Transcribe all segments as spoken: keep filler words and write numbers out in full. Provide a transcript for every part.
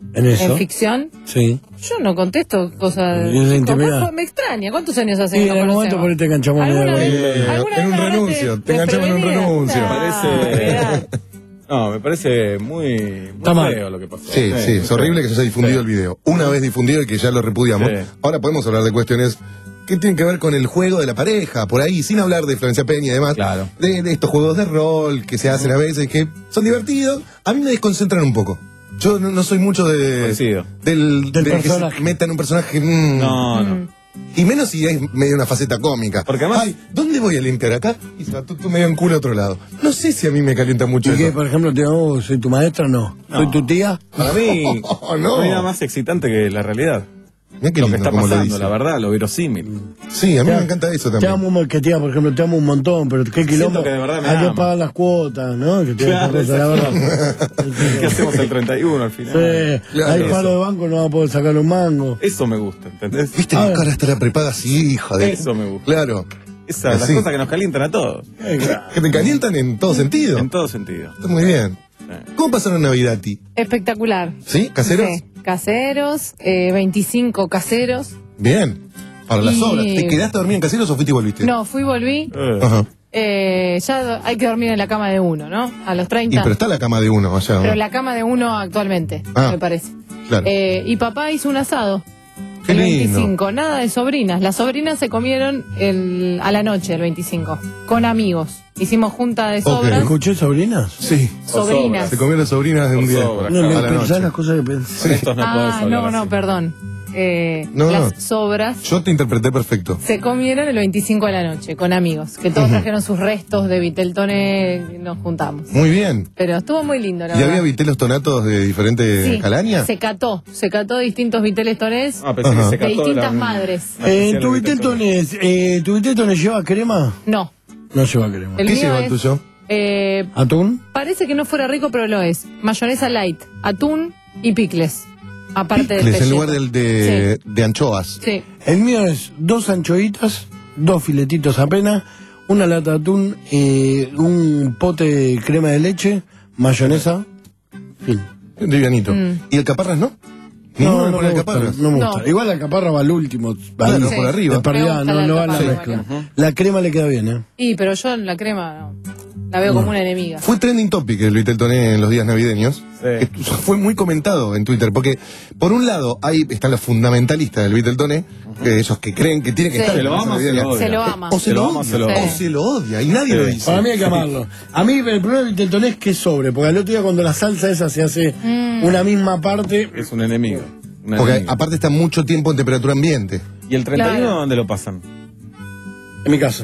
¿En eso? ¿En ficción? Sí. Yo no contesto cosas... ¿Y en la intimidad? Capaz me extraña. ¿Cuántos años hace Sí, que en nos el momento conocemos? por ahí te enganchamos medio ¿Alguna ahí. vez- Eh, alguna en vez un me agarraste renuncio, te enganchamos en un desprevenida? renuncio. Nah, Parece- mirá. No, me parece muy, muy Está mal. feo lo que pasó. Sí, sí, es horrible que se haya difundido Sí. el video. Una vez difundido y que ya lo repudiamos. Sí. Ahora podemos hablar de cuestiones que tienen que ver con el juego de la pareja, por ahí, sin hablar de Florencia Peña y demás. Claro. De, de estos juegos de rol que se hacen a veces, que son divertidos. A mí me desconcentran un poco. Yo no, no soy mucho de Coincido. del, Del de que se personaje. meta en un personaje. mm, No, no. Y menos si es medio una faceta cómica. Porque además- Ay, ¿dónde voy a limpiar acá? Y se va tú, tú medio en culo a otro lado. No sé si a mí me calienta mucho ¿Y qué, eso. por ejemplo, te digo, soy tu maestra? No. No. ¿Soy tu tía? Para mí, Oh, no. no hay nada más excitante que la realidad. Mirá qué Lo que lindo está como lo pasando, dice. la verdad, lo verosímil. Sí, a mí Te- me encanta eso Te también. amo, un- que tía, por ejemplo, te amo un montón, pero qué quilombo. que de verdad me hay que ama. pagar las cuotas, ¿no? Que tiene Claro, esa cosa, la verdad. ¿Qué hacemos el treinta y uno al final? Sí, Claro, hay eso. paro de banco, no va a poder sacar un mango. Eso me gusta, ¿entendés? ¿Viste A mi ver. cara estará prepaga así, hijo de... Eso me gusta. Claro. Esas, las Así. cosas que nos calientan a todos. Eh, claro. Que te calientan en todo sentido. En todo sentido. Está muy bien. Sí. ¿Cómo pasaron Navidad, Ti? Espectacular. ¿Sí? ¿Caseros? Sí, caseros, eh, veinticinco caseros. Bien. Para las Y- obras. ¿Te quedaste a dormir en caseros o fuiste y volviste? No, fui, volví. Eh, Ajá. Eh, ya hay que dormir en la cama de uno, ¿no? A los Y treinta. pero está la cama de uno allá. ¿no? Pero la cama de uno actualmente, Ah, me parece. claro. Eh, y papá hizo un asado. Qué el lindo. veinticinco, nada de sobrinas. Las sobrinas se comieron el, a la noche, el veinticinco, con amigos. Hicimos junta de sobras. ¿Escuché sobrinas? Sí. Sobrinas. Se comió las sobrinas de un O día. sobras. No, a me la pensás noche. las cosas que pensé. con estos no podés Ah, hablar no, no, así. perdón. Eh, No, las no. sobras Yo te interpreté perfecto. se comieron el veinticinco de la noche con amigos, que todos trajeron sus restos de Viteltoné y nos juntamos. Muy bien. Pero estuvo muy lindo, la ¿Y verdad. había vitelos tonatos de diferentes Sí, calañas? se cató, se cató distintos viteles tonés Ah, pensé Ajá. que se de cató distintas era un- madres. una Eh, especial ¿Tu de Viteltones eh, ¿tu Viteltones lleva crema? No. No lleva crema. El ¿Qué mío lleva el es, tuyo? eh, ¿Atún? parece que no fuera rico, pero lo es. Mayonesa light, atún y picles. Aparte del Picles, en pelleto. lugar del de, de anchoas. Sí. El mío es dos anchoitas, dos filetitos apenas, una lata de atún, eh, un pote de crema de leche, mayonesa, fin. Livianito. Mm. ¿Y el caparras no? Ninguno le pone me el gusta, caparras. no me gusta. No. Igual la caparra va al último, va Claro, ahí, por Sí. arriba. de perdida, Me gusta no, la no va a la caparra mezcla. igual. La crema le queda bien, ¿eh? Y, pero yo en la crema no. La veo como una enemiga. Fue trending topic el Viteltoné en los días navideños. Sí. Eh, Fue muy comentado en Twitter, porque por un lado ahí están los fundamentalistas del Viteltoné, que ellos que creen que tiene que Sí. estar Se en lo la ama o se navideña. lo odia. Se lo ama. O se Se lo lo ama o odia, se lo odia. o se lo odia, y nadie Sí. lo dice. Para mí hay que amarlo. A mí el problema del Viteltoné es que es sobre, porque al otro día cuando la salsa esa se hace Mm. una misma parte, Es un enemigo. un Porque enemigo. aparte está mucho tiempo en temperatura ambiente. ¿Y el treinta y uno Claro. dónde lo pasan? en mi casa.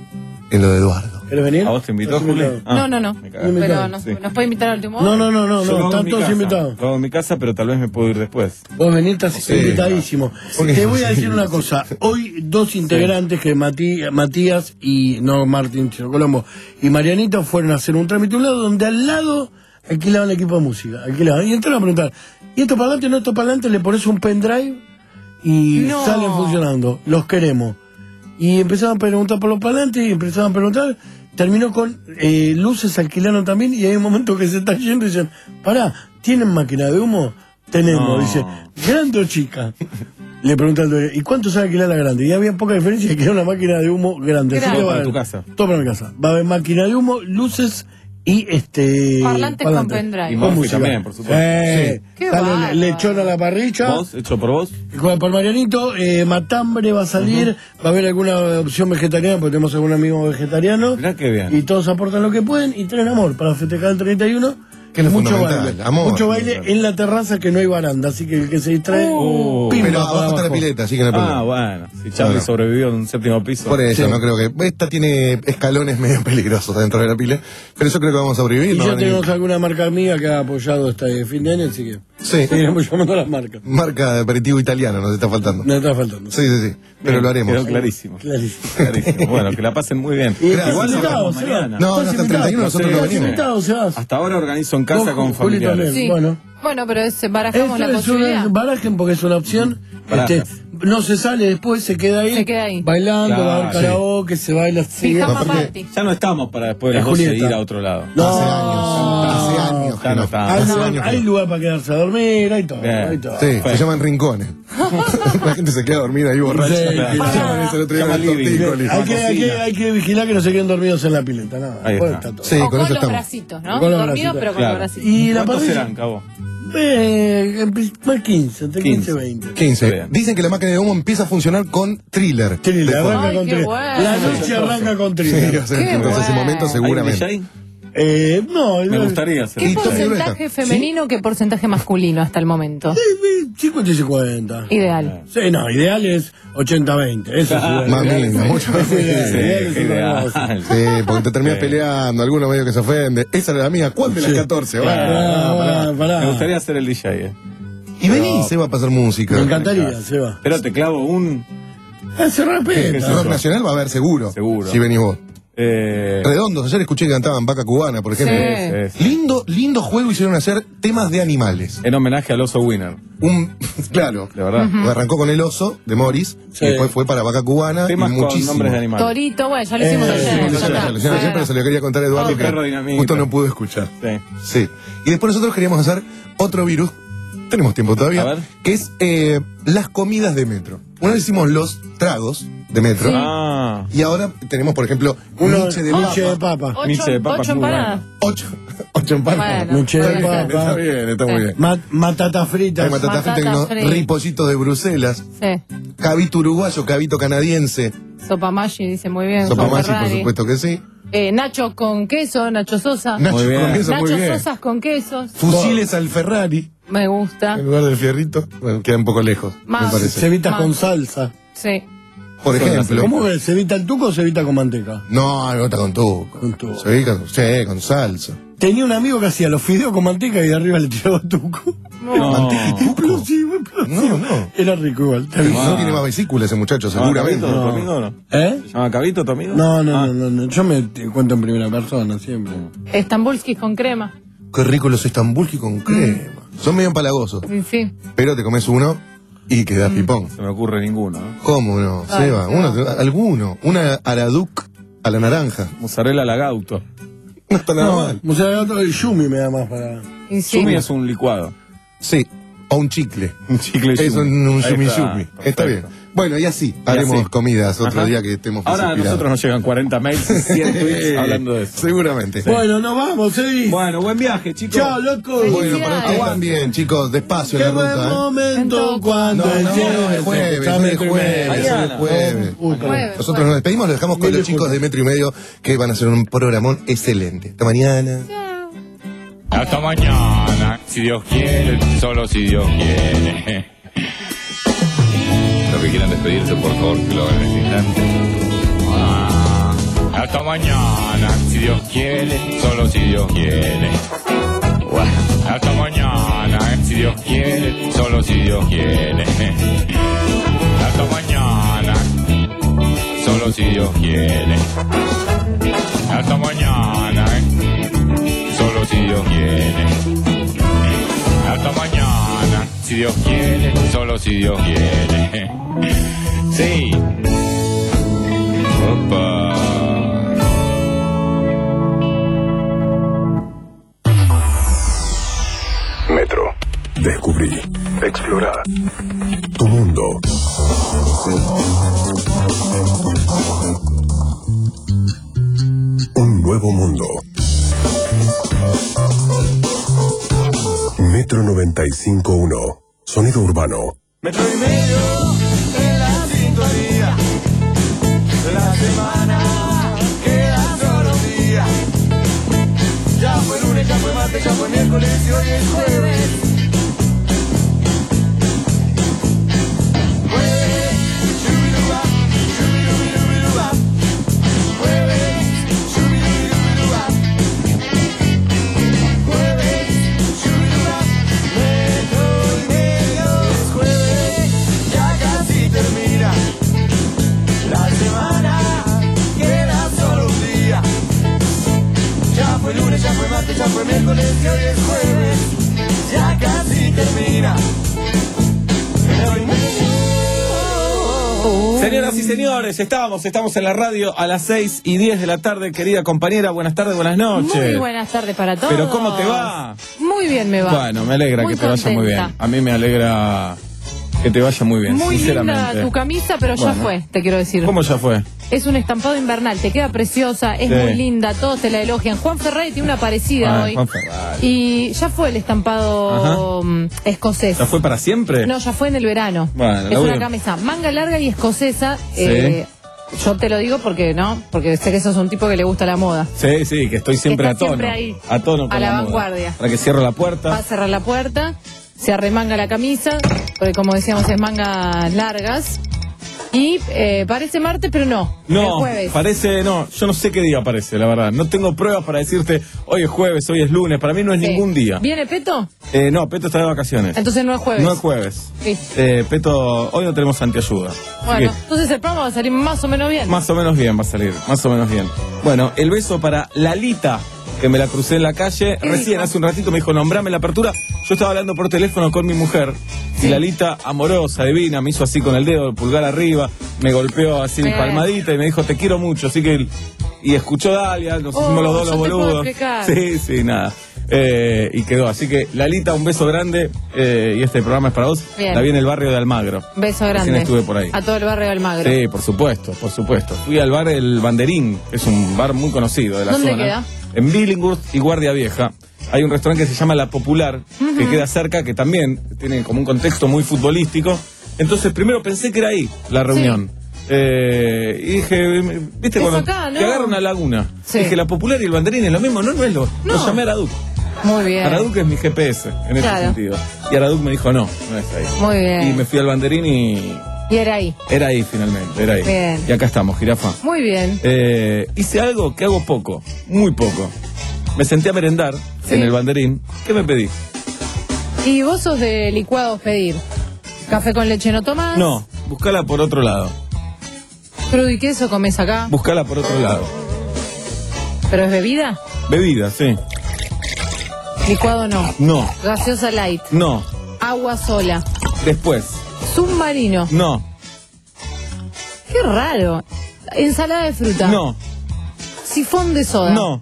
En lo de Eduardo. ¿Querés venir? ¿A vos te invitó, Estás Juli? invitado. Ah, no, no, no. me cagaste. Invitado, Pero nos, sí. nos puede invitar al último. No, no, no, no, Yo lo no, hago en están mi todos casa. invitados. Lo hago en mi casa, pero tal vez me puedo ir después. Vos venís, estás Sí, invitadísimo. Porque- Te voy a decir una cosa. Hoy dos integrantes, que Mati- Matías y, no Martín Chino Colombo, y Marianito fueron a hacer un trámite a un lado donde al lado alquilaban equipo de música. Alquilaban. Y entraron a preguntar, ¿y estos parlantes no estos parlantes? Le pones un pendrive y No. salen funcionando. Los queremos. Y empezaban a preguntar por los parlantes y empezaban a preguntar. Terminó con eh, luces, alquilaron también, y hay un momento que se está yendo y dicen, pará, ¿tienen máquina de humo? Tenemos, No. dice, ¿grande o chica? Le pregunta al dueño, ¿y cuánto sabe alquilar la grande? Y había poca diferencia, que era una máquina de humo grande. Así Grande. que va a Para haber- tu casa. Todo para mi casa. Va a haber máquina de humo, luces y este... Parlantes con pendrive. Y Con Murphy música. también, por supuesto. Eh, Sí. Qué sale bárbaro. lechón a la parrilla. ¿Vos? ¿Hecho por vos? Con- Por Marianito, eh, matambre va a salir, va a haber alguna opción vegetariana, porque tenemos algún amigo vegetariano. Mirá qué bien. Y todos aportan lo que pueden y traen amor para festejar el treinta y uno. Que es lo mucho fundamental, baile. amor. Mucho baile en la terraza, que no hay baranda, así que el que se distrae. Uh, pimba Pero para abajo está la abajo. pileta, así que no hay problema. Ah, bueno. Si Charlie Bueno. sobrevivió en un séptimo piso. Por eso, Sí. no creo que... Esta tiene escalones medio peligrosos dentro de la pila, pero yo creo que vamos a sobrevivir. Y no ya van a ir- tenemos alguna marca amiga que ha apoyado este fin de año, así que Sí, seguiremos llamando a las marcas. marca de aperitivo italiano nos está faltando. No está faltando. Sí, sí, sí, pero Bien, lo haremos. Quedó clarísimo. Clarísimo. Clarísimo. Bueno, que la pasen muy bien. Y Gracias. Igual nos invitado, vemos Sebas. mañana. No, no, Estás hasta el invitado. treinta y uno nosotros no Estás venimos. invitado, Sebas. Hasta ahora organizo en casa Vos, con Juli, familiares. también. Sí. Bueno. Bueno, pero es, barajamos Esto la es posibilidad. una barajen porque es una opción. Este, Barajas. no se sale después, se queda ahí. Se queda ahí. Bailando, Claro, va a haber sí. karaoke, se baila así. Pijama Aparte- party. Ya no estamos para después de La las doce Julieta. ir a otro lado. No, Hace años, hace años que Ya no no. está. Hay, Hace lugar, años que hay no. lugar para quedarse a dormir, hay todo, Bien. hay todo. Sí, se llaman rincones. La gente se queda dormida ahí borracha. Sí, y claro. se amanece el otro día Llama en el living. tortícolis. Hay que, hay, que, hay que vigilar que no se queden dormidos en la pileta, nada. Ahí Después está. todo. Sí, o con con eso los estamos. bracitos, ¿no? Con los Dormidos, bracitos. pero con Claro. los bracitos. Y la ¿Cuántos parrilla, serán, Cabo? eh, más quince, entre quince quince. y veinte. quince. Bien. Dicen que la máquina de humo empieza a funcionar con thriller. Thriller, De fondo. arranca Ay, con qué thriller. bueno. La noche arranca con Sí, thriller. o sea, Qué entonces ese bueno. momento ¿Hay un seguramente. D J? Eh, no, Me no, gustaría hacer. ¿Qué Y Tony porcentaje Breta. femenino, qué porcentaje masculino hasta el momento? cincuenta y cincuenta. Ideal. Sí, no, ideal es ochenta veinte. Eso es ideal. Mamina, mucho más. Es ideal, Sí, ideal es qué otra ideal. cosa. Sí, porque te terminas Sí. peleando, alguno medio que se ofende. Esa era la mía, ¿cuál de las Sí. catorce? Pará, Bueno. pará, pará. Me gustaría hacer el D J, eh. Y vení, se va a pasar música. Me encantaría, Seba. Pero te clavo un. Ah, se respeta. El rock nacional va a haber seguro. Seguro. Si venís vos. Eh, Redondos, ayer escuché que cantaban Vaca Cubana, por ejemplo. Sí. sí, sí. Lindo, lindo juego hicieron hacer temas de animales. En homenaje al oso Winner, Un, claro. de verdad. Arrancó con el oso de Morris, Sí. y después fue para Vaca Cubana. Temas y con muchísimo. nombres de animales. Torito, bueno, ya lo hicimos Eh, ayer. sí, ya Lo hicieron está. ayer, lo hicieron ayer, pero se lo quería contar a Eduardo, El que perro dinamita. justo no pudo escuchar. Sí. Sí. Y después nosotros queríamos hacer otro virus, tenemos tiempo todavía, A ver. que es eh, las comidas de metro. Una vez hicimos los tragos de metro, Ah, y ahora tenemos, por ejemplo, Uno, miche de miche de papa. papa. Ocho, Miche de papa ocho es muy empanadas. Ocho, ocho empanadas. Bueno, Miche de puede ser. papa. Está bien, está muy bien. Ma- matata fritas. Hay matata Matata frita, unos frita. ripolitos de Bruselas, Sí. cabito uruguayo, cabito canadiense, Sopa Maggi dice muy bien. sopa con Maggi, por Ferrari. supuesto que sí. Eh, Nacho con queso, Nacho Sosa. Nacho Muy bien. con queso, muy Nacho bien. Sosas con quesos. Fusiles al Ferrari, Me gusta. en lugar del fierrito. Bueno, queda un poco lejos, Más. me parece. Cevitas Más. con salsa. Sí. Por ejemplo. ¿Cómo ves? ¿Cevita al tuco o cevita con manteca? No, me gusta con tuco. Con tuco. Se ubica, sí, con salsa. Tenía un amigo que hacía los fideos con manteca y de arriba le tiraba tuco. no. Explosivo, explosivo. No, no. Era rico igual. te aviso. No tiene más vesícula ese muchacho, ¿Se llama seguramente. Cabito, tu No. amigo o no? ¿Eh? ¿Se llama Cabito tu amigo? No, no, Ah. no, no, no. Yo me te cuento en primera persona siempre. Estambulskis con crema. Qué rico los estambulki con crema. Son medio empalagosos, Sí, sí. pero te comes uno y quedás pipón. Se me ocurre ninguno, ¿no? ¿Cómo no? Ay, Seba, Seba. uno, te- alguno. Una araduc a la naranja. Mozzarella lagauto. No está nada No, mal. museo de otro y Yumi me da más para. Y sí. Yumi es un licuado. Sí, o un chicle. Un chicle Es yumi. un, un Ahí yumi está, yumi. Está perfecto. bien. Bueno, y así haremos así. comidas otro Ajá. día que estemos Ahora a inspirados. nosotros nos llegan cuarenta mails y cien tweets hablando de eso. Seguramente. Bueno, nos vamos, Eddie. Bueno, buen viaje, chicos. Chao, loco. Feliz Bueno, para ustedes Aguante. también, chicos, despacio Qué en la buen ruta. ¿eh? momento cuando No, no, el no, cielo es jueves, está hoy es metro y jueves, medio. hoy es Mañana. jueves. Uy, perdón. Jueves. Nosotros nos despedimos, lo dejamos con Mil los chicos disculpas. de Metro y Medio que van a hacer un programón excelente. Hasta mañana. Hasta mañana, si Dios quiere, solo si Dios quiere. Los que quieran despedirse, por favor, que lo hagan en este instante. Ah, hasta mañana, si Dios quiere, solo si Dios quiere. Bueno, hasta mañana, si Dios quiere, solo si Dios quiere. Hasta mañana, solo si Dios quiere. Hasta mañana, solo si Dios quiere. Hasta mañana, si Dios quiere, solo si Dios quiere. Sí. Opa. Metro. Descubrí. Explora. Tu mundo. Un nuevo mundo. Metro noventa y cinco punto uno. Sonido urbano. Metro y medio en la sintonía. La semana queda solo un día. Ya fue lunes, ya fue martes, ya fue miércoles y hoy es jueves. Jueves, shubiduba, shubidubidubiduba. Jueves, shubidubidubiduba. Jueves, shubiduba. Metro y medio es jueves, ya casi termina. La semana queda solo un día. Ya fue lunes, ya fue martes, ya fue miércoles y hoy es jueves. Ya casi termina. Metro y medio. Sí. Señoras y señores, estamos, estamos en la radio a las seis y diez de la tarde, querida compañera. Buenas tardes, buenas noches. Muy buenas tardes para todos. Pero ¿cómo te va? Muy bien me va. Bueno, me alegra Muy que te vaya muy bien. contenta. A mí me alegra que te vaya muy bien, Muy sinceramente. linda tu camisa, pero ya Bueno. fue, te quiero decir. ¿Cómo ya fue? Es un estampado invernal, te queda preciosa, es Sí. muy linda, todos te la elogian. Juan Ferrari tiene una parecida Ah, hoy. Juan Ferrari. Y ya fue el estampado mm, escocés. ¿Ya fue para siempre? No, ya fue en el verano. Bueno, la es voy una a- camisa manga larga y escocesa. Sí. eh, yo te lo digo porque no, porque sé que sos un tipo que le gusta la moda. Sí, sí, que estoy siempre Está a tono. siempre ahí, a tono con a la moda. vanguardia. Para que cierre la Va puerta. a cerrar la puerta, se arremanga la camisa, porque como decíamos es mangas largas. Y eh, parece martes, pero no. el No, jueves. parece, no, yo no sé qué día parece, la verdad. No tengo pruebas para decirte, hoy es jueves, hoy es lunes. Para mí no es Sí. ningún día. ¿Viene Peto? Eh, no, Peto está de vacaciones. Entonces no es jueves. No es jueves. Sí. Eh, Peto, hoy no tenemos antiayuda. Así Bueno, que entonces el programa va a salir más o menos bien. más o menos bien va a salir, más o menos bien. Bueno, el beso para Lalita, que me la crucé en la calle. ¿Qué Recién, dijo? hace un ratito, me dijo, nombrame la apertura. Yo estaba hablando por teléfono con mi mujer. Sí. Y Lalita, amorosa, divina, me hizo así con el dedo, el pulgar arriba, me golpeó así Bien. palmadita y me dijo, te quiero mucho. Así que, y escuchó Dalia, nos Oh, hicimos los dos yo los te puedo boludos. explicar. Sí, sí, nada. Eh, y quedó. Así que, Lalita, un beso grande. eh, y este programa es para vos. Bien. La vi en el barrio de Almagro. Beso Recién grande. estuve por ahí. A todo el barrio de Almagro. Sí, por supuesto, por supuesto. Fui al bar El Banderín, que es un bar muy conocido de la ¿Dónde zona. queda? En Billinghurst y Guardia Vieja. Hay un restaurante que se llama La Popular, que queda cerca, que también tiene como un contexto muy futbolístico. Entonces, primero pensé que era ahí la reunión. Eh, y dije, ¿viste Es cuando acá, ¿no? te agarra una laguna? Sí. Dije, La Popular y El Banderín es lo mismo, no, no es lo. No. Lo llamé a Araduc. Muy bien. Araduc es mi G P S en ese Claro. sentido. Y Araduc me dijo, no, no es ahí. Muy bien. Y me fui al Banderín y Y era ahí. era ahí finalmente, era ahí. Bien. Y acá estamos, jirafa. Muy bien. Eh, hice algo que hago poco, muy poco. Me senté a merendar Sí. en el Banderín. ¿Qué me pedí? ¿Y vos sos de licuados pedir? ¿Café con leche no tomás? No, buscala por otro lado. ¿Crudo y queso comés acá? Buscala por otro lado. ¿Pero es bebida? Bebida, sí. Licuado no. No, Gaseosa light. no. Agua sola. Después, Submarino. no, Qué raro. Ensalada de fruta. no, Sifón de soda. no.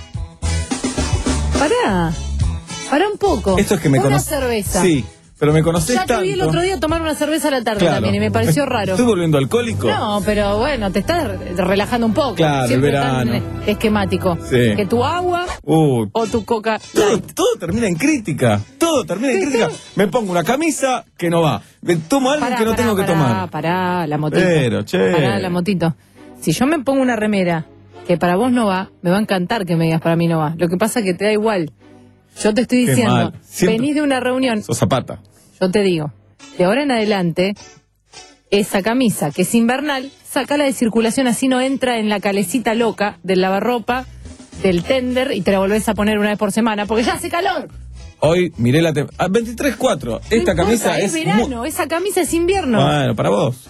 Pará. Pará un poco. Esto es que me Una conoces. cerveza. Sí, pero me conoces Ya te tanto. vi el otro día tomar una cerveza a la tarde Claro. también y me pareció raro. ¿Estoy volviendo alcohólico? No, pero bueno, te estás re- relajando un poco. Claro, el Siempre verano. tan esquemático. Sí. Que tu agua Uh, o tu coca. todo, todo termina en crítica. Todo termina en crítica. Me pongo una camisa que no va. Me tomo algo Pará, que no pará, tengo que pará, tomar. Pará, la motito. Pero, che. Pará, la motito. Si yo me pongo una remera que para vos no va, me va a encantar que me digas para mí no va. Lo que pasa es que te da igual. Yo te estoy Qué diciendo, mal. Siempre- venís de una reunión, Sos zapata. yo te digo, de ahora en adelante, esa camisa que es invernal, sacala de circulación, así no entra en la calecita loca del lavarropa, del tender, y te la volvés a poner una vez por semana, porque ya hace calor. Hoy miré la... Te ah, veintitrés cuatro. Esta No camisa importa, es... es verano, esa camisa es invierno. mu- Bueno, para vos.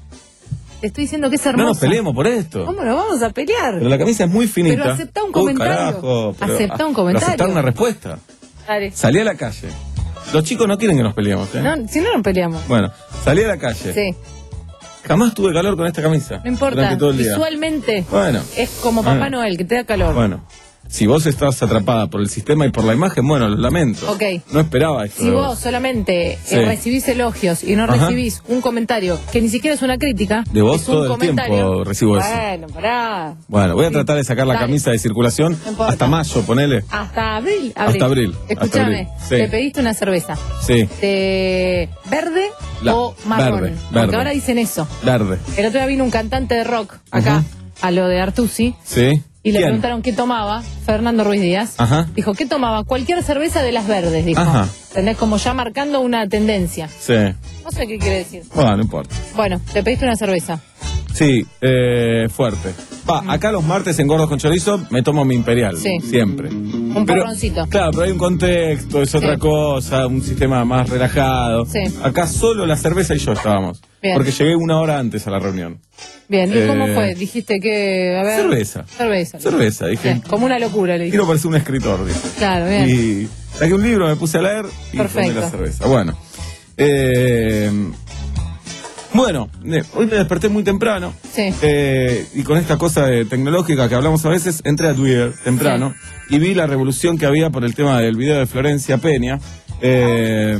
Te estoy diciendo que es No hermosa. nos peleemos por esto. ¿Cómo nos vamos a pelear? Pero la camisa es muy finita. Pero aceptá un Uy, comentario. carajo, pero- Aceptá un ah, comentario. pero aceptar una respuesta. Dale. Salí a la calle. Los chicos no quieren que nos peleemos, ¿eh? No, si no, nos peleamos. Bueno, salí a la calle. Sí, Jamás tuve calor con esta camisa. no importa. Durante todo el día. Visualmente Bueno. es como Papá Bueno. Noel, que te da calor. Bueno, si vos estás atrapada por el sistema y por la imagen, bueno, lo lamento. Ok. No esperaba esto. Si de vos solamente eh, Sí. recibís elogios y no Ajá. recibís un comentario que ni siquiera es una crítica, De vos es un todo el comentario. tiempo recibo eso. Bueno, pará. Bueno, voy a Sí. tratar de sacar la Dale. camisa de circulación No importa. hasta mayo, ponele. Hasta abril, Hasta abril, hasta Escúchame, abril, sí. te pediste una cerveza. Sí, De verde La- o marrón. verde, Porque verde. ahora dicen eso. verde. El otro día vino un cantante de rock acá, Ujú. a lo de Artusi, Sí. y le ¿Quién? preguntaron qué tomaba, Fernando Ruiz Díaz. Ajá. Dijo, ¿qué tomaba? Cualquier cerveza de las verdes, dijo. Ajá. ¿Entendés? Como ya marcando una tendencia. Sí. No sé qué quiere decir. Bueno, no importa. Bueno, te pediste una cerveza. Sí, eh, fuerte. Va, acá los martes en Gordos con Chorizo me tomo mi imperial. Sí. Siempre. Un Pero, porroncito. Claro, pero hay un contexto, es otra Sí. cosa, un sistema más relajado. Sí. Acá solo la cerveza y yo estábamos. Bien. Porque llegué una hora antes a la reunión. Bien, ¿y Eh, cómo fue? Dijiste que, a ver... Cerveza. Cerveza. Cerveza, dije. Bien, como una locura, le dije. Quiero parecer un escritor, dije. Claro, bien. Y saqué un libro, me puse a leer y tomé Perfecto. la cerveza. Bueno. Eh, Bueno, eh, hoy me desperté muy temprano. Sí. Eh, y con esta cosa de tecnológica que hablamos a veces, entré a Twitter temprano y vi la revolución que había por el tema del video de Florencia Peña. Eh,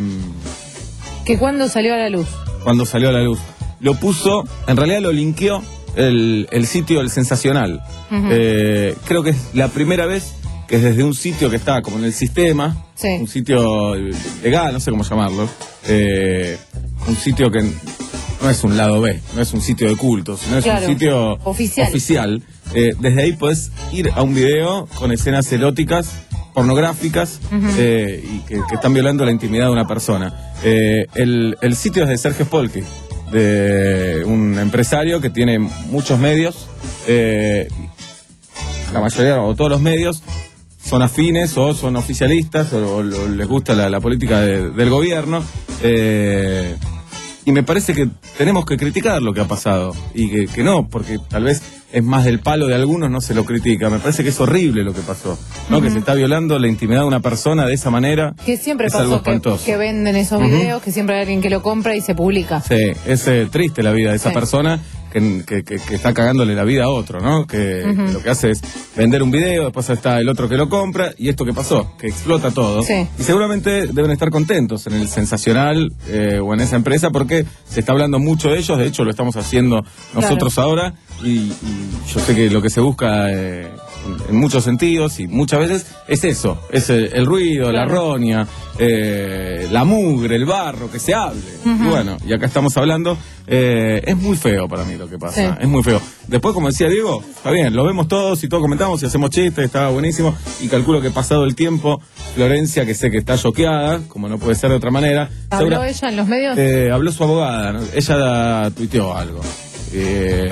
¿Que cuándo salió a la luz? cuando salió a la luz. Lo puso, en realidad lo linkeó el, el sitio El Sensacional. Ujú. Eh, creo que es la primera vez que es desde un sitio que está como en el sistema, Sí. un sitio legal, no sé cómo llamarlo, eh, un sitio que no es un lado B, no es un sitio de cultos, sino es Claro. un sitio Oficial. oficial. Eh, desde ahí podés ir a un video con escenas eróticas, pornográficas, Ujú. eh, y que, que están violando la intimidad de una persona. Eh, el, el sitio es de Sergio Spolky, de un empresario que tiene muchos medios, eh, la mayoría o todos los medios son afines o son oficialistas o, o les gusta la, la política de- del gobierno, eh, y me parece que tenemos que criticar lo que ha pasado y que, que no, porque tal vez es más del palo de algunos, no se lo critica. Me parece que es horrible lo que pasó, ¿no? Ujú. Que se está violando la intimidad de una persona de esa manera. Que siempre es algo pasó que, espantoso. que venden esos Ujú. videos, que siempre hay alguien que lo compra y se publica. Sí, es eh, triste la vida de esa Sí. persona que, que- que- que está cagándole la vida a otro, ¿no? Que, Ujú. que lo que hace es vender un video, después está el otro que lo compra, y esto que pasó, que explota todo. Sí. Y seguramente deben estar contentos en el Sensacional eh, o en esa empresa porque se está hablando mucho de ellos, de hecho lo estamos haciendo nosotros ahora, y, y yo sé que lo que se busca eh, en, en muchos sentidos y muchas veces es eso, es el, el ruido, la Claro. roña, eh, la mugre, el barro, que se hable. Ujú. Y bueno, y acá estamos hablando, eh, es muy feo para mí lo que pasa, Sí. es muy feo. Después, como decía Diego, está bien, lo vemos todos y todos comentamos y hacemos chistes, está buenísimo, y calculo que pasado el tiempo, Florencia, que sé que está choqueada, como no puede ser de otra manera, ¿Habló segura- ella en los medios? eh, habló su abogada, ¿no? Ella tuiteó algo. Eh,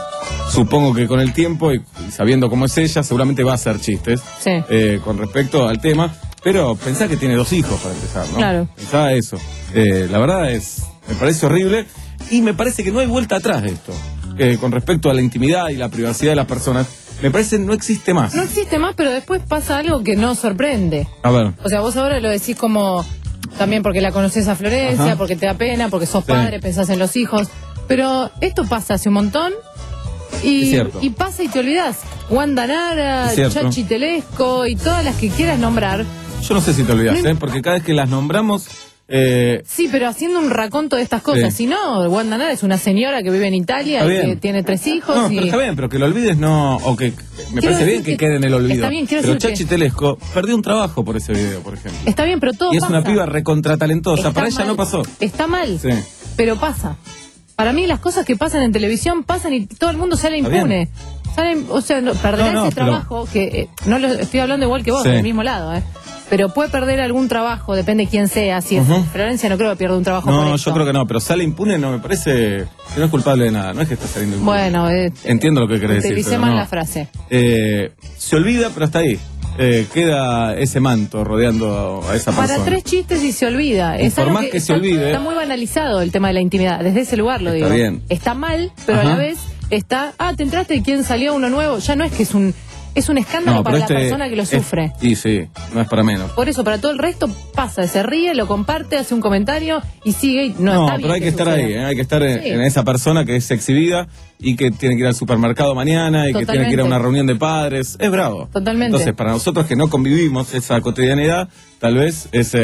supongo que con el tiempo y, y sabiendo cómo es ella, seguramente va a hacer chistes Sí. eh, con respecto al tema, pero pensá que tiene dos hijos para empezar, ¿no? Claro. Pensá eso. Eh, la verdad es, me parece horrible y me parece que no hay vuelta atrás de esto. Eh, con respecto a la intimidad y la privacidad de las personas, me parece que no existe más. No existe más, pero después pasa algo que no sorprende. A ver. O sea, vos ahora lo decís como también porque la conoces a Florencia, Ajá. porque te da pena, porque sos Sí. padre, pensás en los hijos. Pero esto pasa hace un montón Es y, cierto. y pasa y te olvidás. Wanda Nara, Es cierto. Chachi Telesco y todas las que quieras nombrar. Yo no sé si te olvidas, No- ¿eh? Porque cada vez que las nombramos, eh, Sí, pero haciendo un raconto de estas cosas. Sí. Si no, Wanda Nara es una señora que vive en Italia Está y que bien. tiene tres hijos. no, y... pero está bien, pero que lo olvides no, o que me Quiero parece decir bien que, que- quede en el olvido. está bien, quiero pero decir Chachi que- Telesco perdió un trabajo por ese video, por ejemplo. Está bien, pero todo Y es pasa. una piba recontratalentosa, Está para ella mal. no pasó. Está mal, Sí. pero pasa. Para mí las cosas que pasan en televisión pasan y todo el mundo sale Está impune. Salen, o sea, no, perder No, no, ese pero- trabajo, que eh, no lo estoy hablando igual que vos, Sí. del mismo lado, ¿eh? Pero puede perder algún trabajo, depende de quién sea. Si es Ujú. Florencia, no creo que pierda un trabajo por No, esto. yo creo que no, pero sale impune, no, me parece que no es culpable de nada, no es que está saliendo impune. Bueno, eh, Entiendo lo que querés decir. utilicé pero mal no. la frase. Eh, se olvida, pero hasta ahí. Eh, queda ese manto rodeando a esa Para persona. tres chistes y se olvida. Y Es por algo más que se está, olvide- está muy banalizado el tema de la intimidad. Desde ese lugar lo Está digo. bien. Está mal, pero Ajá. a la vez está. Ah, te entraste y quién salió uno nuevo. Ya no es que es un. Es un escándalo para la persona que lo es- sufre. Y sí, no es para menos. Por eso, para todo el resto pasa, se ríe, lo comparte, hace un comentario y sigue. Y no, No, está bien pero hay que estar suceda. ahí, ¿eh? Hay que estar en, Sí. en esa persona que es exhibida y que tiene que ir al supermercado mañana y que tiene que ir a una Totalmente. reunión de padres. Es bravo. Totalmente. Entonces, para nosotros que no convivimos esa cotidianidad, tal vez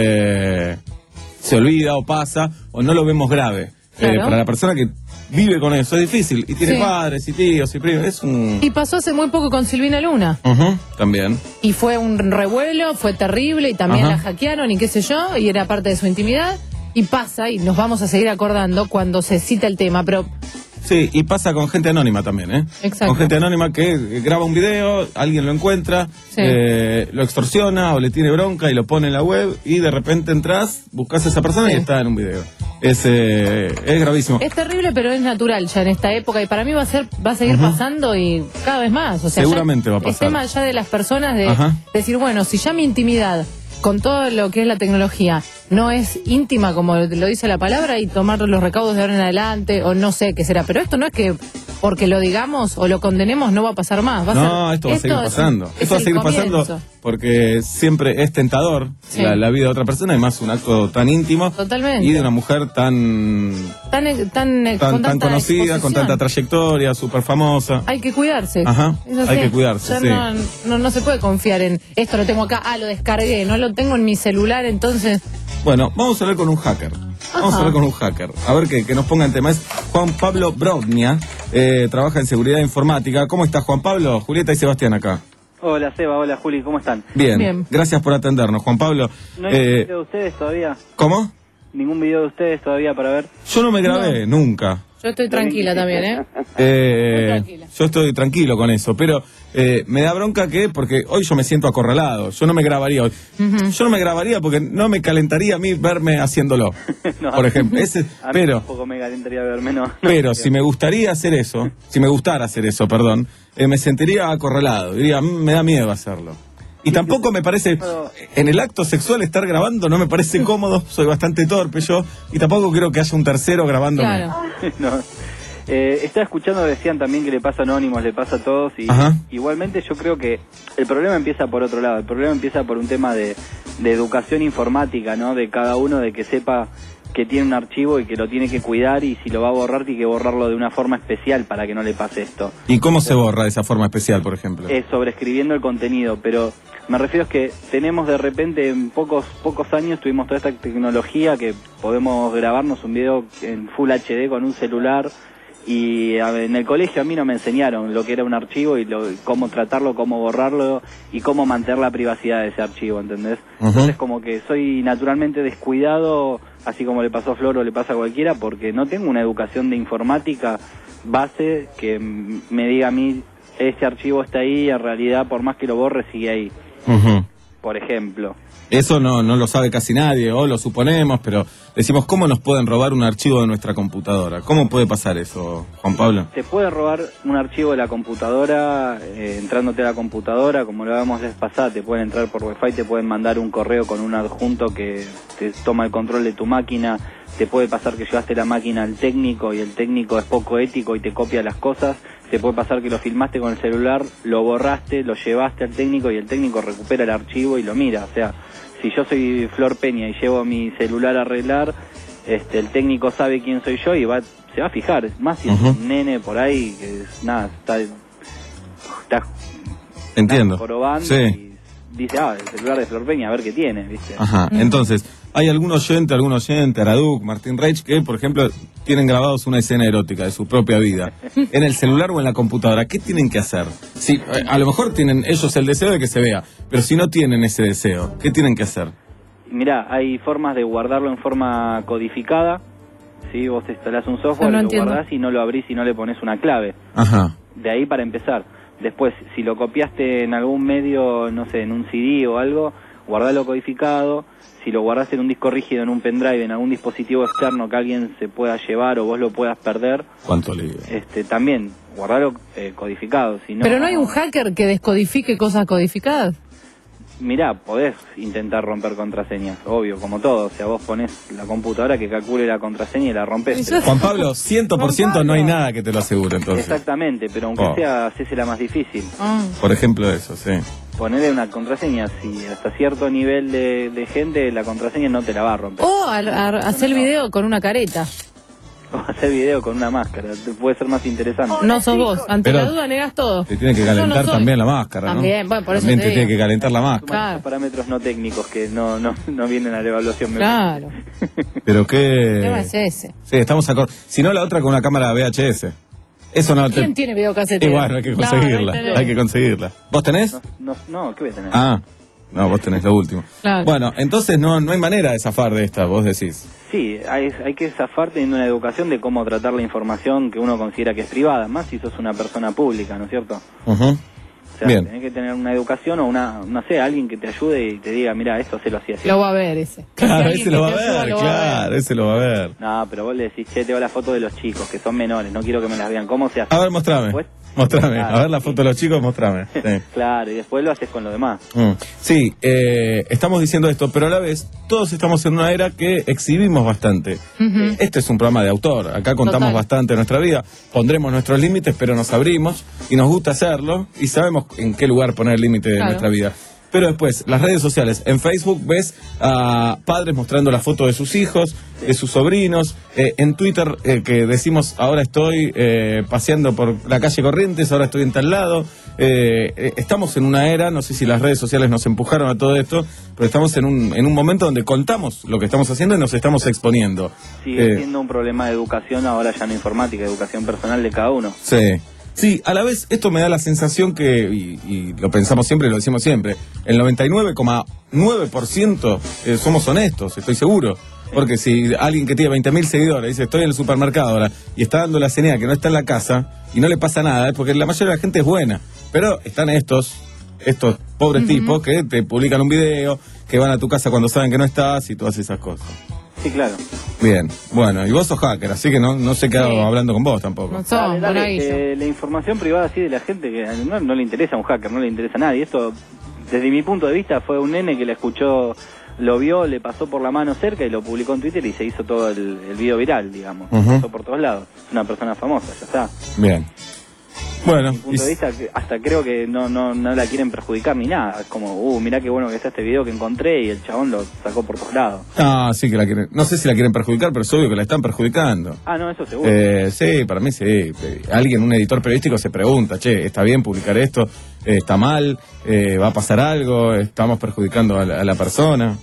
ese se olvida o pasa o no lo vemos grave. Claro. Eh, para la persona que vive con eso es difícil y tiene Sí. padres y tíos y primos. Es un... Y pasó hace muy poco con Silvina Luna. Ujú, también. Y fue un revuelo, fue terrible y también Ajá. la hackearon y qué sé yo, y era parte de su intimidad. Y pasa, y nos vamos a seguir acordando cuando se cita el tema, pero Sí, y pasa con gente anónima también, ¿eh? Exacto. Con gente anónima que eh, graba un video, alguien lo encuentra, Sí. eh, lo extorsiona o le tiene bronca y lo pone en la web y de repente entras, buscas a esa persona Sí. y está en un video. Es, eh, es gravísimo. es terrible, pero es natural ya en esta época y para mí va a ser, va a seguir pasando y cada vez más. O sea, Seguramente ya va a pasar. Es tema ya de las personas de Ajá. decir, bueno, si ya mi intimidad con todo lo que es la tecnología no es íntima como lo dice la palabra y tomar los recaudos de ahora en adelante o no sé qué será, pero esto no es que porque lo digamos o lo condenemos no va a pasar más. Va a No, ser- esto va a seguir es- pasando. es Esto va a el seguir pasando comienzo. porque siempre es tentador Sí. la, la vida de otra persona y más un acto tan íntimo Totalmente. y de una mujer tan, Tan tan, eh, tan, eh, Tan, con tan tanta conocida, con exposición. tanta trayectoria, súper famosa. Hay que cuidarse. Ajá, Es así. hay que cuidarse, Ya sí. no, no, no se puede confiar en esto lo tengo acá, ah, lo descargué, no lo tengo en mi celular, entonces... Bueno, vamos a hablar con un hacker. Vamos Ajá. a hablar con un hacker. A ver que, que nos ponga en tema. Es Juan Pablo Brodnia, eh, trabaja en seguridad informática. ¿Cómo estás, Juan Pablo? Julieta y Sebastián acá. Hola Seba, hola Juli, ¿cómo están? Bien, Bien. gracias por atendernos, Juan Pablo. ¿No hay Eh, ningún video de ustedes todavía? ¿Cómo? ¿Ningún video de ustedes todavía para ver? Yo no me grabé, nunca. Yo estoy tranquila también, ¿eh? Eh, Muy tranquila. yo estoy tranquilo con eso, pero eh, me da bronca que, porque hoy yo me siento acorralado, yo no me grabaría hoy. Yo no me grabaría porque no me calentaría a mí verme haciéndolo, No. por ejemplo. Ese, A mí pero, tampoco me calentaría verme, no. pero si me gustaría hacer eso, si me gustara hacer eso, perdón, eh, me sentiría acorralado, diría, "Mm, me da miedo hacerlo". Y tampoco me parece, en el acto sexual estar grabando no me parece cómodo, soy bastante torpe yo, y tampoco quiero que haya un tercero grabándome. Claro. No. Eh, estaba escuchando, decían también que le pasa a Anónimos, le pasa a todos, y Ajá. igualmente yo creo que el problema empieza por otro lado, el problema empieza por un tema de, de educación informática, ¿no? De cada uno, de que sepa que tiene un archivo y que lo tiene que cuidar, y si lo va a borrar tiene que borrarlo de una forma especial para que no le pase esto. ¿Y cómo se borra de esa forma especial, por ejemplo? Es sobreescribiendo el contenido, pero me refiero es que tenemos de repente en pocos pocos años tuvimos toda esta tecnología que podemos grabarnos un video en Full H D con un celular, y a ver, en el colegio a mí no me enseñaron lo que era un archivo y lo, cómo tratarlo, cómo borrarlo y cómo mantener la privacidad de ese archivo, ¿entendés? Ujú. Entonces como que soy naturalmente descuidado, así como le pasó a Flor o le pasa a cualquiera, porque no tengo una educación de informática base que mm, me diga a mí este archivo está ahí, en realidad por más que lo borre sigue ahí, Ujú. por ejemplo. Eso no, no lo sabe casi nadie, o lo suponemos, pero decimos, ¿cómo nos pueden robar un archivo de nuestra computadora? ¿Cómo puede pasar eso, Juan Pablo? Te puede robar un archivo de la computadora, eh, entrándote a la computadora, como lo habíamos la vez pasada, te pueden entrar por Wi-Fi, te pueden mandar un correo con un adjunto que te toma el control de tu máquina, te puede pasar que llevaste la máquina al técnico y el técnico es poco ético y te copia las cosas, te puede pasar que lo filmaste con el celular, lo borraste, lo llevaste al técnico y el técnico recupera el archivo y lo mira, o sea, si yo soy Flor Peña y llevo mi celular a arreglar, este, el técnico sabe quién soy yo y va, se va a fijar, más si Ujú. es un nene por ahí que es, nada, está, está Entiendo. jorobando Sí. y dice, ah, el celular de Flor Peña, a ver qué tiene, ¿viste? Ajá, entonces, hay algún oyente, algún oyente, Araduc, Martín Reich, que, por ejemplo, tienen grabados una escena erótica de su propia vida, en el celular o en la computadora. ¿Qué tienen que hacer? Sí, eh, a lo mejor tienen ellos el deseo de que se vea, pero si no tienen ese deseo, ¿qué tienen que hacer? Mirá, hay formas de guardarlo en forma codificada, ¿sí? Vos te instalás un software, No, no lo entiendo. guardás y no lo abrís y no le pones una clave. Ajá. De ahí para empezar. Después, si lo copiaste en algún medio, no sé, en un C D o algo, guardalo codificado. Si lo guardás en un disco rígido, en un pendrive, en algún dispositivo externo que alguien se pueda llevar o vos lo puedas perder, ¿Cuánto lío? este, también guardalo eh, codificado. Si no, Pero no hay un hacker que descodifique cosas codificadas. Mirá, podés intentar romper contraseñas, obvio, como todo. O sea, vos ponés la computadora que calcule la contraseña y la rompés. Eso es- Juan Pablo, cien por ciento no hay nada que te lo asegure, entonces. Exactamente, pero aunque Oh. sea, hacésela más difícil. Ah. Por ejemplo, eso, sí. Ponerle una contraseña, si hasta cierto nivel de, de gente la contraseña no te la va a romper. O a- a- hacer video con una careta. O hacer video con una máscara, te puede ser más interesante. No sos vos. Ante Pero la duda negás todo. Te tiene que Yo no calentar soy. también la máscara, ¿no? También, bueno, por eso También te te tiene digo. que calentar la máscara. Sumar Claro. parámetros no técnicos que no, no, no vienen a la evaluación. me Claro. Pero El tema qué... es ese. Sí, estamos acor... Si no, la otra con una cámara V H S. Eso no te... ¿Quién tiene videocasetera? Igual, hay que Claro, conseguirla. ahí tenés. Hay que conseguirla. ¿Vos tenés? No, no, no, ¿qué voy a tener? Ah, no, vos tenés lo último. Claro. Bueno, entonces no, no hay manera de zafar de esta, vos decís. Sí, hay, hay que zafar teniendo una educación de cómo tratar la información que uno considera que es privada, más si sos una persona pública, ¿no es cierto? Ujú. O sea, Bien. tenés que tener una educación o una, no sé, alguien que te ayude y te diga, mira, esto hacelo así, así. Lo va a ver ese. Claro, Si ese lo va a alguien que te ayuda, ver, lo va a ver. claro, ese lo va a ver. No, pero vos le decís, che, te va la foto de los chicos, que son menores, no quiero que me las vean. ¿Cómo se hace? A ver, mostrame. Después- Mostrame. Claro, A ver la sí. foto de los chicos, mostrame. Sí. Claro, y después lo haces con lo demás. Mm. Sí, eh, estamos diciendo esto, pero a la vez todos estamos en una era que exhibimos bastante. Ujú. Este es un programa de autor, acá contamos Total. bastante de nuestra vida, pondremos nuestros límites, pero nos abrimos y nos gusta hacerlo y sabemos en qué lugar poner el límite de Claro. nuestra vida. Pero después, las redes sociales. En Facebook ves a padres mostrando la foto de sus hijos, de sus sobrinos. Eh, en Twitter, eh, que decimos, ahora estoy eh, paseando por la calle Corrientes, ahora estoy en tal lado. Eh, eh, estamos en una era, no sé si las redes sociales nos empujaron a todo esto, pero estamos en un, en un momento donde contamos lo que estamos haciendo y nos estamos exponiendo. Sigue Eh, siendo un problema de educación, ahora ya no informática, educación personal de cada uno. Sí. Sí, a la vez esto me da la sensación que, y, y lo pensamos siempre, lo decimos siempre, el noventa y nueve coma nueve por ciento eh, somos honestos, estoy seguro. Porque si alguien que tiene veinte mil seguidores dice estoy en el supermercado ahora y está dando la señal que no está en la casa y no le pasa nada, es porque la mayoría de la gente es buena. Pero están estos, estos pobres uh-huh. tipos que te publican un video, que van a tu casa cuando saben que no estás y todas esas cosas. Sí, claro. Bien, bueno, y vos sos hacker, así que no, no sé qué hago sí. hablando con vos tampoco. No sos, dale, dale, eh, la información privada así de la gente que no, no le interesa a un hacker, no le interesa a nadie. Esto, desde mi punto de vista, fue un nene que la escuchó, lo vio, le pasó por la mano cerca y lo publicó en Twitter y se hizo todo el, el video viral, digamos. Uh-huh. Pasó por todos lados. Es una persona famosa, ya está. Bien. Bueno, desde mi punto de vista, hasta creo que no, no, no la quieren perjudicar ni nada. Es como, uh, mirá qué bueno que está este video que encontré y el chabón lo sacó por todos lados. Ah, sí que la quieren. No sé si la quieren perjudicar, pero es obvio que la están perjudicando. Ah, no, eso seguro. Eh, sí, para mí sí. Alguien, un editor periodístico se pregunta, che, ¿está bien publicar esto? Eh, ¿Está mal? Eh, ¿Va a pasar algo? ¿Estamos perjudicando a la, a la persona?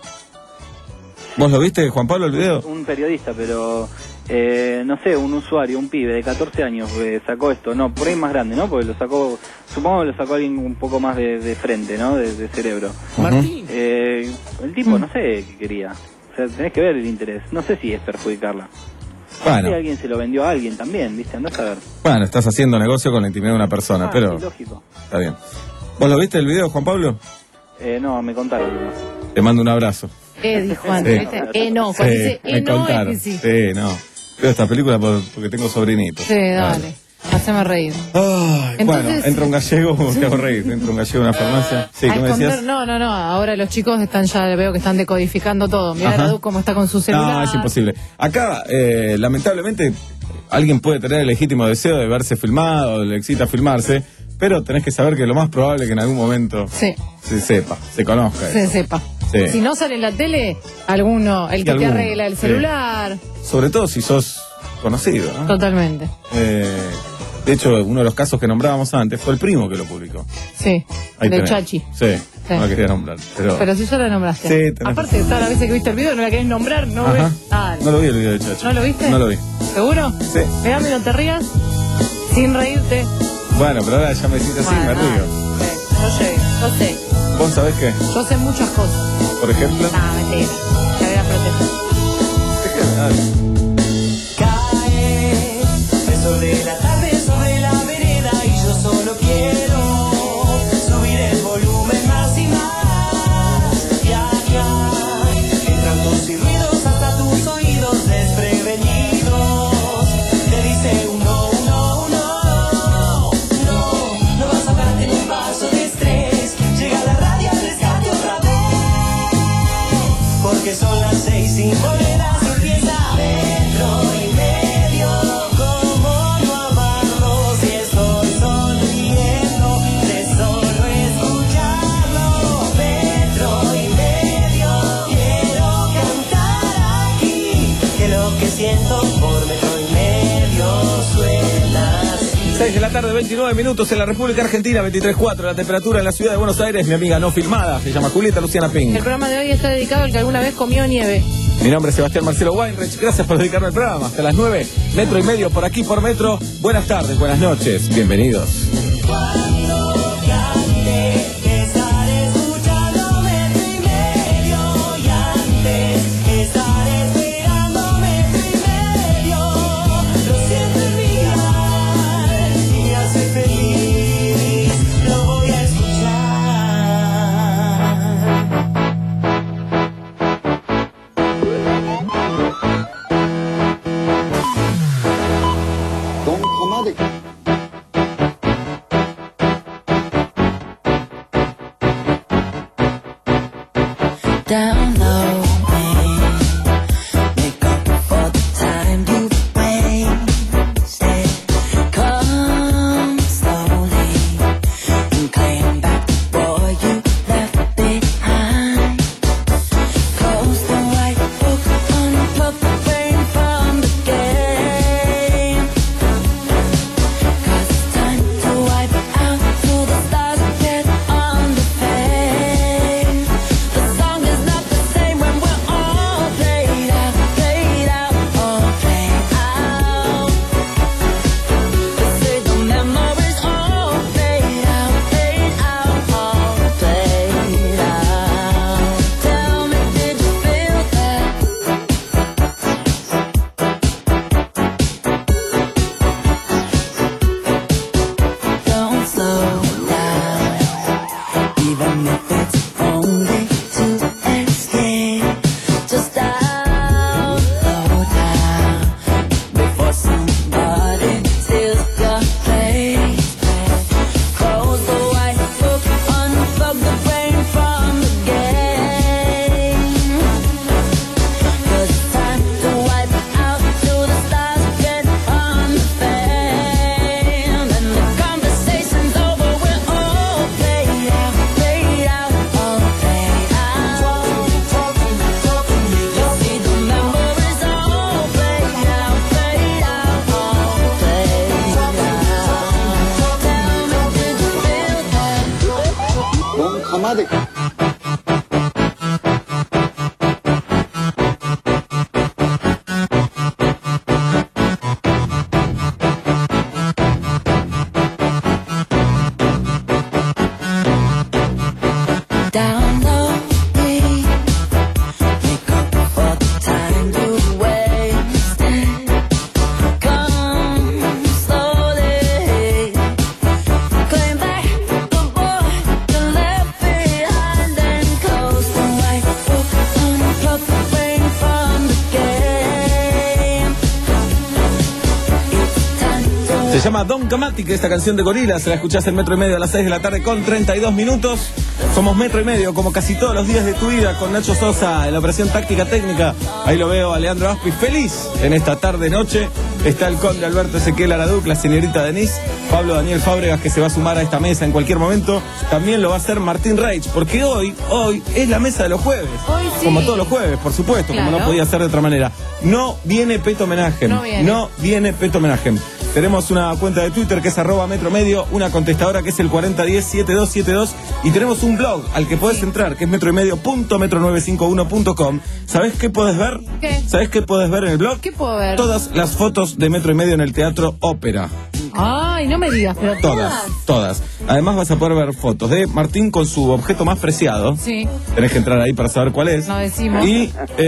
¿Vos lo viste, Juan Pablo, el video? Un periodista, pero... Eh, no sé, un usuario, un pibe de catorce años eh, sacó esto, no, por ahí más grande, ¿no? Porque lo sacó, supongo que lo sacó alguien un poco más de, de frente, ¿no? De, de cerebro. Martín. Eh, el tipo, no sé qué quería. O sea, tenés que ver el interés. No sé si es perjudicarla. Bueno. Si alguien se lo vendió a alguien también, ¿viste? Andás a ver. Bueno, estás haciendo negocio con la intimidad de una persona, ah, pero... Sí, lógico. Está bien. ¿Vos lo viste el video, Juan Pablo? Eh, no, me contaron. Te mando un abrazo. Eh, dijo Juan, sí. Eh, no, cuando sí, dice, me eh, no, contaron. es que sí. Sí, no. Veo esta película por, porque tengo sobrinitos. Sí, dale. vale. Haceme reír. Ay, Entonces, bueno, entra un gallego, te hago reír. Entra un gallego en una farmacia. Sí, ¿cómo decías? No, no, no. Ahora los chicos están ya, veo que están decodificando todo. Mirá Radu cómo está con su celular. No, es imposible. Acá, eh, lamentablemente, alguien puede tener el legítimo deseo de verse filmado, le excita filmarse, pero tenés que saber que lo más probable es que en algún momento sí. se sepa, se conozca. Se eso. sepa. Sí. Si no sale en la tele, alguno, el que alguno, te arregla el celular. Sí. Sobre todo si sos conocido, ¿no? Totalmente. Eh, de hecho, uno de los casos que nombrábamos antes fue el primo que lo publicó. Sí, Ahí de tenés. Chachi. Sí, sí, no la quería nombrar. Pero, pero si ya la nombraste. Sí, tenés aparte, todas las veces que viste el video no la querés nombrar, ¿no ves? Ah, no lo vi el video de Chachi. ¿No lo viste? No lo vi. ¿Seguro? Sí. Mirame, no te rías, sin reírte. Bueno, pero ahora ya me hiciste así, bueno, me río. Sí, yo sé, yo sé. ¿Vos sabés qué? Yo sé muchas cosas. Por ejemplo. Ah, mentira. Te voy a proteger. Déjame, dale. Cae el sol de la tarde sobre la vereda y yo solo quiero subir el volumen más y más. Viajar, entran tus y ruidos hasta tus oídos desprevenidos. Te dice uno, uno, uno, no, no vas a darte ni un paso de estrés. Llega la radio al rescate otra vez, porque son las seis y monedas empieza metro y medio. Como no amarlo si estoy sonriendo de solo escucharlo. Metro y medio, quiero cantar aquí, que lo que siento por metro y medio suena así. seis de la tarde, veintinueve minutos en la República Argentina, veintitrés punto cuatro la temperatura en la ciudad de Buenos Aires. Mi amiga no filmada, se llama Julieta Luciana Ping. El programa de hoy está dedicado al que alguna vez comió nieve. Mi nombre es Sebastián Marcelo Weinreich, gracias por dedicarme al programa. Hasta las nueve, metro y medio por aquí por metro. Buenas tardes, buenas noches, bienvenidos. Cuando cante, estaré escuchando metro y medio y antes estaré esperando metro y medio. Lo siento en mi alma y me hace feliz, lo voy a escuchar. Mati. Se llama Don Camatic, esta canción de Gorillaz, se la escuchás en Metro y Medio a las seis de la tarde con treinta y dos minutos. Somos Metro y Medio, como casi todos los días de tu vida, con Nacho Sosa en la operación táctica técnica. Ahí lo veo a Leandro Aspi feliz en esta tarde-noche. Está el conde Alberto Ezequiel Araduc, la señorita Denise, Pablo Daniel Fábregas, que se va a sumar a esta mesa en cualquier momento. También lo va a hacer Martín Reich, porque hoy, hoy es la mesa de los jueves. Hoy sí. Como todos los jueves, por supuesto, Claro. como no podía ser de otra manera. No viene Peto Menagem. No viene. No viene Peto Menagem. Tenemos una cuenta de Twitter que es arroba Metro Medio, una contestadora que es el cuarenta diez setenta y dos setenta y dos y tenemos un blog al que podés entrar que es metroymedio punto metro novecientos cincuenta y uno punto com. ¿Sabés qué podés ver? ¿Qué? ¿Sabés qué podés ver en el blog? ¿Qué puedo ver? Todas las fotos de Metro y Medio en el Teatro Ópera. Ay, no me digas, pero Todas, todas. Además vas a poder ver fotos de Martín con su objeto más preciado. Sí. Tenés que entrar ahí para saber cuál es. No decimos. Y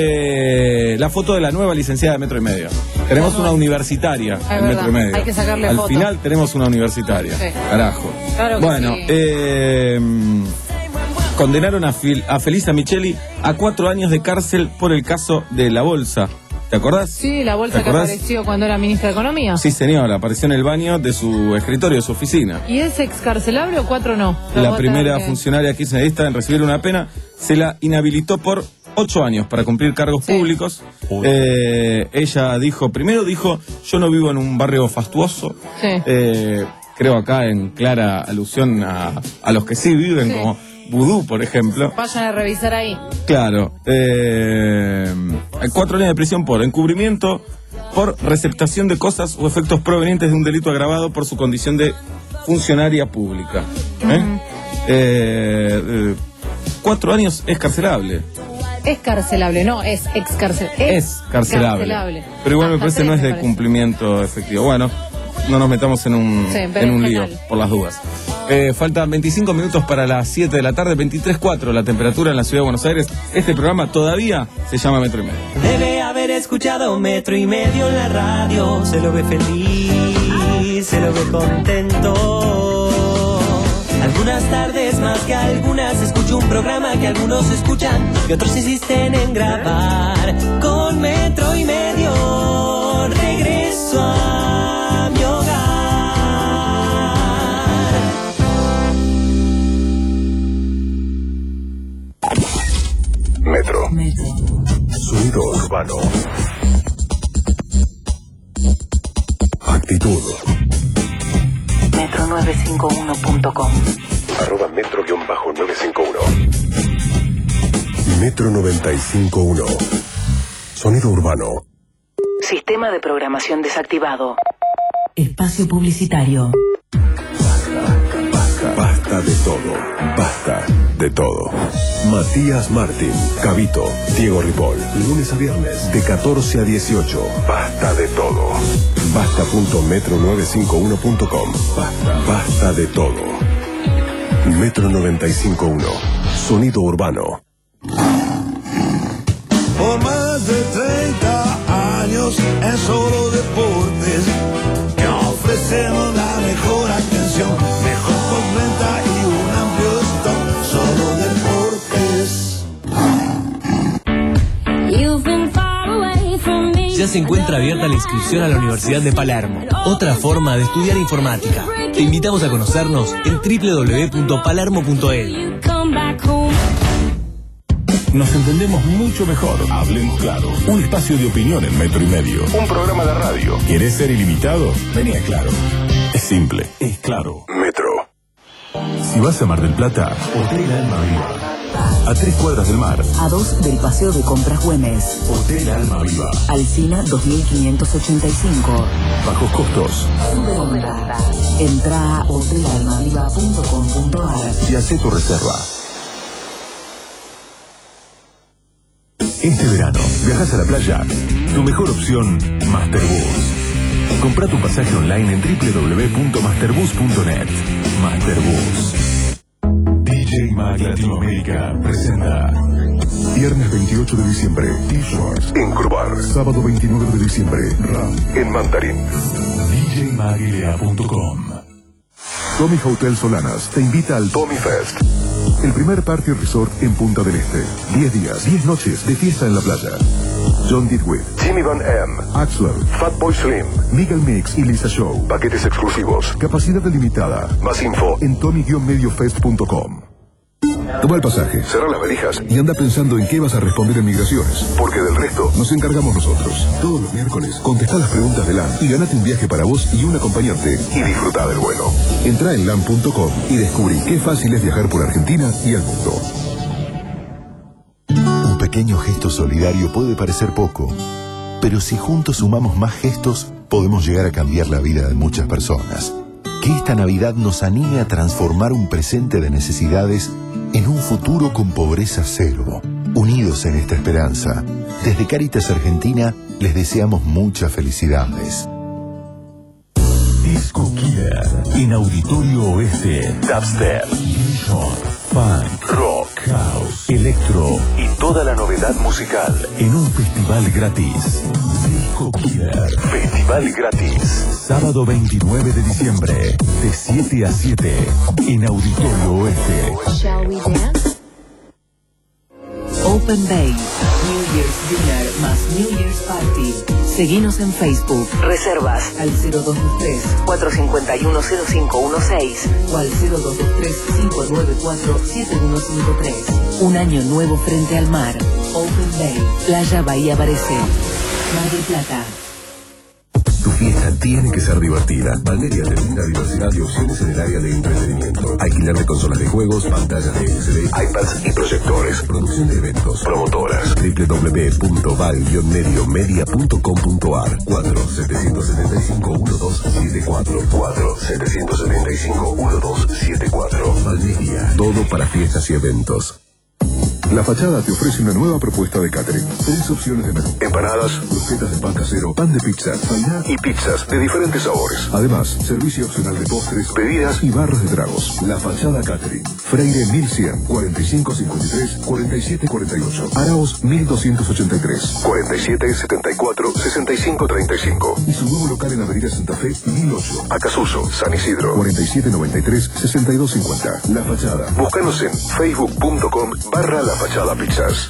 eh, la foto de la nueva licenciada de Metro y Medio. Tenemos una universitaria Es en verdad, Metro y Medio. hay que sacarle Al foto. final tenemos una universitaria. Sí. Carajo. Claro que bueno, sí. eh, condenaron a, Fil- a Felisa Micheli a cuatro años de cárcel por el caso de la bolsa. ¿Te acordás? Sí, la bolsa ¿Te que acordás? apareció cuando era ministra de Economía. Sí, señora, apareció en el baño de su escritorio, de su oficina. ¿Y es excarcelable o cuatro no? Lo La voy a primera tener que- funcionaria kirchnerista en recibir una pena se la inhabilitó por ocho años para cumplir cargos Sí. públicos. Eh, ella dijo, primero dijo, yo no vivo en un barrio fastuoso. Sí. Eh, creo acá en clara alusión a, a los que sí viven, Sí. como Vudú, por ejemplo. Vayan a revisar ahí. Claro. Eh, hay cuatro años de prisión por encubrimiento, por receptación de cosas o efectos provenientes de un delito agravado por su condición de funcionaria pública. ¿Eh? Ujú. Eh, eh, cuatro años es carcelable. Es carcelable, no, es excarcelable. Es carcelable. Pero igual me Hasta parece tres, no es me de parece. cumplimiento efectivo. Bueno, no nos metamos en un, Sí, en un lío, berenjenal. por las dudas. Eh, faltan veinticinco minutos para las siete de la tarde, veintitrés punto cuatro la temperatura en la ciudad de Buenos Aires. Este programa todavía se llama Metro y Medio. Debe haber escuchado Metro y Medio en la radio. Se lo ve feliz, se lo ve contento. Algunas tardes más que algunas escucho un programa que algunos escuchan y otros insisten en grabar. Con Metro y Medio regreso a mi hogar. Metro. Sonido urbano. Actitud. metro novecientos cincuenta y uno punto com. Arroba metro novecientos cincuenta y uno. Metro noventa y cinco punto uno. Sonido urbano. Sistema de programación desactivado. Espacio publicitario. Basta de todo. Basta de todo. Matías Martín, Cabito, Diego Ripoll. Lunes a viernes de catorce a dieciocho. Basta de todo. Basta punto metro novecientos cincuenta y uno punto com. Basta. Basta de todo. Metro noventa y cinco punto uno. Sonido urbano. Por más de treinta años en Solo Deportes, que ofrecemos la mejor atención, mejor postventa y un amplio stock. Solo Deportes. Ya se encuentra abierta la inscripción a la Universidad de Palermo, otra forma de estudiar informática. Te invitamos a conocernos en doble u doble u doble u punto palermo punto e d u. Nos entendemos mucho mejor. Hablemos claro. Un espacio de opinión en Metro y Medio. Un programa de radio. ¿Querés ser ilimitado? Vení a Claro. Es simple. Es claro. Metro. Si vas a Mar del Plata, Hotel Alma Viva. A tres cuadras del mar. A dos del Paseo de Compras Güemes. Hotel Alma Viva. Alsina dos mil quinientos ochenta y cinco. Bajos costos. Sube onda. Entra a hotel alma viva punto com punto a r. Y hacé tu reserva. Este verano, viajas a la playa. Tu mejor opción, Masterbus. Compra tu pasaje online en doble u doble u doble u punto masterbus punto net. Masterbus. D J Mag Latinoamérica presenta viernes veintiocho de diciembre, T-Shorts en Curvar. Sábado veintinueve de diciembre, Ram en Mandarín. D J mag L A punto com. Tommy Hotel Solanas te invita al Tommy Fest, el primer party resort en Punta del Este. diez días, diez noches de fiesta en la playa. John Didwick, Jimmy Van M, Axler, Fatboy Slim, Miguel Mix y Lisa Show. Paquetes exclusivos, capacidad limitada. Más info en tommy guion medio fest punto com. Toma el pasaje, cerra las valijas y anda pensando en qué vas a responder en migraciones, porque del resto nos encargamos nosotros. Todos los miércoles contestá las preguntas de LAN y ganate un viaje para vos y un acompañante y disfrutá del vuelo. Entrá en lan punto com y descubrí qué fácil es viajar por Argentina y el mundo. Un pequeño gesto solidario puede parecer poco, pero si juntos sumamos más gestos, podemos llegar a cambiar la vida de muchas personas. Que esta Navidad nos anime a transformar un presente de necesidades en un futuro con pobreza cero. Unidos en esta esperanza, desde Cáritas Argentina les deseamos muchas felicidades. Disco Killer en Auditorio Oeste. Dubstep, Fusion, Funk, Rock, House, Electro y toda la novedad musical en un festival gratis. Disco Killer, festival gratis. Sábado veintinueve de diciembre, de siete a siete, en Auditorio Oeste. Shall we dance? Open Bay, New Year's Dinner más New Year's Party. Seguinos en Facebook. Reservas al cero dos dos tres, cuatro cinco uno, cero cinco uno seis o al cero dos dos tres, cinco nueve cuatro, siete uno cinco tres. Un año nuevo frente al mar. Open Bay, Playa Bahía Barecé, Mar del Plata. Tu fiesta tiene que ser divertida. Valmeria te brinda diversidad de opciones en el área de entretenimiento. Alquiler de consolas de juegos, pantallas de L C D, iPads y proyectores. Producción de eventos. Promotoras. doble u doble u doble u punto val guion medio media punto com punto ar. cuatro siete siete cinco uno dos siete cuatro. cuatro siete siete cinco uno dos siete cuatro. Valmeria. Todo para fiestas y eventos. La Fachada te ofrece una nueva propuesta de catering. Tres opciones de menú: empanadas, croquetas de pan casero, pan de pizza, fainá y pizzas de diferentes sabores. Además, servicio opcional de postres, bebidas y barras de tragos. La Fachada Catering. Freire mil cien, cuarenta y cinco cincuenta y tres, cuarenta y siete cuarenta y ocho. Araos mil doscientos ochenta y tres, cuarenta y siete setenta y cuatro, sesenta y cinco treinta y cinco. Y su nuevo local en Avenida Santa Fe, mil ocho. Acasuso, San Isidro, cuarenta y siete noventa y tres, sesenta y dos cincuenta. La Fachada. Búscanos en facebook punto com barra La Fachada Pizzas.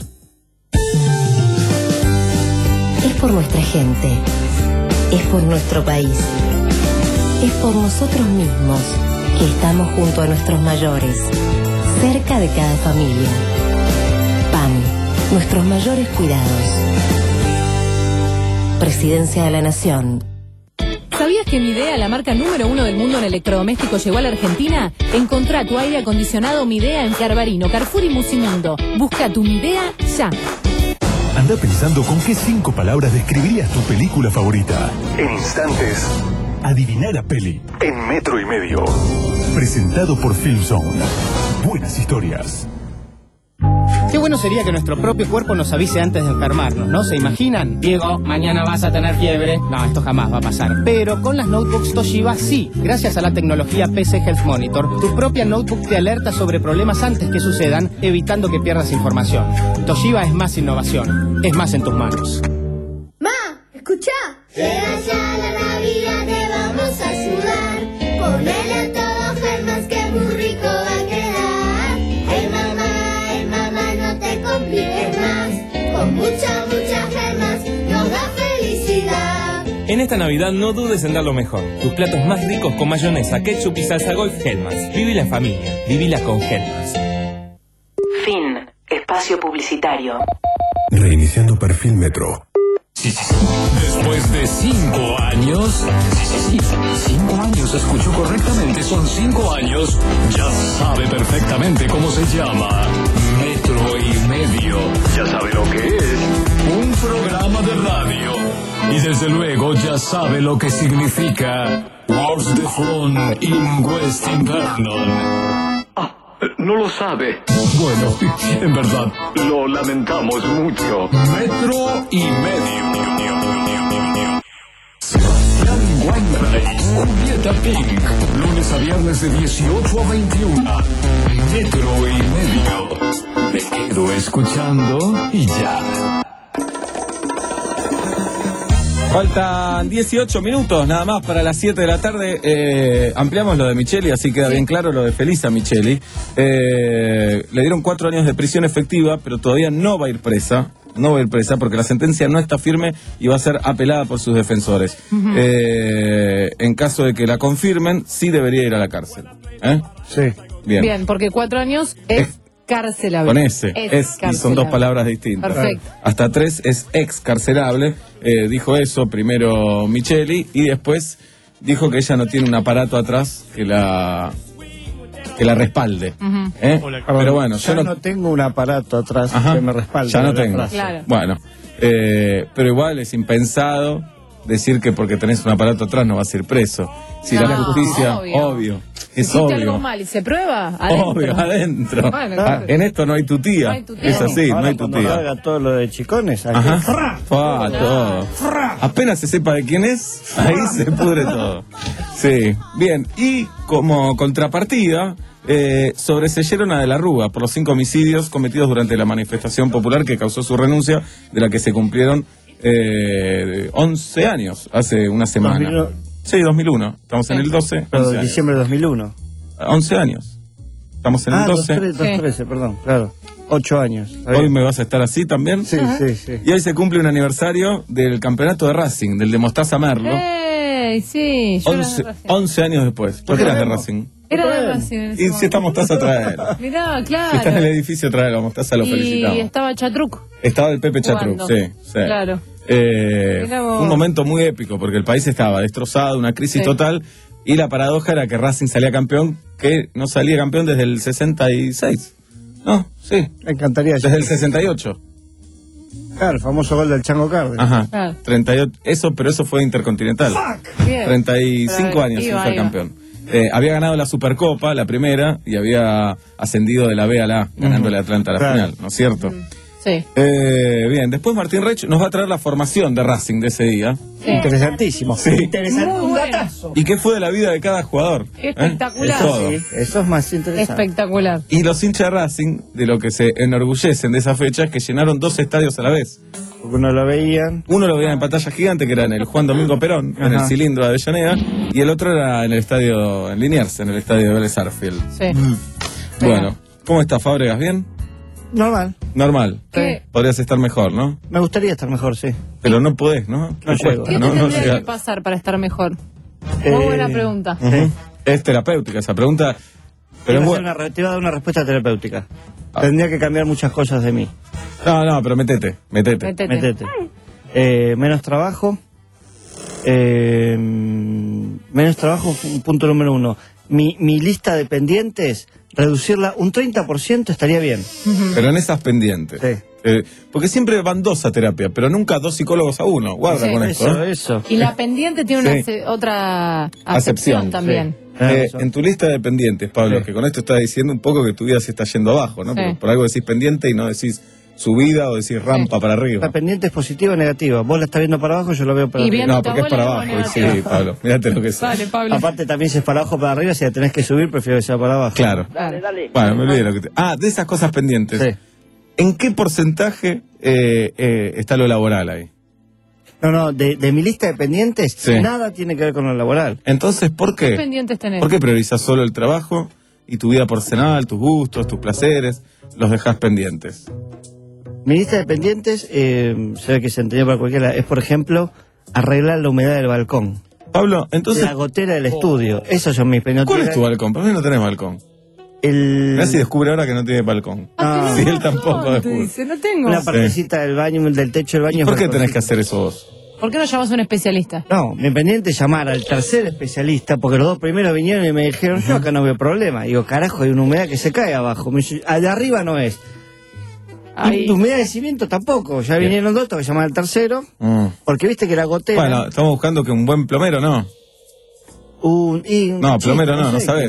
Es por nuestra gente, es por nuestro país, es por nosotros mismos que estamos junto a nuestros mayores, cerca de cada familia. P A M, nuestros mayores cuidados. Presidencia de la Nación. ¿Sabías que Midea, la marca número uno del mundo en electrodomésticos, llegó a la Argentina? Encontrá tu aire acondicionado Midea en Carbarino, Carrefour y Musimundo. Busca tu Midea ya. Anda pensando con qué cinco palabras describirías tu película favorita. En instantes, adivina la peli. En metro y medio. Presentado por Filmzone. Buenas historias. Qué bueno sería que nuestro propio cuerpo nos avise antes de enfermarnos, ¿no? ¿Se imaginan? Diego, mañana vas a tener fiebre. No, esto jamás va a pasar. Pero con las notebooks Toshiba sí. Gracias a la tecnología P C Health Monitor, tu propia notebook te alerta sobre problemas antes que sucedan, evitando que pierdas información. Toshiba es más innovación. Es más en tus manos. ¡Ma! ¡Escuchá! Llega ya la Navidad, te vamos a ayudar. Ponele a todo Germans que muy rico va a quedar. Hey mamá, hey mamá, no te compliques más. Con mucha, mucha Germans nos da felicidad. En esta Navidad no dudes en dar lo mejor. Tus platos más ricos con mayonesa, ketchup y salsa golf Hellmann's. Vivila en familia, vivila con Hellmann's. Fin. Espacio publicitario. Reiniciando perfil Metro. Sí, sí, sí. Después de cinco años, sí, sí, sí, cinco años, escuchó correctamente, son cinco años, ya sabe perfectamente cómo se llama. Metro y Medio. Ya sabe lo que es. Un programa de radio. Y desde luego ya sabe lo que significa Wars de Front in West Invernon. no lo sabe. Bueno, en verdad, lo lamentamos mucho. Metro y medio. Sebastián Weinreich, Julieta Pink, lunes a viernes de dieciocho a veintiuno. Metro y medio. Me quedo escuchando y ya. Faltan dieciocho minutos nada más para las siete de la tarde. Eh, ampliamos lo de Micheli, así queda bien claro lo de Felisa Micheli. Eh, le dieron cuatro años de prisión efectiva, pero todavía no va a ir presa. No va a ir presa porque la sentencia no está firme y va a ser apelada por sus defensores. Uh-huh. Eh, en caso de que la confirmen, sí debería ir a la cárcel. ¿Eh? Sí. Bien. Bien, porque cuatro años es... es carcelable. Con ese, es, es y son dos palabras distintas. Perfecto. Hasta tres es excarcelable. Eh, dijo eso primero Micheli y después dijo que ella no tiene un aparato atrás que la que la respalde. Uh-huh. ¿Eh? Pero bueno, ya yo no, no tengo un aparato atrás Ajá. que me respalde. Ya no tengo. Claro. Bueno, eh, pero igual es impensado decir que porque tenés un aparato atrás no vas a ir preso. Si no, la justicia, obvio. obvio Es ¿Hiciste obvio. algo mal y se prueba? Adentro. Obvio, adentro. Bueno, ah, en esto no hay tu tía. No hay tu tía. Es así, ahora no hay tu tía. Haga todo lo de chicones. Aquí. Ajá. Fra, todo. Fra. Apenas se sepa de quién es, ahí se pudre todo. Sí, bien. Y como contrapartida, eh, sobreseyeron a De la Rúa por los cinco homicidios cometidos durante la manifestación popular que causó su renuncia, de la que se cumplieron eh, once años, hace una semana. dos mil uno. Sí, dos mil uno. Estamos en el doce. Pero diciembre de dos mil uno. once años. Estamos en ah, el doce. dos mil trece, perdón, claro. ocho años. ¿Hoy me vas a estar así también? Sí, uh-huh. sí, sí. Y hoy se cumple un aniversario del campeonato de Racing, del de Mostaza Merlo. ¡Ey! Sí, yo once, once años después. ¿Por qué eras de Racing? Era de Racing. Y si está Mostaza, traer. Mirá, claro. Si está en el edificio, traer la Mostaza, lo y felicitamos. Y estaba Chatruc. Estaba el Pepe Chatruc, sí, sí. Claro. Eh, un momento muy épico porque el país estaba destrozado, una crisis sí. total, y la paradoja era que Racing salía campeón, que no salía campeón desde el sesenta y seis. No, sí. Me encantaría. Desde el sesenta y ocho. Claro, el famoso gol del Chango Cárdenas. Ajá. Claro. treinta y ocho, eso, pero eso fue intercontinental. Bien. treinta y cinco años sin ser campeón. Eh, había ganado la Supercopa, la primera, y había ascendido de la B a la A, ganándole a Atlanta a la claro. final, ¿no es cierto? Uh-huh. Sí. Eh, bien, después Martín Reich nos va a traer la formación de Racing de ese día. Sí. Interesantísimo. Sí. Interesante. Un datazo. ¿Y qué fue de la vida de cada jugador? Espectacular. ¿Eh? Sí, eso es más interesante. Espectacular. Y los hinchas de Racing, de lo que se enorgullecen de esa fecha, es que llenaron dos estadios a la vez. Porque uno lo veían. Uno lo veían en pantalla gigante, que era en el Juan Domingo Perón, Ajá. en el cilindro de Avellaneda, y el otro era en el estadio, en Liniers, en el estadio de Vélez Arfield. Sí. Mm. Bueno, ¿cómo estás, Fábregas? ¿Bien? Normal. Normal. ¿Qué? Podrías estar mejor, ¿no? Me gustaría estar mejor, sí. Pero no podés, ¿no? No llego. ¿Qué no, tendría no llega. que pasar para estar mejor? Eh, Muy buena pregunta. Uh-huh. Es terapéutica esa pregunta. Pero es una, te iba a dar una respuesta terapéutica. Ah. Tendría que cambiar muchas cosas de mí. No, no, pero metete, metete. Metete. Metete. Eh, menos trabajo. Eh, menos trabajo, punto número uno. Mi, mi lista de pendientes, reducirla un treinta por ciento estaría bien. Uh-huh. Pero en esas pendientes. Sí. Eh, porque siempre van dos a terapia, pero nunca dos psicólogos a uno. Guarda sí, con eso, esto. ¿eh? Eso. Y la pendiente tiene una sí. ace- otra acepción, acepción también. Sí. Eh, en tu lista de pendientes, Pablo, sí. que con esto estás diciendo un poco que tu vida se está yendo abajo, ¿no? Sí. Por, por algo decís pendiente y no decís subida o decís rampa sí. para arriba. La pendiente es positiva o negativa. Vos la estás viendo para abajo, yo lo veo para y arriba. No, porque es para abajo. Y sí, Pablo, mirate lo que es. Vale, Pablo. Aparte también si es para abajo o para arriba, si la tenés que subir, prefiero que sea para abajo. Claro. Dale, dale. Bueno, me olvidé lo que te... Ah, de esas cosas pendientes. Sí. ¿En qué porcentaje eh, eh, está lo laboral ahí? No, no, de, de mi lista de pendientes, sí. nada tiene que ver con lo laboral. Entonces, ¿por qué? ¿Qué pendientes tenés? ¿Por qué priorizas solo el trabajo y tu vida personal, tus gustos, tus placeres, los dejas pendientes? Mi lista de pendientes, eh, se ve que se entendió para cualquiera, es por ejemplo, arreglar la humedad del balcón. Pablo, entonces... La gotera del estudio, esos son mis pendientes. ¿Cuál es tu balcón? ¿Por qué no tenés balcón? El... Mirá si descubre ahora que no tiene balcón. Ah, si él tampoco descubre. Dice, no tengo. Una partecita sí. del baño, del techo del baño. ¿Por qué tenés que hacer eso vos? ¿Por qué no llamas a un especialista? No, mi pendiente es llamar al tercer especialista, porque los dos primeros vinieron y me dijeron, yo acá no veo problema. Digo, carajo, hay una humedad que se cae abajo. Me dice, de arriba no es. Y humedad de cimiento tampoco. Ya Bien. vinieron dos, tengo que llamar al tercero, mm. porque viste que la gotera... Bueno, estamos buscando que un buen plomero, ¿no? Un, y, no, plomero sí, no, no, no sabes.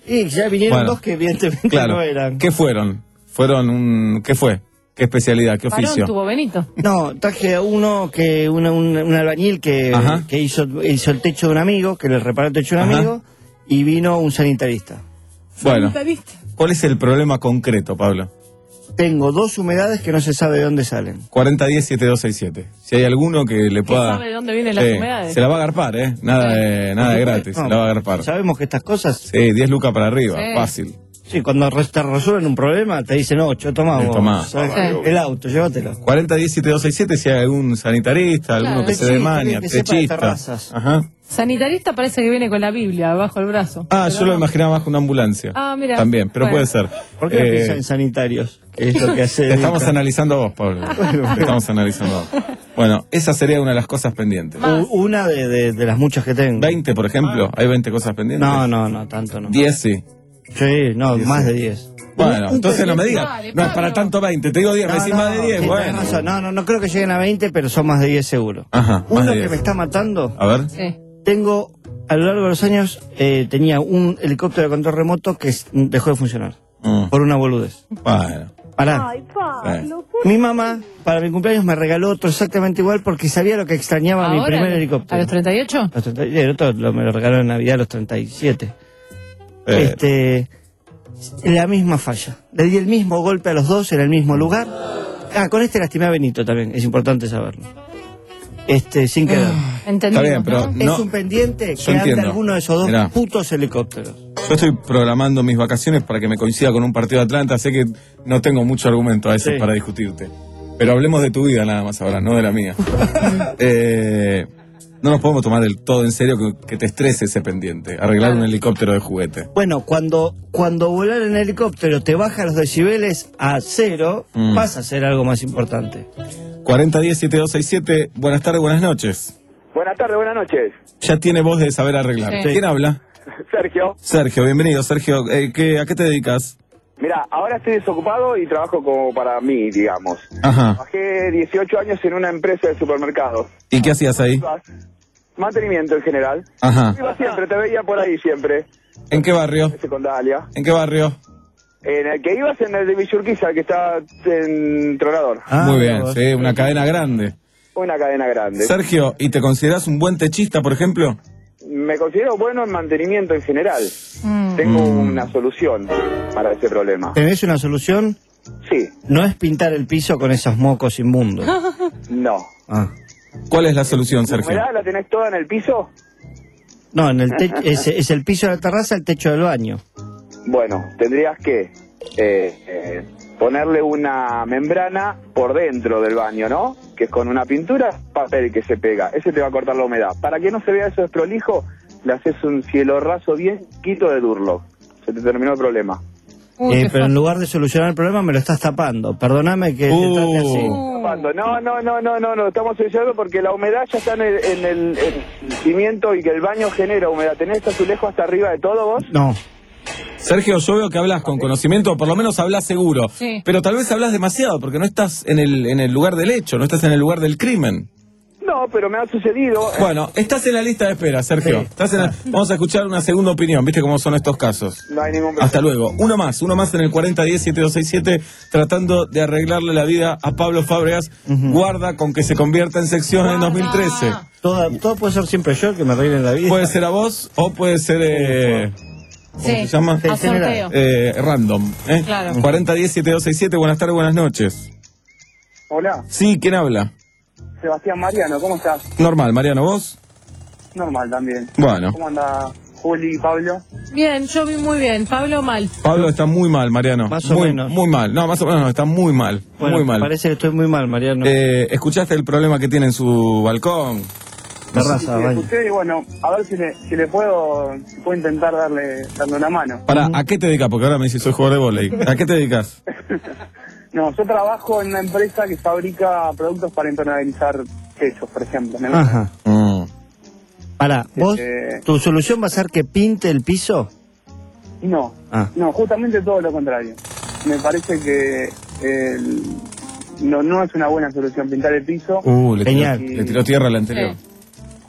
Y ya vinieron Bueno, dos que evidentemente Claro. no eran. ¿Qué fueron? Fueron un... ¿Qué fue? ¿Qué especialidad? ¿Qué Varón oficio? tuvo Benito. No, traje a uno que una, un, un albañil que, Ajá. que hizo, hizo el techo de un amigo, que le reparó el techo de un Ajá. amigo, y vino un sanitarista. Bueno, Sanitarista. ¿cuál es el problema concreto, Pablo? Tengo dos humedades que no se sabe de dónde salen. cuarenta diez setenta y dos sesenta y siete. Si hay alguno que le pueda... sabe de dónde vienen las Sí, humedades? Se la va a agarpar, ¿eh? Nada de, nada de gratis, No, se la va a agarpar. Sabemos que estas cosas, Sí, diez lucas para arriba, Sí. fácil. sí, cuando re- te resuelven un problema, te dicen, ocho, toma Eh, vos, tomá. ¿sabes? Sí. El auto, llévatelo. cuarenta diez setenta y dos sesenta y siete, si hay algún sanitarista, alguno Claro. que se Sí, dé mania, que sepa de techista. terrazas. Ajá. Sanitarista parece que viene con la Biblia bajo el brazo. Ah, Pero yo lo no. imaginaba más que una ambulancia. Ah, mira. También, pero Bueno. puede ser. ¿Por qué no Eh, piensa en sanitarios? Que es lo que hace. Te estamos Erika. analizando a vos, Pablo. Te estamos analizando a vos. Bueno, esa sería una de las cosas pendientes. U- Una de, de, de las muchas que tengo. veinte, por ejemplo. ¿Hay veinte cosas pendientes? No, no, no, tanto no. diez sí. Sí, no, diez, más sí. de diez. Bueno, Un- entonces no me digas. Dale, No es Pablo. para tanto veinte. Te digo diez, me No, decís no, más de diez. sí, Bueno. tenés razón. No, no, no creo que lleguen a veinte, pero son más de diez seguro. Ajá, más Uno de que diez. me está matando, A ver. Sí. tengo, a lo largo de los años, eh, tenía un helicóptero de control remoto que s- dejó de funcionar. Mm. Por una boludez. Bueno. Pará. Sí. Mi mamá, para mi cumpleaños, me regaló otro exactamente igual porque sabía lo que extrañaba mi ¿Ahora? primer ¿A helicóptero. los treinta y ocho? Los treinta y el otro lo- me lo regaló en Navidad a los treinta y siete. Eh, Este, la misma falla. Le di el mismo golpe a los dos en el mismo lugar. Ah, con este lastimé a Benito también, es importante saberlo. Este, sin querer. Entendimos, Está bien, pero ¿no? no. Es un pendiente Yo que anda entiendo. alguno de esos dos Mirá. putos helicópteros. Yo estoy programando mis vacaciones para que me coincida con un partido de Atlanta. Sé que no tengo mucho argumento a veces Sí. para discutirte. Pero hablemos de tu vida nada más ahora, no de la mía. eh, no nos podemos tomar del todo en serio que, que te estrese ese pendiente. Arreglar un helicóptero de juguete. Bueno, cuando, cuando volar en helicóptero te baja los decibeles a cero, Mm. vas a hacer algo más importante. cuarenta diez setenta y dos sesenta y siete. Buenas tardes, buenas noches. Buenas tardes, buenas noches. Ya tiene voz de saber arreglar. Sí. ¿Quién habla? Sergio. Sergio, bienvenido. Sergio, eh, ¿qué, ¿a qué te dedicas? Mira, ahora estoy desocupado y trabajo como para mí, digamos. Ajá. Trabajé dieciocho años en una empresa de supermercados. ¿Y qué hacías ahí? Mantenimiento en general. Ajá. Iba siempre, te veía por ahí siempre. ¿En qué barrio? En secundaria. ¿En qué barrio? En el que ibas en el de Villurquiza, que está en Tronador. Muy bien, sí, una cadena grande. Una cadena grande. Sergio, ¿y te consideras un buen techista, por ejemplo? Me considero bueno en mantenimiento en general. Tengo una solución para ese problema. ¿Tenés una solución? Sí. No es pintar el piso con esos mocos inmundos. No. Ah. ¿Cuál es la solución, Sergio? ¿Humedad la tenés toda en el piso? No, en el techo, es, es el piso de la terraza, el techo del baño. Bueno, tendrías que eh, eh, ponerle una membrana por dentro del baño, ¿no? Que es con una pintura, papel que se pega. Ese te va a cortar la humedad. Para que no se vea eso desprolijo, le haces un cielo raso bien quito de Durlock. Se te terminó el problema. Eh, pero en lugar de solucionar el problema me lo estás tapando. Perdóname que te trate así. Tapando. No, no, no, no, no, no, estamos solucionando porque la humedad ya está en el, en el, en el cimiento y que el baño genera humedad. ¿Tenés azulejo hasta arriba de todo vos? No. Sergio, yo veo que hablas con conocimiento, o por lo menos hablas seguro. Sí. Pero tal vez hablas demasiado, porque no estás en el, en el lugar del hecho, no estás en el lugar del crimen. No, pero me ha sucedido. Bueno, estás en la lista de espera, Sergio. Estás en la- Vamos a escuchar una segunda opinión, ¿viste cómo son estos casos? No hay ningún problema. Hasta luego. Uno más, uno más en el cuarenta diez setenta y dos sesenta y siete, tratando de arreglarle la vida a Pablo Fábregas. Guarda con que se convierta en sección en dos mil trece. Todo, todo puede ser siempre yo el que me arregle la vida. Puede ser a vos o puede ser... Eh, ¿Cómo Sí, se llama? a sorteo. Eh, random. ¿eh? Claro. cuarenta diez setenta y dos sesenta y siete, buenas tardes, buenas noches. Hola, Sí, ¿quién habla? Sebastián Mariano, ¿cómo estás? Normal, Mariano, ¿vos? Normal también. Bueno. ¿Cómo anda Juli y Pablo? Bien, yo vi muy bien. Pablo mal. Pablo está muy mal, Mariano. Más o muy, menos. Muy mal. No, más o menos no, está muy mal. Bueno, muy mal. parece que estoy muy mal, Mariano. Eh, ¿Escuchaste el problema que tiene en su balcón? Terraza, Sí, baño. escuché y bueno, a ver si le, si le puedo, si puedo intentar darle, darle una mano. Para, ¿a qué te dedicas? Porque ahora me dices soy jugador de vóley. ¿A qué te dedicas? No, yo trabajo en una empresa que fabrica productos para impermeabilizar techos, por ejemplo. ¿me Ajá. Mm. Pará, ¿vos, Eh, tu solución va a ser que pinte el piso? No, Ah. no, justamente todo lo contrario. Me parece que el- no, no es una buena solución pintar el piso. Uh, le tiró, Genial. le tiró tierra a la anterior.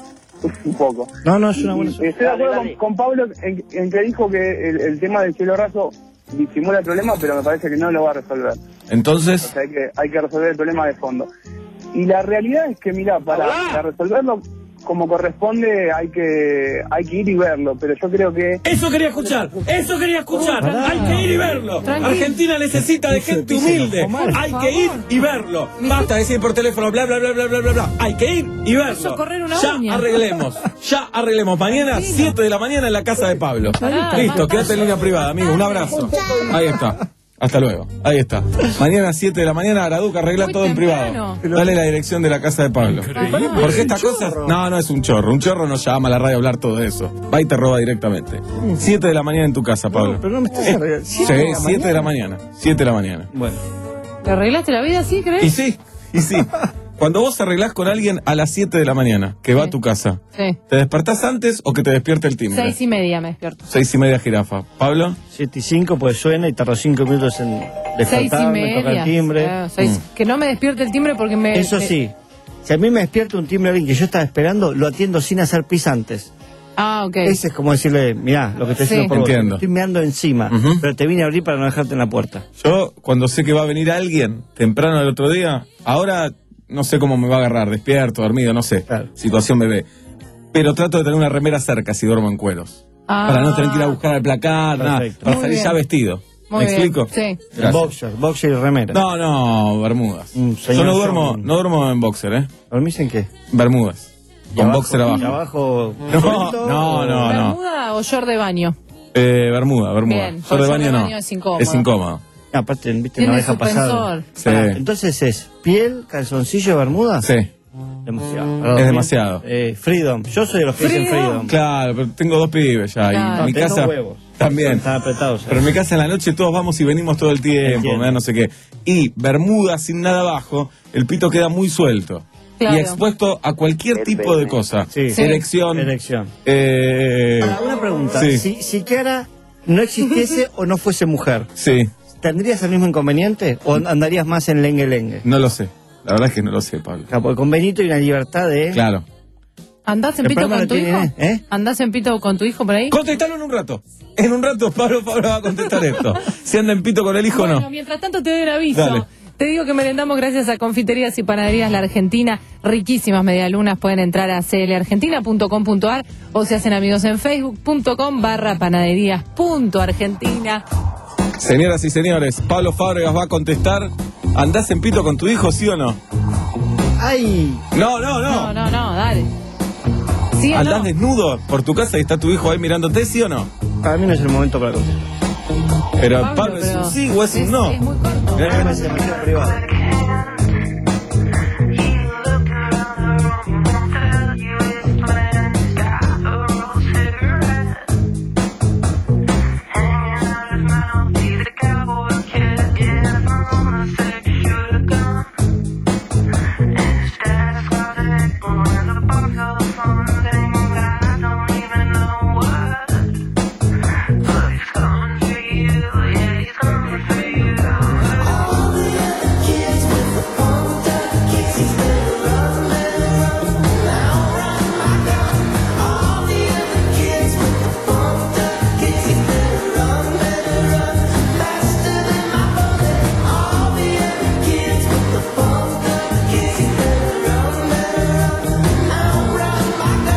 un poco. No, no, es una buena Y estoy de acuerdo con, con Pablo en, en que dijo que el, el tema del cielo raso disimula el problema, pero me parece que no lo va a resolver. Entonces, O sea, hay que, hay que resolver el problema de fondo. Y la realidad es que, mira, para, para resolverlo como corresponde hay que hay que ir y verlo, pero yo creo que... Eso quería escuchar, eso quería escuchar. Pará. Hay que ir y verlo. Tranquilo. Argentina necesita de gente humilde. Hay que ir y verlo. Basta de decir por teléfono bla bla bla bla bla bla bla. Hay que ir y verlo. Hizo correr una Ya uña. arreglemos. Ya arreglemos. Mañana siete de la mañana en la casa de Pablo. Pará, Listo, quédate en línea privada, amigo. Un abrazo. Ahí está. Hasta luego. Ahí está. Mañana siete de la mañana, Araduca arregla Muy todo temprano. en privado. Dale la dirección de la casa de Pablo. Porque estas cosas... No, no es un chorro. Un chorro no llama a la radio a hablar todo eso. Va y te roba directamente. siete de la mañana en tu casa, Pablo. Pero no me estás Eh, arreglando. Sí, ¿Siete de la siete de la mañana. siete de la mañana. Bueno. ¿Te arreglaste la vida así, crees? Y sí, y sí. Cuando vos arreglás con alguien a las siete de la mañana, que va a tu casa, Sí. ¿te despertás antes o que te despierte el timbre? Seis y media me despierto. Seis y media, jirafa. ¿Pablo? Siete y cinco, pues suena y tardo cinco minutos en Seis y despertarme, tocar media. el timbre. Claro, seis- Que no me despierte el timbre porque me... Eso me- sí, si a mí me despierta un timbre alguien que yo estaba esperando, lo atiendo sin hacer pis antes. Ah, ok. Ese es como decirle, mirá, lo que estoy Sí. haciendo por vos. Entiendo. Estoy meando encima, pero te vine a abrir para no dejarte en la puerta. Yo, cuando sé que va a venir alguien temprano del otro día, ahora no sé cómo me va a agarrar, despierto, dormido, no sé. Situación bebé. Pero trato de tener una remera cerca si duermo en cueros. Ah. Para no tener que ir a buscar al placar, nada, Perfecto. para Muy salir bien. ya vestido. Muy ¿Me bien. explico? Sí. Gracias. Boxer, boxer y remera. No, no, bermudas. señor Yo no duermo, John. no duermo en boxer, ¿eh? ¿Dormís en qué? Bermudas. ¿Y Con abajo? boxer abajo. ¿Y abajo? No, suelto no, o- no, no. ¿Bermuda o short de baño? Eh, bermuda, bermuda. Bien, Short de short baño de no. baño es incómodo. Es incómodo. Ah, aparte, viste, Tiene no deja suspensor. pasar. Sí. Pará, entonces es piel, calzoncillo, bermuda. Sí. Demasiado. Perdón, Es demasiado. Eh, freedom. Yo soy de los que dicen freedom. Claro, pero tengo dos pibes ya. Y Claro. en mi Tengo casa huevos. también. Están apretados. Pero en mi casa en la noche todos vamos y venimos todo el tiempo, Entiendo. me da no sé qué. Y bermuda sin nada abajo, el pito queda muy suelto. Claro. Y expuesto a cualquier tipo de cosa. Sí. Erección. Erección. Eh, Ahora, una pregunta. Sí. Si, si Kiara no existiese o no fuese mujer, Sí, ¿tendrías el mismo inconveniente o andarías más en lengue lengue? no lo sé. La verdad es que no lo sé, Pablo. Claro, porque con Benito hay una libertad de... Claro. ¿Andás en El pito problema con lo tu hijo? tiene, ¿eh? ¿Andás en pito con tu hijo por ahí? Contestalo en un rato. En un rato Pablo Pablo va a contestar esto. Si anda en pito con el hijo o Bueno, no. mientras tanto te doy el aviso. Dale. Te digo que merendamos gracias a Confiterías y Panaderías La Argentina. Riquísimas medialunas. Pueden entrar a c l argentina punto com punto a r o se hacen amigos en facebook punto com barra panaderías punto argentina. Señoras y señores, Pablo Fábregas va a contestar. ¿Andás en pito con tu hijo, sí o no? ¡Ay! No, no, No, no. no, no, dale. ¿Sí o ¿Andás no? desnudo por tu casa y está tu hijo ahí mirándote, sí o no? Para mí no es el momento para contestar. Pero Pablo, Pablo, ¿es pero un sí o es un no? Es muy corto. Mirá que me hace demasiado privado. Run, my God.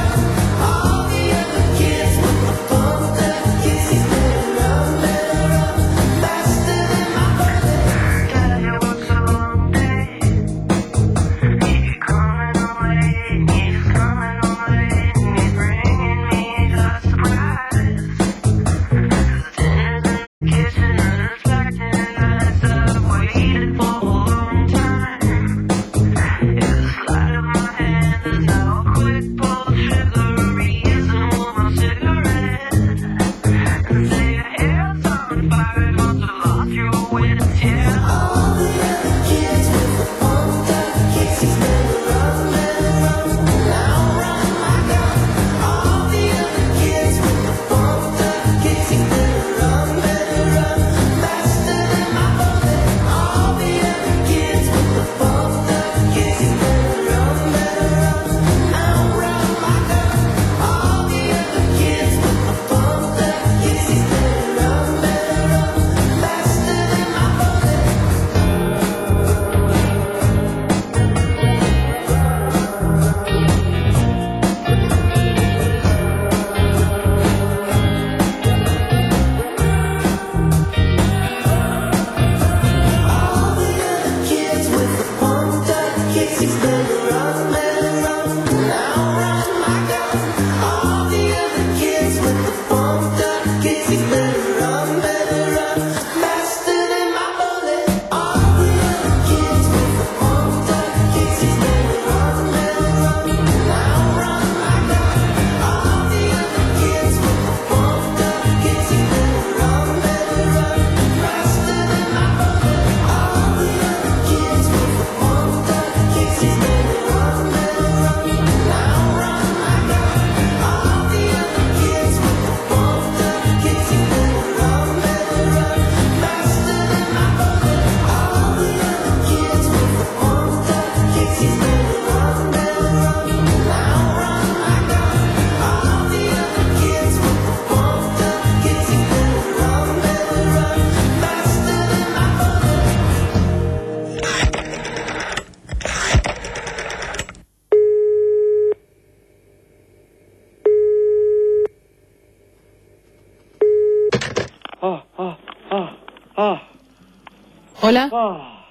ah, ah, ah, ah. Hola. Ah.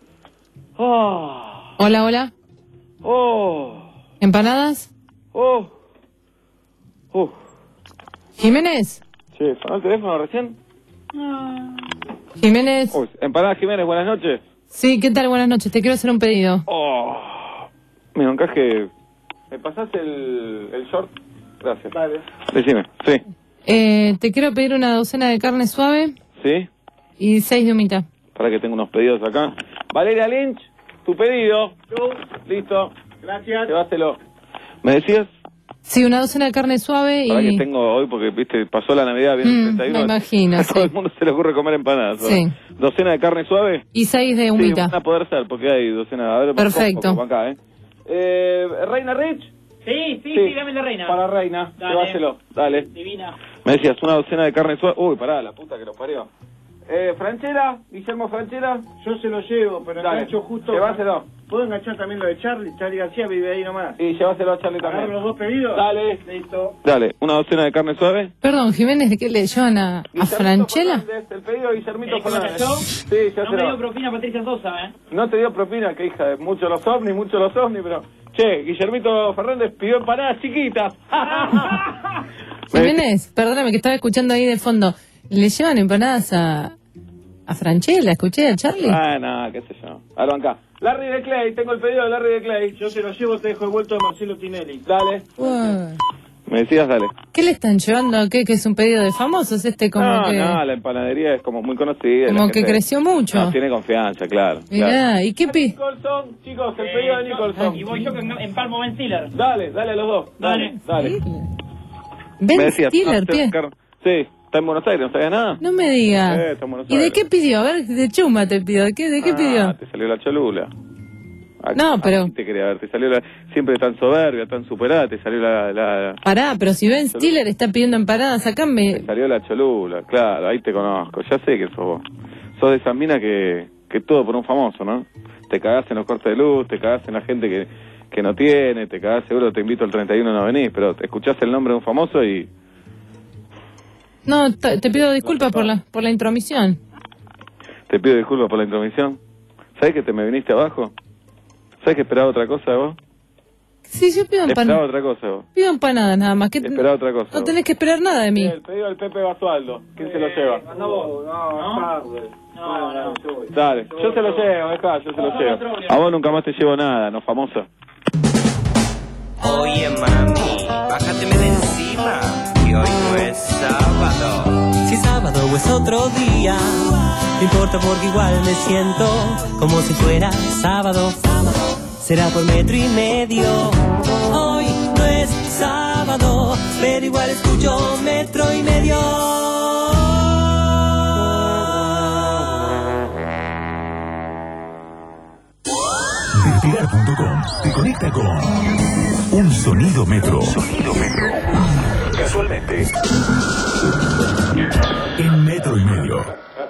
Ah. Hola, hola. Oh. ¿Empanadas? Oh. Uh. ¿Jiménez? Che, ¿sonó el teléfono recién? ¿Jiménez? Uy, Empanada Jiménez, buenas noches. Sí, ¿qué tal? Buenas noches. Te quiero hacer un pedido. Oh. Mira, un caje. ¿Me pasás el, el short? Gracias. Vale. Decime, sí. Eh, te quiero pedir una docena de carne suave ¿Sí? y seis de humita. Para que tengo unos pedidos acá. Valeria Lynch, tu pedido. Listo. Gracias. Llévatelo. ¿Me decías? Sí, una docena de carne suave Para que y... tengo hoy, porque viste, pasó la Navidad, viene el Mm, treinta y uno. me imagino, A todo sí. el mundo se le ocurre comer empanadas. Sí. ¿no? ¿Docena de carne suave? Y seis de humita. Sí, van a poder ser, porque hay docena. A ver, Perfecto. poco, poco acá, ¿eh? Eh, ¿Reina Rich? Sí, sí, Sí. sí, dame la reina. Para Reina, Dale. llévaselo, dale. Divina. Me decías, una docena de carne suave. Uy, pará, la puta que lo parió. Eh, Franchella, Guillermo Franchella. Yo se lo llevo, pero Dale, engancho justo. llévaselo. ¿Puedo enganchar también lo de Charlie? Charlie García vive ahí nomás. Y llévaselo a Charlie también. ¿Agarro los dos pedidos? Dale. Listo. Dale, una docena de carne suave. Perdón, Jiménez, ¿de qué le llevan a, a Guillermito Franchella? Fernández, el pedido de Guillermito ¿Querés que vaya Fernández. yo? Sí, ya No me dio propina Patricia Sosa, ¿eh? No te dio propina, que hija de mucho los ovnis, mucho los ovnis, pero... Che, Guillermito Fernández pidió empanadas chiquitas. Jiménez, perdóname que estaba escuchando ahí de fondo. ¿Le llevan empanadas a, a Franchella? ¿Escuché a Charlie? Ah, no, qué sé yo. Ahora acá. Larry de Clay, tengo el pedido de Larry de Clay. Yo se lo llevo, te dejo el vuelto de Marcelo Tinelli. Dale. Uy. Me decías, dale. ¿Qué le están llevando? ¿Qué? ¿Que es un pedido de famosos este? Como no, que... no, la empanadería es como muy conocida. Como la que gente- creció mucho. No, tiene confianza, claro. Mirá, claro. ¿y qué pi? Nicholson, chicos, el pedido de Nicholson. Y voy yo que empalmo Ben Stiller. Dale, dale a los dos. Dale, dale. Ben Me decías, Stiller, no, pie. Car- Sí, está en Buenos Aires, ¿no sabía nada? No me diga. Eh, está en Buenos ¿Y de Aires. qué pidió? A ver, de chuma te pidió. ¿De qué, de qué Ah, pidió? te salió la cholula. Ah, No, pero- así te quería ver, te salió la... Siempre tan soberbia, tan superada, te salió la... la... Pará, pero si Ben Stiller está pidiendo empanadas acá, me... Te salió la cholula, claro, ahí te conozco, ya sé que sos vos. Sos de esa mina que, que todo por un famoso, ¿no? Te cagás en los cortes de luz, te cagás en la gente que, que no tiene, te cagás seguro, te invito el treinta y uno, no venís, pero te escuchás el nombre de un famoso y No, t- te pido disculpas por la, por la intromisión. te pido disculpas por la intromisión. ¿Sabés que te me viniste abajo? ¿Sabés que esperaba otra cosa vos? Sí, yo pido Esperaba empanadas. otra cosa vos. Pido empanadas nada más. Que Esperaba otra cosa no vos. tenés que esperar nada de mí. El pedido del Pepe Basualdo, ¿quién se lo lleva? No, no, no. No, no. Dale, yo se lo llevo, dejá, yo se lo llevo. A vos nunca más te llevo nada, ¿no, famoso? Oye mami, bájateme de encima, que hoy no es sábado. Si es sábado o es otro día, no importa porque igual me siento como si fuera sábado. Será por metro y medio. Hoy no es sábado, pero igual escucho metro y medio. Despegar punto com te conecta con un sonido metro. Sonido metro. Casualmente. En metro y medio.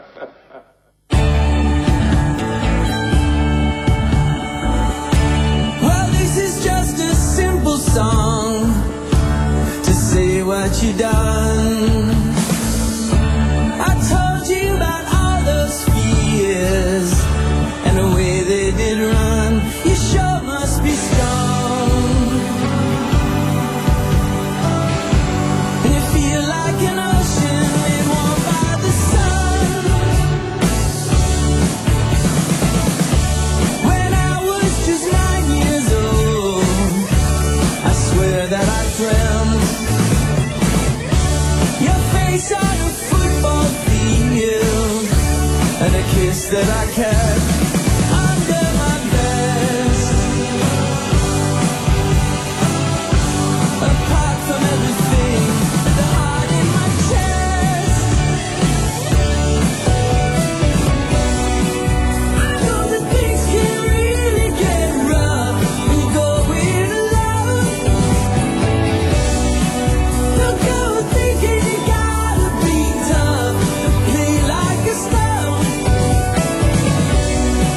Well, this is just a simple song to say what you done. I told you about all those fears and the way they did run. You sure must be strong. And you feel like an ocean made warm by the sun. When I was just nine years old, I swear that I dreamt your face on a football field and a kiss that I kept under my vest. Apart from everything, the heart in my chest. I know that things can really get rough when you go in love. Don't go thinking you gotta be tough, play like a star.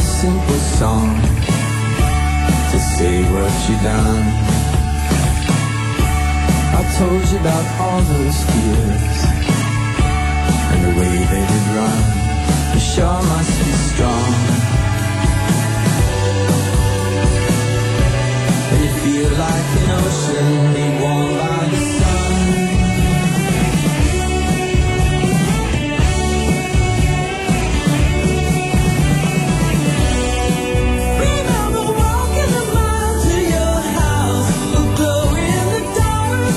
simple song to say what you done. I told you about all those fears and the way they did run. You sure must be strong. And you feel like an ocean being warmed by the sun. Remember walking a mile to your house, a glow in the dark.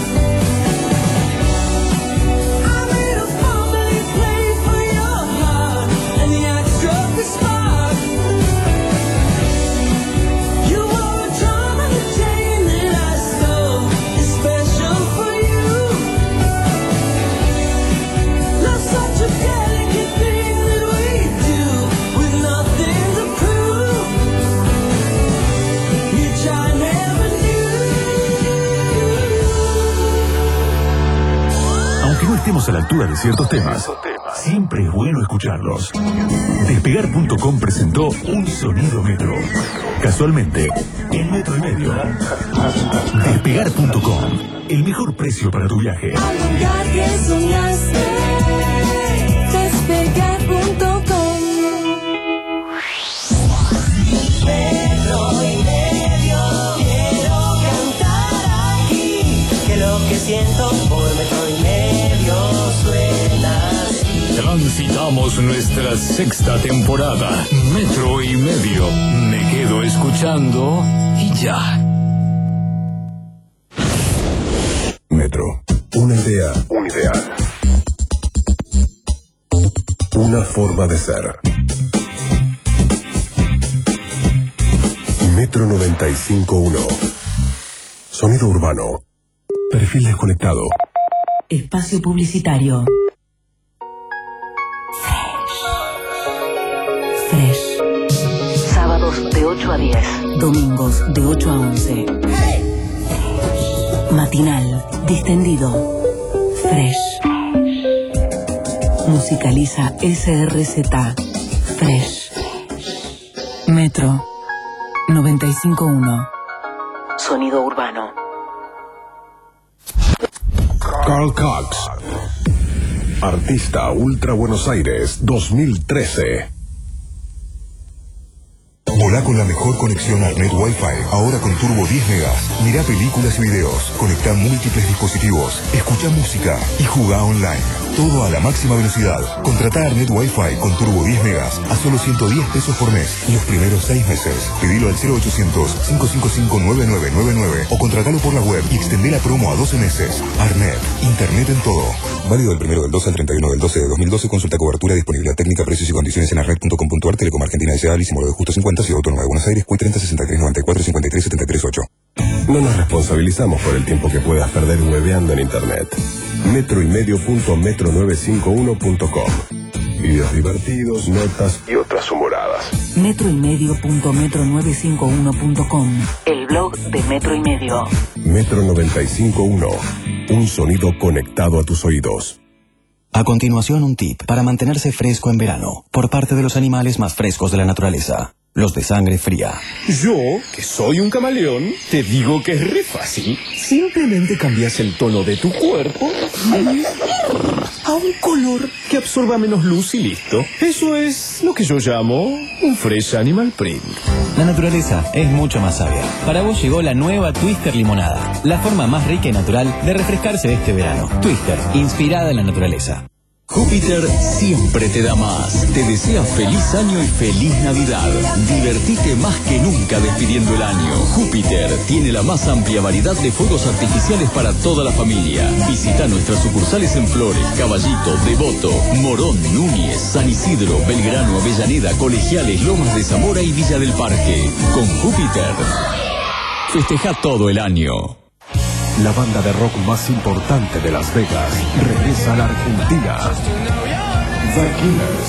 I made a family play for your heart, and the act struck a spark. You wore a charm and a chain that I stole, is special for you. Love's such a delicate thing that we do with nothing to prove, which I never Aunque no estemos a la altura de ciertos temas, siempre es bueno escucharlos. Despegar punto com presentó Un Sonido Metro. Casualmente, en metro y medio. Despegar punto com, el mejor precio para tu viaje. lugar que soñaste. Despegar punto com. Metro y medio, quiero cantar aquí, que lo que siento por metro y medio suena así. Transitamos nuestra sexta temporada. Metro y medio. Me quedo escuchando y ya. Metro. Una idea. Un ideal. Una forma de ser. Metro noventa y cinco punto uno. Sonido urbano. Perfil desconectado. Espacio publicitario. Fresh. Sábados de ocho a diez. Domingos de ocho a once. Matinal. Distendido. Fresh. Musicaliza S R Z. Fresh. Metro noventa y cinco punto uno. Sonido urbano. Carl Cox. Artista Ultra Buenos Aires dos mil trece. Volá con la mejor conexión Arnet Wi-Fi, ahora con turbo diez megas. Mirá películas y videos, conectá múltiples dispositivos, escuchá música y jugá online. Todo a la máxima velocidad. Contratá Arnet Wi-Fi con turbo diez megas a solo ciento diez pesos por mes los primeros seis meses. Pedilo al cero ochocientos, cinco cinco cinco, nueve nueve nueve nueve o contratalo por la web y extendé la promo a doce meses. Arnet, internet en todo. Válido del primero del doce al treinta y uno del doce de dos mil doce. Consulta cobertura, disponibilidad técnica, precios y condiciones en arnet punto com punto ar. Telecom Argentina S A, Lísimo de Justo cincuenta, Ciudad Autónoma de Buenos Aires, C U I treinta sesenta y tres noventa y cuatro cincuenta y tres setenta y tres ocho. No nos responsabilizamos por el tiempo que puedas perder hueveando en internet. Metro y medio punto metro novecientos cincuenta y uno punto com. Videos divertidos, notas y otras humoradas. Metro y medio punto metro novecientos cincuenta y uno punto com. El blog de Metro y Medio. Metro noventa y cinco punto uno. Un sonido conectado a tus oídos. A continuación, un tip para mantenerse fresco en verano, por parte de los animales más frescos de la naturaleza, los de sangre fría. Yo, que soy un camaleón, te digo que es re fácil. Simplemente cambias el tono de tu cuerpo a un color que absorba menos luz y listo. Eso es lo que yo llamo un Fresh Animal Print. La naturaleza es mucho más sabia. Para vos llegó la nueva Twister Limonada, la forma más rica y natural de refrescarse este verano. Twister, inspirada en la naturaleza. Júpiter siempre te da más. Te desea feliz año y feliz Navidad. Divertite más que nunca despidiendo el año. Júpiter tiene la más amplia variedad de fuegos artificiales para toda la familia. Visita nuestras sucursales en Flores, Caballito, Devoto, Morón, Núñez, San Isidro, Belgrano, Avellaneda, Colegiales, Lomas de Zamora y Villa del Parque. Con Júpiter, festeja todo el año. La banda de rock más importante de Las Vegas regresa a la Argentina. The Killers.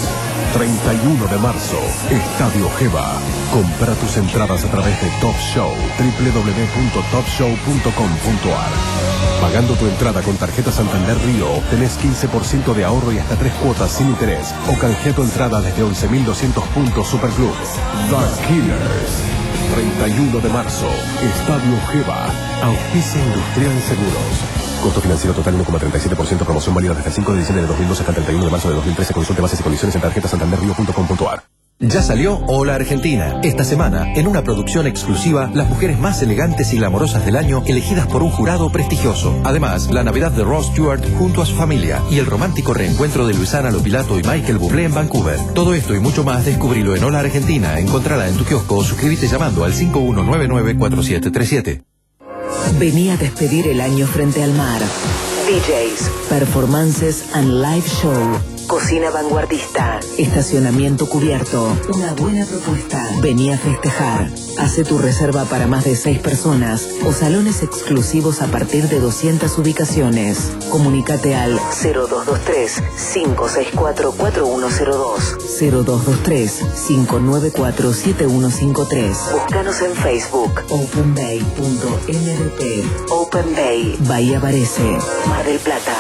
treinta y uno de marzo, Estadio Geva. Compra tus entradas a través de Top Show, doble u doble u doble u punto top show punto com punto a r. Pagando tu entrada con tarjeta Santander Río, obtenés quince por ciento de ahorro y hasta tres cuotas sin interés. O canjea tu entrada desde once mil doscientos puntos Superclub. The Killers. treinta y uno de marzo, Estadio Geva. Auspicia Industrial Seguros. Costo financiero total uno coma treinta y siete por ciento. Promoción válida desde el cinco de diciembre de dos mil doce hasta el treinta y uno de marzo de dos mil trece. Consulte bases y condiciones en tarjeta santander río punto com punto a r. Ya salió Hola Argentina. Esta semana, en una producción exclusiva, las mujeres más elegantes y glamorosas del año, elegidas por un jurado prestigioso. Además, la Navidad de Ross Stewart junto a su familia y el romántico reencuentro de Luisana Lopilato y Michael Bublé en Vancouver. Todo esto y mucho más, descubrilo en Hola Argentina. Encontrala en tu kiosco o suscríbete llamando al cinco uno nueve nueve cuatro siete tres siete. Vení a despedir el año frente al mar. D Js, performances and live show. Cocina vanguardista. Estacionamiento cubierto. Una buena propuesta. Vení a festejar. Hace tu reserva para más de seis personas o salones exclusivos a partir de doscientas ubicaciones. Comunícate al cero dos dos tres, cinco seis cuatro, cuatro uno cero dos, cero dos dos tres, cinco nueve cuatro, siete uno cinco tres. Búscanos en Facebook. open bay punto m d p. Open Bay, Bahía Varese, Mar del Plata.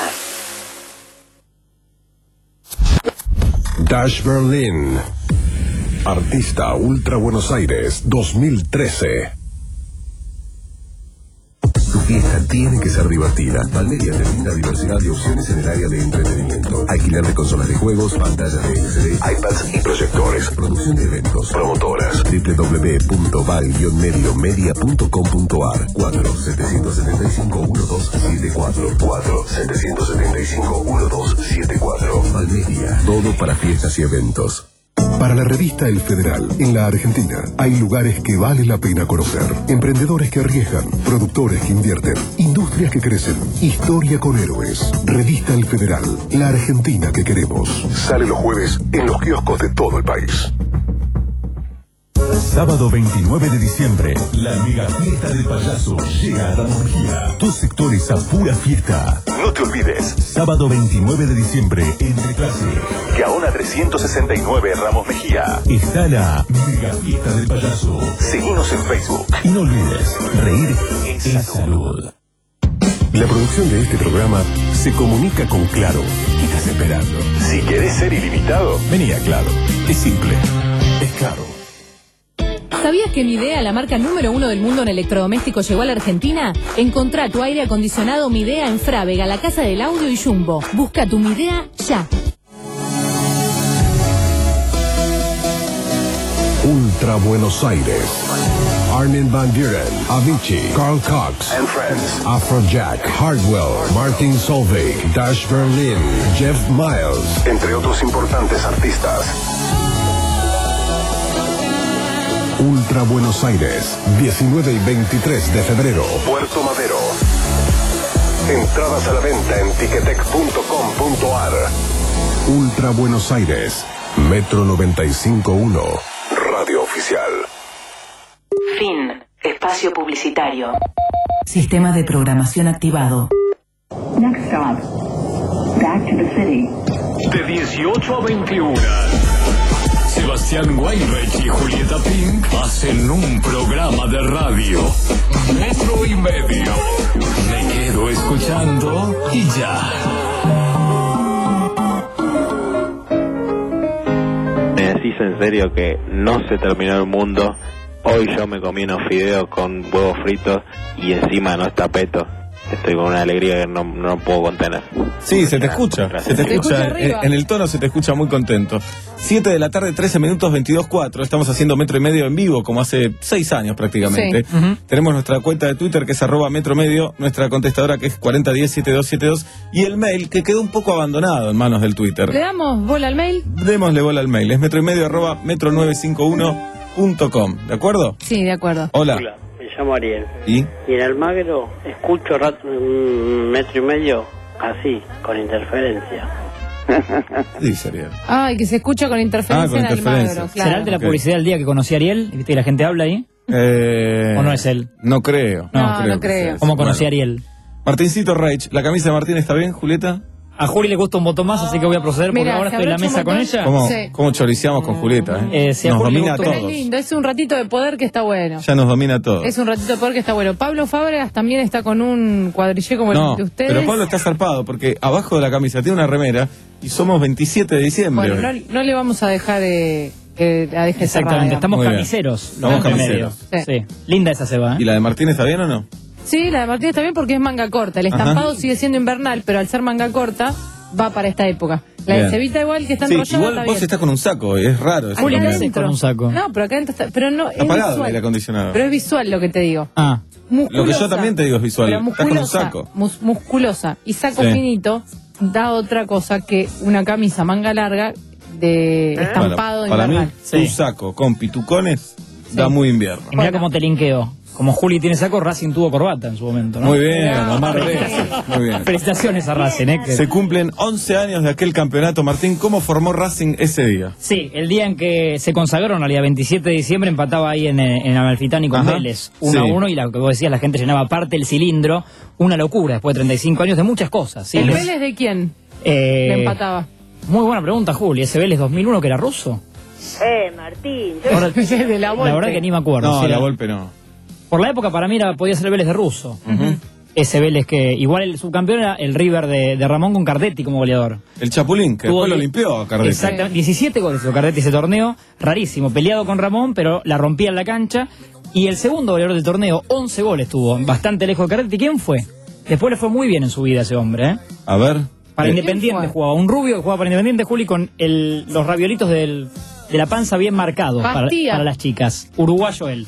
Dash Berlin. Artista Ultra Buenos Aires dos mil trece. Tu fiesta tiene que ser divertida. Valmedia te brinda diversidad de opciones en el área de entretenimiento. Alquiler de consolas de juegos, pantallas de L C D, iPads y proyectores. Producción de eventos. Promotoras. doble u doble u doble u punto val guion medio media punto com punto a r. cuatro siete siete cinco uno dos siete cuatro. cuatro siete siete cinco uno dos siete cuatro. Valmedia. Todo para fiestas y eventos. Para la revista El Federal, en la Argentina, hay lugares que vale la pena conocer. Emprendedores que arriesgan, productores que invierten, industrias que crecen, historia con héroes. Revista El Federal, la Argentina que queremos. Sale los jueves en los kioscos de todo el país. Sábado veintinueve de diciembre, la mega fiesta del payaso llega a Ramos Mejía. Dos sectores a pura fiesta. No te olvides. Sábado veintinueve de diciembre, entre clase. Gaona trescientos sesenta y nueve Ramos Mejía. Está la mega fiesta del payaso. Seguinos en Facebook. Y no olvides, reír es salud. La producción de este programa se comunica con Claro. ¿Qué estás esperando? Si querés ser ilimitado, vení a Claro. Es simple. Es Claro. ¿Sabías que Midea, la marca número uno del mundo en electrodomésticos, llegó a la Argentina? Encontrá tu aire acondicionado Midea en Frávega, la Casa del Audio y Jumbo. Busca tu Midea ya. Ultra Buenos Aires. Armin van Buren, Avicii, Carl Cox and Friends, Afrojack, Hardwell, Martin Solveig, Dash Berlin, Jeff Miles, entre otros importantes artistas. Ultra Buenos Aires, diecinueve y veintitrés de febrero, Puerto Madero. Entradas a la venta en ticketek punto com punto a r. Ultra Buenos Aires, Metro noventa y cinco punto uno, Radio Oficial. Fin. Espacio publicitario. Sistema de programación activado. Next stop. Back to the city. De dieciocho a veintiuno. Sebastián Weinreich y Julieta Pink hacen un programa de radio. Metro y medio. Me quedo escuchando y ya. ¿Me decís en serio que no se terminó el mundo? Hoy yo me comí unos fideos con huevos fritos y encima no está Peto. Estoy con una alegría que no, no puedo contener. Sí, se te escucha. Se te escucha. En, en el tono se te escucha muy contento. siete de la tarde, trece minutos, veintidós cuatro. Estamos haciendo Metro y Medio en vivo, como hace seis años prácticamente. Sí. Uh-huh. Tenemos nuestra cuenta de Twitter, que es arroba Metro Medio, nuestra contestadora, que es cuarenta diez, setenta y dos setenta y dos, y el mail, que quedó un poco abandonado en manos del Twitter. ¿Le damos bola al mail? Démosle bola al mail. Es metro y medio arroba metro novecientos cincuenta y uno punto com. ¿De acuerdo? Sí, de acuerdo. Hola. Hola, me llamo Ariel. ¿Y? Y en Almagro escucho rato, un metro y medio así, con interferencia. Dice Ariel. Ay, que se escucha con interferencia Ah, con en interferencia. Almagro. Claro. ¿Será el de la Ok. publicidad del día que conocí a Ariel? ¿Viste que la gente habla ahí? Eh, ¿O no es él? No creo. No, no que creo. sea ¿Cómo eso. conocí a Bueno. Ariel? Martincito Reich, ¿la camisa de Martín está bien, Julieta? A Juli le gusta un voto más, así que voy a proceder porque Mirá, ahora se estoy en la abrocha un mesa con botón. ella. ¿Cómo, Sí. cómo choriciamos con Julieta? ¿eh? Eh, si a nos Juli le domina a gustó- Pero es todos. lindo, es un ratito de poder que está bueno. Ya nos domina a todos. Es un ratito de poder que está bueno. Pablo Fábregas también está con un cuadrillé como No, el de ustedes. pero Pablo está zarpado porque abajo de la camisa tiene una remera y somos veintisiete de diciembre. Bueno, hoy. no, no le vamos a dejar eh, que la deje Exactamente, cerrada. estamos Muy bien. camiseros. Estamos los camiseros. medios. Sí. Linda esa se va, ¿eh? ¿Y la de Martín está bien o no? Sí, la de Martín está bien porque es manga corta. El Ajá. estampado sigue siendo invernal, pero al ser manga corta va para esta época. La Bien. de Cevita igual que está Sí, enrollada igual está vos bien. estás con un saco, es raro. eso Acá también. adentro. con un saco. No, pero acá adentro está. Pero no, es Apagado el visual. aire acondicionado. Pero es visual lo que te digo. Ah. Lo que yo Musculosa, también te digo es visual. pero Estás con un musculosa, saco. mus- musculosa y saco Sí. finito da otra cosa que una camisa manga larga de estampado Para, para mí, invernal. Sí. un saco con pitucones da muy invierno. Y mira cómo te linkeo. Como Juli tiene saco, Racing tuvo corbata en su momento, ¿no? Muy bien, Omar Reyes. Muy bien. Felicitaciones a Racing, ¿eh? Que- Se cumplen once años de aquel campeonato, Martín. ¿Cómo formó Racing ese día? Sí, el día en que se consagró, en realidad, veintisiete de diciembre, empataba ahí en, eh, en Amalfitani con Ajá. Vélez, uno Sí. a uno, y la que vos decías, la gente llenaba parte del cilindro, una locura, después de treinta y cinco años de muchas cosas. ¿sí? ¿El Les- Vélez de quién eh, le empataba? Muy buena pregunta, Juli. ¿Ese Vélez dos mil uno que era ruso? Eh, Martín. Ahora- de la la Volpe. verdad que ni me acuerdo. No, sí, la era- golpe no. Por la época para mí era, podía ser el Vélez de ruso. Ese Vélez que, igual el subcampeón era el River de, de Ramón con Cardetti como goleador. El Chapulín, que Tuvo después lo die- limpió a Cardetti. Exactamente, diecisiete goles hizo Cardetti ese torneo, rarísimo, peleado con Ramón, pero la rompía en la cancha. Y el segundo goleador del torneo, once goles tuvo, bastante lejos de Cardetti. ¿Quién fue? Después le fue muy bien en su vida ese hombre, ¿eh? A ver. Para Eh, Independiente jugaba, un rubio que jugaba para Independiente, Juli, con el, los raviolitos del, de la panza bien marcados para, Bastía. para las chicas. Uruguayo él.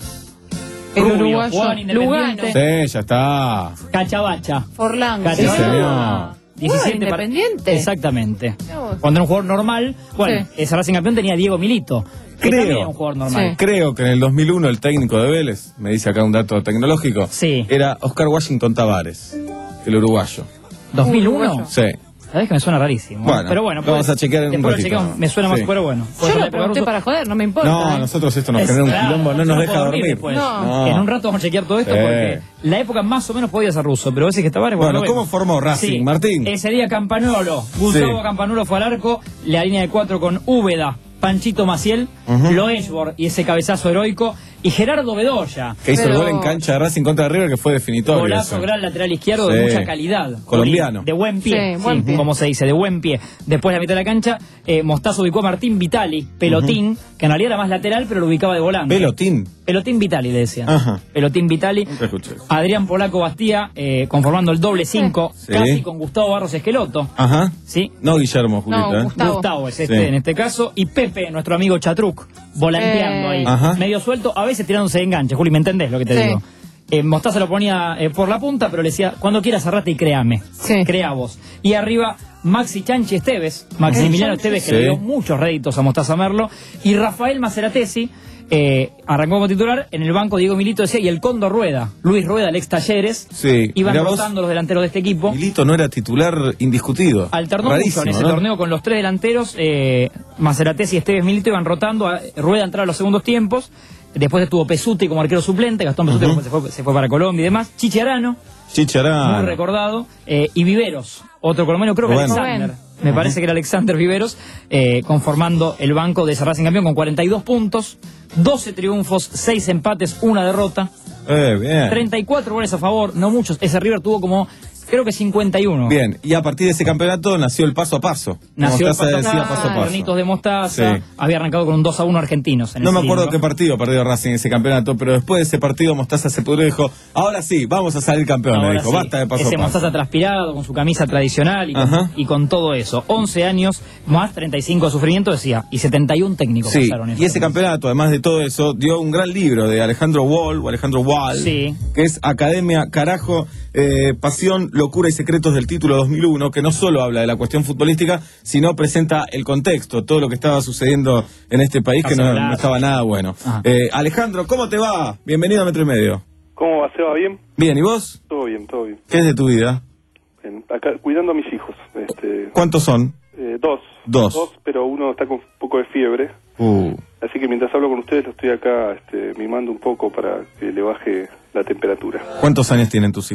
El Rubio, uruguayo, jugaba en Independiente. Sí, ya está. Cachabacha. Forlán. Cachabacha. Sí, señor. diecisiete para- Independiente. Exactamente. Mirá vos. Cuando era un jugador normal, bueno, Sí. ese Racing campeón tenía Diego Milito, que también era Creo, un jugador normal. Sí. creo que en el dos mil uno el técnico de Vélez, me dice acá un dato tecnológico, Sí. era Oscar Washington Tavares, el uruguayo. ¿dos mil uno? Uruguayo. Sí. Sabés que me suena rarísimo. ¿eh? Bueno, pero bueno, lo vamos a chequear en un después lo ratito. chequeamos, me suena más, Sí. pero bueno. Yo lo pregunté para joder, no me importa. No, ¿eh? nosotros esto nos Es- genera un claro, quilombo, no yo nos no deja puedo dormir. después. No. En un rato vamos a chequear todo esto Sí. porque la época más o menos podía ser ruso, pero ese que estaba Bueno, ¿cómo formó Racing, Martín? Ese día Campanolo, Gustavo Sí. Campanolo fue al arco, la línea de cuatro con Úbeda, Panchito Maciel, Ujú. Loeshbor y ese cabezazo heroico, y Gerardo Bedoya. Que hizo el Pero- gol en cancha de Racing contra River, que fue definitorio. Golazo, ese. gran lateral izquierdo de Sí. mucha calidad. Colombiano. De buen pie, Sí, buen sí, pie. como se dice, de buen pie. Después de la mitad de la cancha, eh, Mostazo ubicó a Martín Vitali, Pelotín, que en realidad era más lateral, pero lo ubicaba de volante. Pelotín. Pelotín Vitali, le decía. Ajá. Pelotín Vitali. Nunca escuché. Adrián Polaco Bastía, eh, conformando el doble cinco, Sí. casi con Gustavo Barros Esqueloto. Ajá. Sí. No Guillermo, Julieta. No, ¿eh? Gustavo. Gustavo es este Sí. en este caso. Y Pepe, nuestro amigo Chatruc, volanteando Eh. ahí. Ajá. Medio suelto, a veces tirándose de enganche. Juli, ¿me entendés lo que te Sí. digo? Eh, Mostaza lo ponía eh, por la punta, pero le decía, cuando quieras cerrate y créame. Sí. Crea vos. Y arriba, Maxi Chanchi Esteves, Maximiliano Eh, Esteves, que Sí. le dio muchos réditos a Mostaza Merlo. Y Rafael Maceratesi, eh, arrancó como titular. En el banco Diego Milito decía, y el Cóndor Rueda, Luis Rueda, el ex Talleres. Sí. Iban Mirá vos, rotando los delanteros de este equipo. Milito no era titular indiscutido. Alternó Rarísimo, mucho en ese ¿no? torneo con los tres delanteros. Eh, Maceratesi y Esteves Milito iban rotando. A, Rueda entraba a los segundos tiempos. Después estuvo Pesuti como arquero suplente. Gastón Pesuti Ujú. después se, fue, se fue para Colombia y demás. Chichi Arano, Chicharán. muy recordado. Eh, y Viveros, otro colombiano, creo que Rubén. Alexander. Rubén. Me parece que era Alexander Viveros, eh, conformando el banco de ese Racing campeón con cuarenta y dos puntos, doce triunfos, seis empates, una derrota, Eh, bien. treinta y cuatro goles a favor, no muchos. Ese River tuvo como, creo que cincuenta y uno. Bien, y a partir de ese campeonato nació el paso a paso. Nació el Mostaza paso a decía paso, paso a paso. granitos de mostaza, Sí. había arrancado con un dos a uno argentinos. En No el me acuerdo cilindro. qué partido perdió Racing en ese campeonato, pero después de ese partido Mostaza se pudrió y dijo, ahora sí, vamos a salir campeón, le Ahora dijo, sí, basta de paso ese a paso. mostaza transpirado, con su camisa tradicional y con, Ajá. y con todo eso. once años, más treinta y cinco de sufrimiento, decía, y setenta y uno técnicos Sí, pasaron en y ese campeonato, además de todo eso, dio un gran libro de Alejandro Wall, o Alejandro Wall, Sí. que es Academia Carajo, eh, Pasión, Locura y Secretos del título dos mil uno, que no solo habla de la cuestión futbolística, sino presenta el contexto, todo lo que estaba sucediendo en este país, que no, Caso no estaba nada bueno. Ajá. Eh, Alejandro, ¿cómo te va? Bienvenido a Metro y Medio. ¿Cómo va, Seba? ¿Bien? Bien, ¿y vos? Todo bien, todo bien. ¿Qué es de tu vida? Bien, acá cuidando a mis hijos. Este, ¿Cuántos son? eh, dos. Dos. Dos, pero uno está con un poco de fiebre. Uh, Así que mientras hablo con ustedes, lo estoy acá este, mimando un poco para que le baje la temperatura. ¿Cuántos años tienen tus hijos?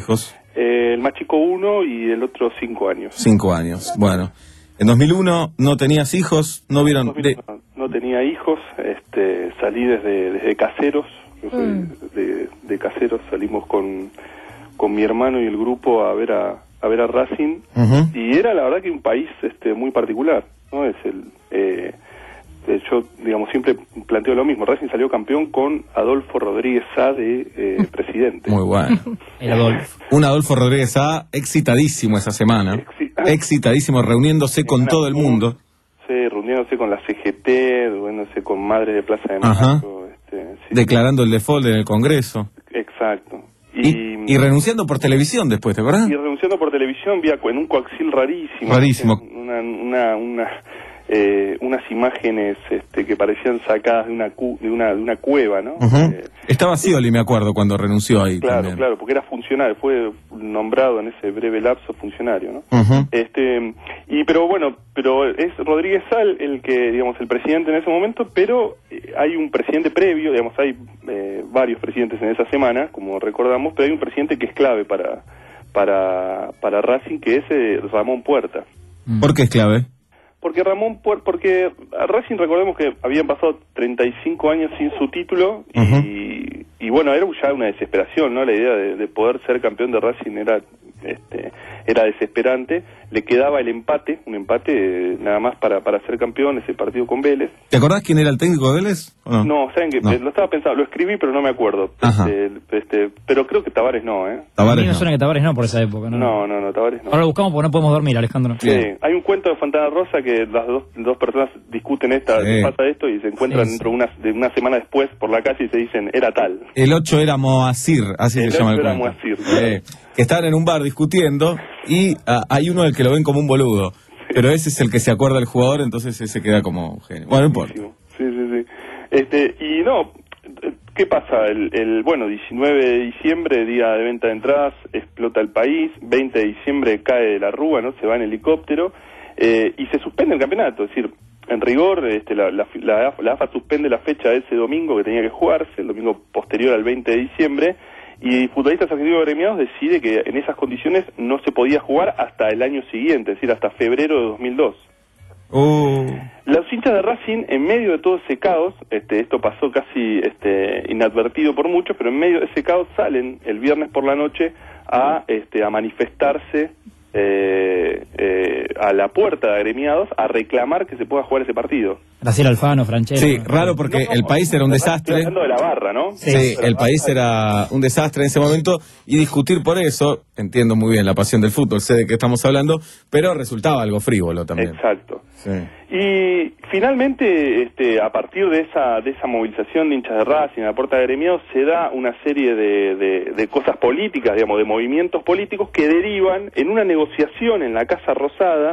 Eh, el más chico uno y el otro cinco años. Cinco años, bueno. En dos mil uno no tenías hijos, no vieron... dos mil uno, de... no, no tenía hijos, este, salí desde, desde Caseros, yo soy Mm. de, de Caseros, salimos con, con mi hermano y el grupo a ver a, a ver a Racing, Ujú. y era la verdad que un país este, muy particular, ¿no? Es el... Eh, eh, yo, digamos, siempre planteo lo mismo. Racing salió campeón con Adolfo Rodríguez Sá de eh, presidente. Muy bueno. El Adolfo. Un Adolfo Rodríguez A excitadísimo esa semana. Excitadísimo, reuniéndose con todo el mundo. Sí, reuniéndose con la C G T, reuniéndose con Madres de Plaza de Ajá. Mayo. Este, sí. Declarando el default en el Congreso. Exacto. Y, y renunciando por televisión después, ¿te acuerdas? Y renunciando por televisión vía en un coaxil rarísimo. Rarísimo. Una, una, una, eh, unas imágenes este, que parecían sacadas de una cu- de una de una cueva, ¿no? Ujú. Eh, Estaba Scioli, me acuerdo, cuando renunció ahí claro, también. claro, porque era funcionario, fue nombrado en ese breve lapso funcionario, ¿no? Ujú. Este, y pero bueno, pero es Rodríguez Sal el que, digamos, el presidente en ese momento, pero eh, hay un presidente previo, digamos, hay eh, varios presidentes en esa semana, como recordamos, pero hay un presidente que es clave para para para Racing, que es eh, Ramón Puerta. ¿Por qué es clave? Porque Ramón Puerta, porque a Racing, recordemos que habían pasado treinta y cinco años sin su título y, Ujú. y bueno, era ya una desesperación, ¿no? La idea de, de poder ser campeón de Racing era este era desesperante. Le quedaba el empate, un empate eh, nada más para para ser campeón, ese partido con Vélez. ¿Te acordás quién era el técnico de Vélez? ¿O no? No, saben que No. lo estaba pensando, lo escribí pero no me acuerdo. Ajá. Este, este, pero creo que Tavares no, ¿eh? A mí Tavares me no. suena que Tavares no por esa época, ¿no? No, no, no, Tavares no. Ahora lo buscamos porque no podemos dormir, Alejandro. Sí, hay un cuento de Fontana Rosa que las dos, dos personas discuten esta, Sí. pasa esto y se encuentran Sí, sí. dentro de una, de una semana después por la calle y se dicen, era tal. El ocho era Moacir, así El se llama el ocho era cuento. Moacir. Eh, que estaban en un bar discutiendo y ah, hay uno del que lo ven como un boludo. Pero ese es el que se acuerda del jugador, entonces ese queda como genio. Bueno, no importa. Sí, sí, sí. Este, y no, ¿qué pasa? El, el bueno, diecinueve de diciembre, día de venta de entradas, explota el país, veinte de diciembre cae de la Rúa, ¿no? Se va en helicóptero eh, y se suspende el campeonato, es decir, en rigor, este, la, la, la, la AFA suspende la fecha de ese domingo que tenía que jugarse, el domingo posterior al veinte de diciembre, y Futbolistas Argentinos Agremiados decide que en esas condiciones no se podía jugar hasta el año siguiente, es decir, hasta febrero de dos mil dos. Uh, Los hinchas de Racing, en medio de todo ese caos, este, esto pasó casi este, inadvertido por muchos, pero en medio de ese caos salen el viernes por la noche a, este, a manifestarse eh, eh, a la puerta de Agremiados a reclamar que se pueda jugar ese partido. Graciela Alfano, Franchella. sí, raro porque el país era un Estoy desastre. hablando de la barra, ¿no? Sí, el país era un desastre en ese momento y discutir por eso, entiendo muy bien la pasión del fútbol, sé de qué estamos hablando, pero resultaba algo frívolo también. Exacto. Sí. Y finalmente, este, a partir de esa de esa movilización de hinchas de Racing a la puerta de Agremiados, se da una serie de, de, de cosas políticas, digamos, de movimientos políticos que derivan en una negociación en la Casa Rosada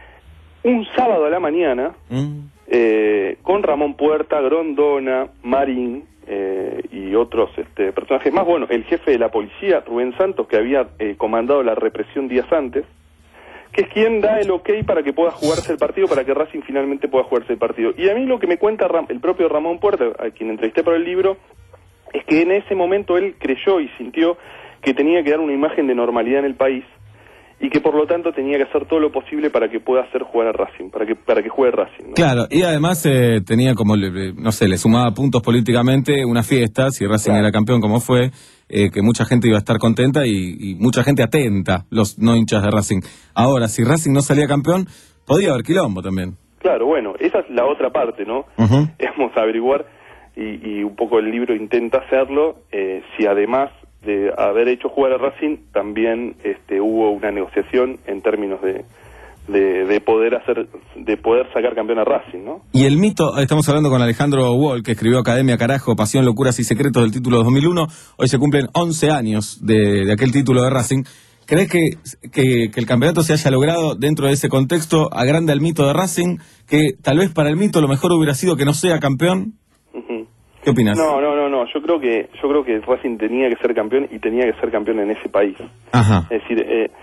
un sábado a la mañana Mm. eh, con Ramón Puerta, Grondona, Marín eh, y otros este, personajes más. Bueno, el jefe de la policía, Rubén Santos, que había eh, comandado la represión días antes, que es quien da el ok para que pueda jugarse el partido, para que Racing finalmente pueda jugarse el partido. Y a mí lo que me cuenta Ram- el propio Ramón Puerta, a quien entrevisté para el libro, es que en ese momento él creyó y sintió que tenía que dar una imagen de normalidad en el país y que por lo tanto tenía que hacer todo lo posible para que pueda hacer jugar a Racing, para que para que juegue Racing, ¿no? Claro, y además eh, tenía como, le- no sé, le sumaba puntos políticamente una fiesta, si Racing era campeón como fue, eh, que mucha gente iba a estar contenta y, y mucha gente atenta, los no hinchas de Racing. Ahora, si Racing no salía campeón, podía haber quilombo también. Claro, bueno, esa es la otra parte, ¿no? Ujú. Vamos a averiguar, y, y un poco el libro intenta hacerlo, eh, si además de haber hecho jugar a Racing, también este, hubo una negociación en términos de, de, de poder hacer, de poder sacar campeón a Racing, ¿no? Y el mito, estamos hablando con Alejandro Wall, que escribió Academia Carajo, Pasión, Locuras y Secretos del título dos mil uno. Hoy se cumplen once años de, de aquel título de Racing. ¿Crees que, que, que el campeonato se haya logrado dentro de ese contexto? ¿Agranda el mito de Racing? Que tal vez para el mito lo mejor hubiera sido que no sea campeón. Ujú. ¿Qué opinas? No, no, no, no. Yo creo que yo creo que Racing tenía que ser campeón y tenía que ser campeón en ese país. Ajá. Es decir, eh,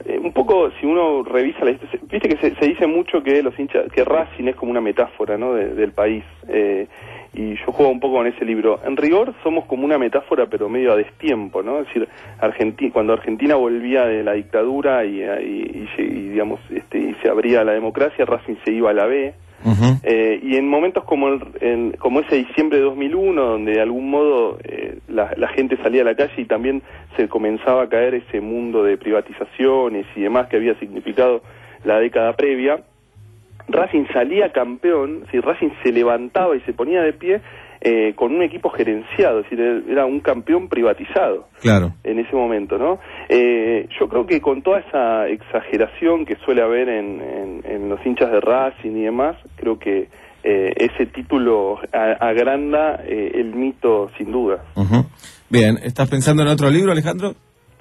Eh, un poco, si uno revisa la historia, viste que se, se dice mucho que los hinchas, que Racing es como una metáfora, ¿no? De, del país. Eh, y yo juego un poco con ese libro. En rigor somos como una metáfora, pero medio a destiempo, ¿no? Es decir, Argentina, cuando Argentina volvía de la dictadura y, y, y, y digamos, este, y se abría la democracia, Racing se iba a la B. Uh-huh. eh, y en momentos como el, en, como ese diciembre de dos mil uno, donde de algún modo eh, la, la gente salía a la calle y también se comenzaba a caer ese mundo de privatizaciones y demás que había significado la década previa, Racing salía campeón, si Racing se levantaba y se ponía de pie eh, con un equipo gerenciado, es decir, era un campeón privatizado. Claro. En ese momento, ¿no? Eh, yo creo que con toda esa exageración que suele haber en, en, en los hinchas de Racing y demás, creo que eh, ese título a, agranda eh, el mito sin duda. Uh-huh. Bien, ¿estás pensando en otro libro, Alejandro?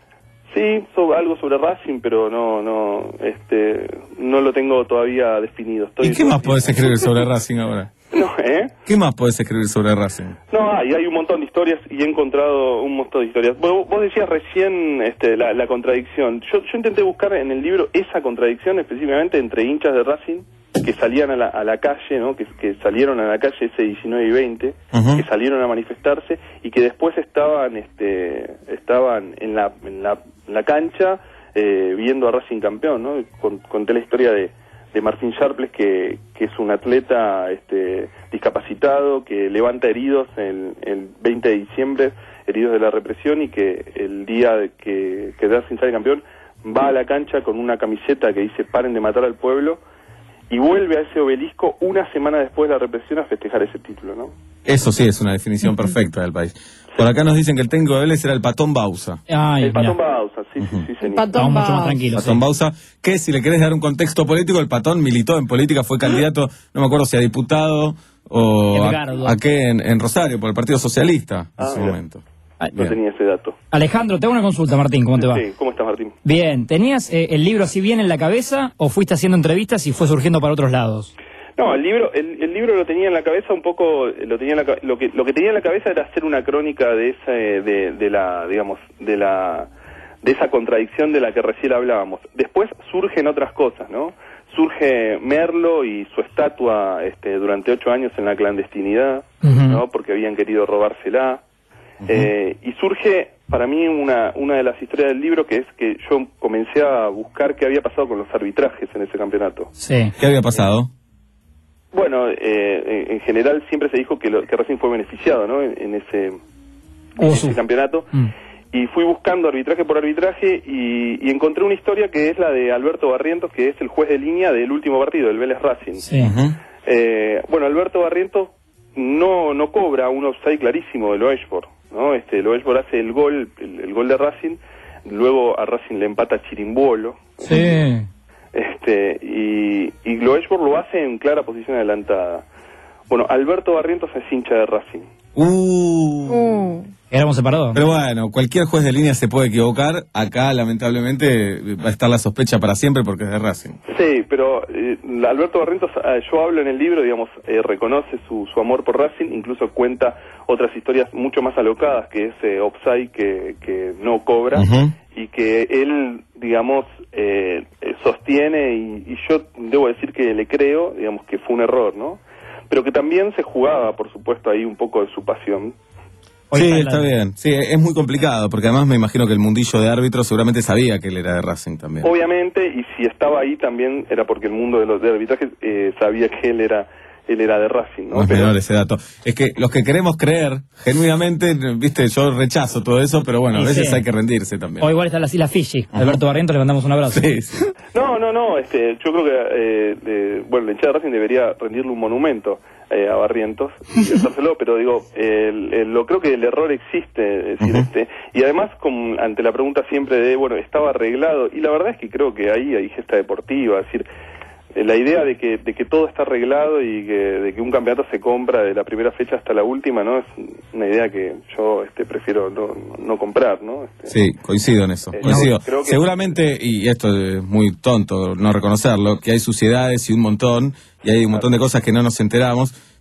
Sí, sobre, algo sobre Racing, pero no, no, este, no lo tengo todavía definido. Estoy ¿Y qué más podés escribir sobre Racing ahora? No, ¿eh? ¿Qué más podés escribir sobre Racing? No, hay, hay un montón de historias y he encontrado un montón de historias. Vos, vos decías recién este, la, la contradicción. Yo, yo intenté buscar en el libro esa contradicción específicamente entre hinchas de Racing que salían a la, a la calle, ¿no? Que, que salieron a la calle ese diecinueve y veinte, uh-huh. que salieron a manifestarse y que después estaban, este, estaban en la, en la, en la cancha eh, viendo a Racing campeón, ¿no? Con, conté la historia de de Martín Sharples, que, que es un atleta este, discapacitado, que levanta heridos el, el veinte de diciembre, heridos de la represión, y que el día de que, que Racing sale campeón, va a la cancha con una camiseta que dice "paren de matar al pueblo", y vuelve a ese obelisco una semana después de la represión a festejar ese título, ¿no? Eso sí es una definición perfecta del país. Por acá nos dicen que el técnico de Vélez era el Patón Bausa. Ay, el Patón mira. Bausa, sí, sí, sí, señor. Patón mucho más Bausa. tranquilos. Patón Sí. Bausa, que si le querés dar un contexto político, el Patón militó en política, fue candidato, no me acuerdo si a diputado o Edgardo. a, a qué en, en Rosario, por el Partido Socialista en Ah, su mira. momento. No Bien. tenía ese dato. Alejandro, te hago una consulta, Martín, ¿cómo te va? Sí, ¿cómo estás, Martín? Bien, ¿tenías eh, el libro así bien en la cabeza o fuiste haciendo entrevistas y fue surgiendo para otros lados? No, el libro, el, el libro lo tenía en la cabeza un poco, lo tenía en la, ca- lo que lo que tenía en la cabeza era hacer una crónica de esa, de, de la, digamos, de la, de esa contradicción de la que recién hablábamos. Después surgen otras cosas, ¿no? Surge Merlo y su estatua, este, durante ocho años en la clandestinidad, Uh-huh. ¿no? Porque habían querido robársela. Uh-huh. Eh, y surge para mí una, una de las historias del libro, que es que yo comencé a buscar qué había pasado con los arbitrajes en ese campeonato. Sí. ¿Qué había pasado? Bueno, eh, en general siempre se dijo que, lo, que Racing fue beneficiado, ¿no? En, en ese, en Oh, ese sí. campeonato. Mm. Y fui buscando arbitraje por arbitraje y, y encontré una historia que es la de Alberto Barrientos, que es el juez de línea del último partido, del Vélez Racing. Sí. Uh-huh. Eh, bueno, Alberto Barrientos no no cobra un offside clarísimo de Loeshborg, ¿no? Este, Loeshborg hace el gol, el, el gol de Racing, luego a Racing le empata Chirimbuolo. Sí. Este, y, y Loeshborg lo hace en clara posición adelantada. Bueno, Alberto Barrientos es hincha de Racing. Uh. Uh. Éramos separados. Pero bueno, cualquier juez de línea se puede equivocar. Acá, lamentablemente, va a estar la sospecha para siempre porque es de Racing. Sí, pero eh, Alberto Barrientos, eh, yo hablo en el libro, digamos, eh, reconoce su, su amor por Racing, incluso cuenta otras historias mucho más alocadas, que es eh, offside que, que no cobra, Uh-huh. y que él, digamos, eh, eh, sostiene, y, y yo debo decir que le creo, digamos, que fue un error, ¿no? Pero que también se jugaba, por supuesto, ahí un poco de su pasión. Hoy Sí, está está la- bien. Sí, es muy complicado, porque además me imagino que el mundillo de árbitros seguramente sabía que él era de Racing también. Obviamente, y si estaba ahí también era porque el mundo de los de arbitrajes eh, sabía que él era él era de Racing, ¿no? No es Pero- menor ese dato. Es que los que queremos creer, genuinamente, viste, yo rechazo todo eso, pero bueno, a Y veces sí. hay que rendirse también. O igual está las Islas Fiji. Alberto Barrientos, le mandamos un abrazo. Sí, sí. No, no, no, este, yo creo que, eh, eh, bueno, la hinchada de Racing debería rendirle un monumento eh, a Barrientos y hacérselo, pero digo, el, el- lo creo que el error existe, es decir, Ujú. este, y además con, ante la pregunta siempre de, bueno, estaba arreglado, y la verdad es que creo que ahí hay gesta deportiva, es decir, eh, la idea de que de que todo está arreglado y que de que un campeonato se compra de la primera fecha hasta la última, no es una idea que yo este prefiero no, no comprar, ¿no? Este, Sí, coincido en eso, Eh, coincido. no, creo que- Seguramente, y esto es muy tonto no reconocerlo, que hay suciedades y un montón, y hay un montón de cosas que no nos enteramos,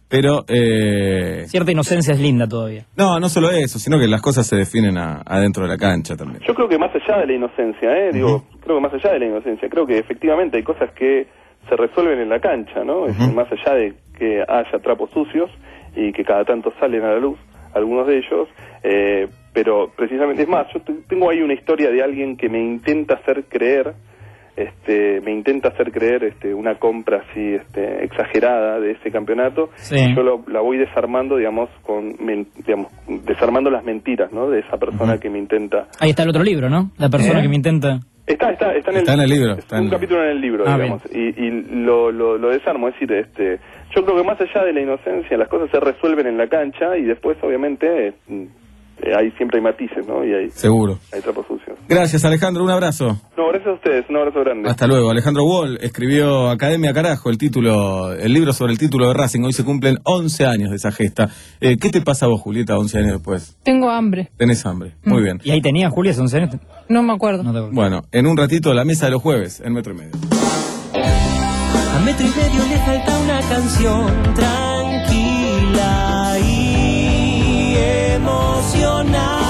pero... Eh, Cierta inocencia es linda todavía. no, no solo eso, sino que las cosas se definen a- adentro de la cancha también. Yo creo que más allá de la inocencia, ¿eh? Digo, creo que más allá de la inocencia, creo que efectivamente hay cosas que se resuelven en la cancha, ¿no? Es decir, más allá de que haya trapos sucios y que cada tanto salen a la luz, algunos de ellos, eh, pero precisamente es más, yo t- tengo ahí una historia de alguien que me intenta hacer creer, este, me intenta hacer creer este, una compra así este, exagerada de ese campeonato, Sí. y yo lo- la voy desarmando, digamos, con, men- digamos, desarmando las mentiras, ¿no? De esa persona que me intenta. Ahí está el otro libro, ¿no? La persona ¿Eh? que me intenta... Está, está, está en el, Está en el libro, es está en un el- capítulo en el libro, Ah, digamos, y, y lo, lo, lo desarmo, es decir, este, yo creo que más allá de la inocencia, las cosas se resuelven en la cancha y después, obviamente, eh, eh, hay siempre hay matices, ¿no? Y hay, Seguro. hay trapos sucios. Gracias, Alejandro, un abrazo. No, gracias a ustedes, un abrazo grande. Hasta luego. Alejandro Wall escribió Academia Carajo, el título, el libro sobre el título de Racing. Hoy se cumplen once años de esa gesta. Eh, ¿Qué te pasa a vos, Julieta, once años después? Tengo hambre. Tenés hambre. Muy bien. Y ahí tenía Julia, once años. No me acuerdo. No te acuerdas. Bueno, en un ratito la mesa de los jueves, en Metro y Medio. A metro y medio le falta una canción tranquila y emocionante.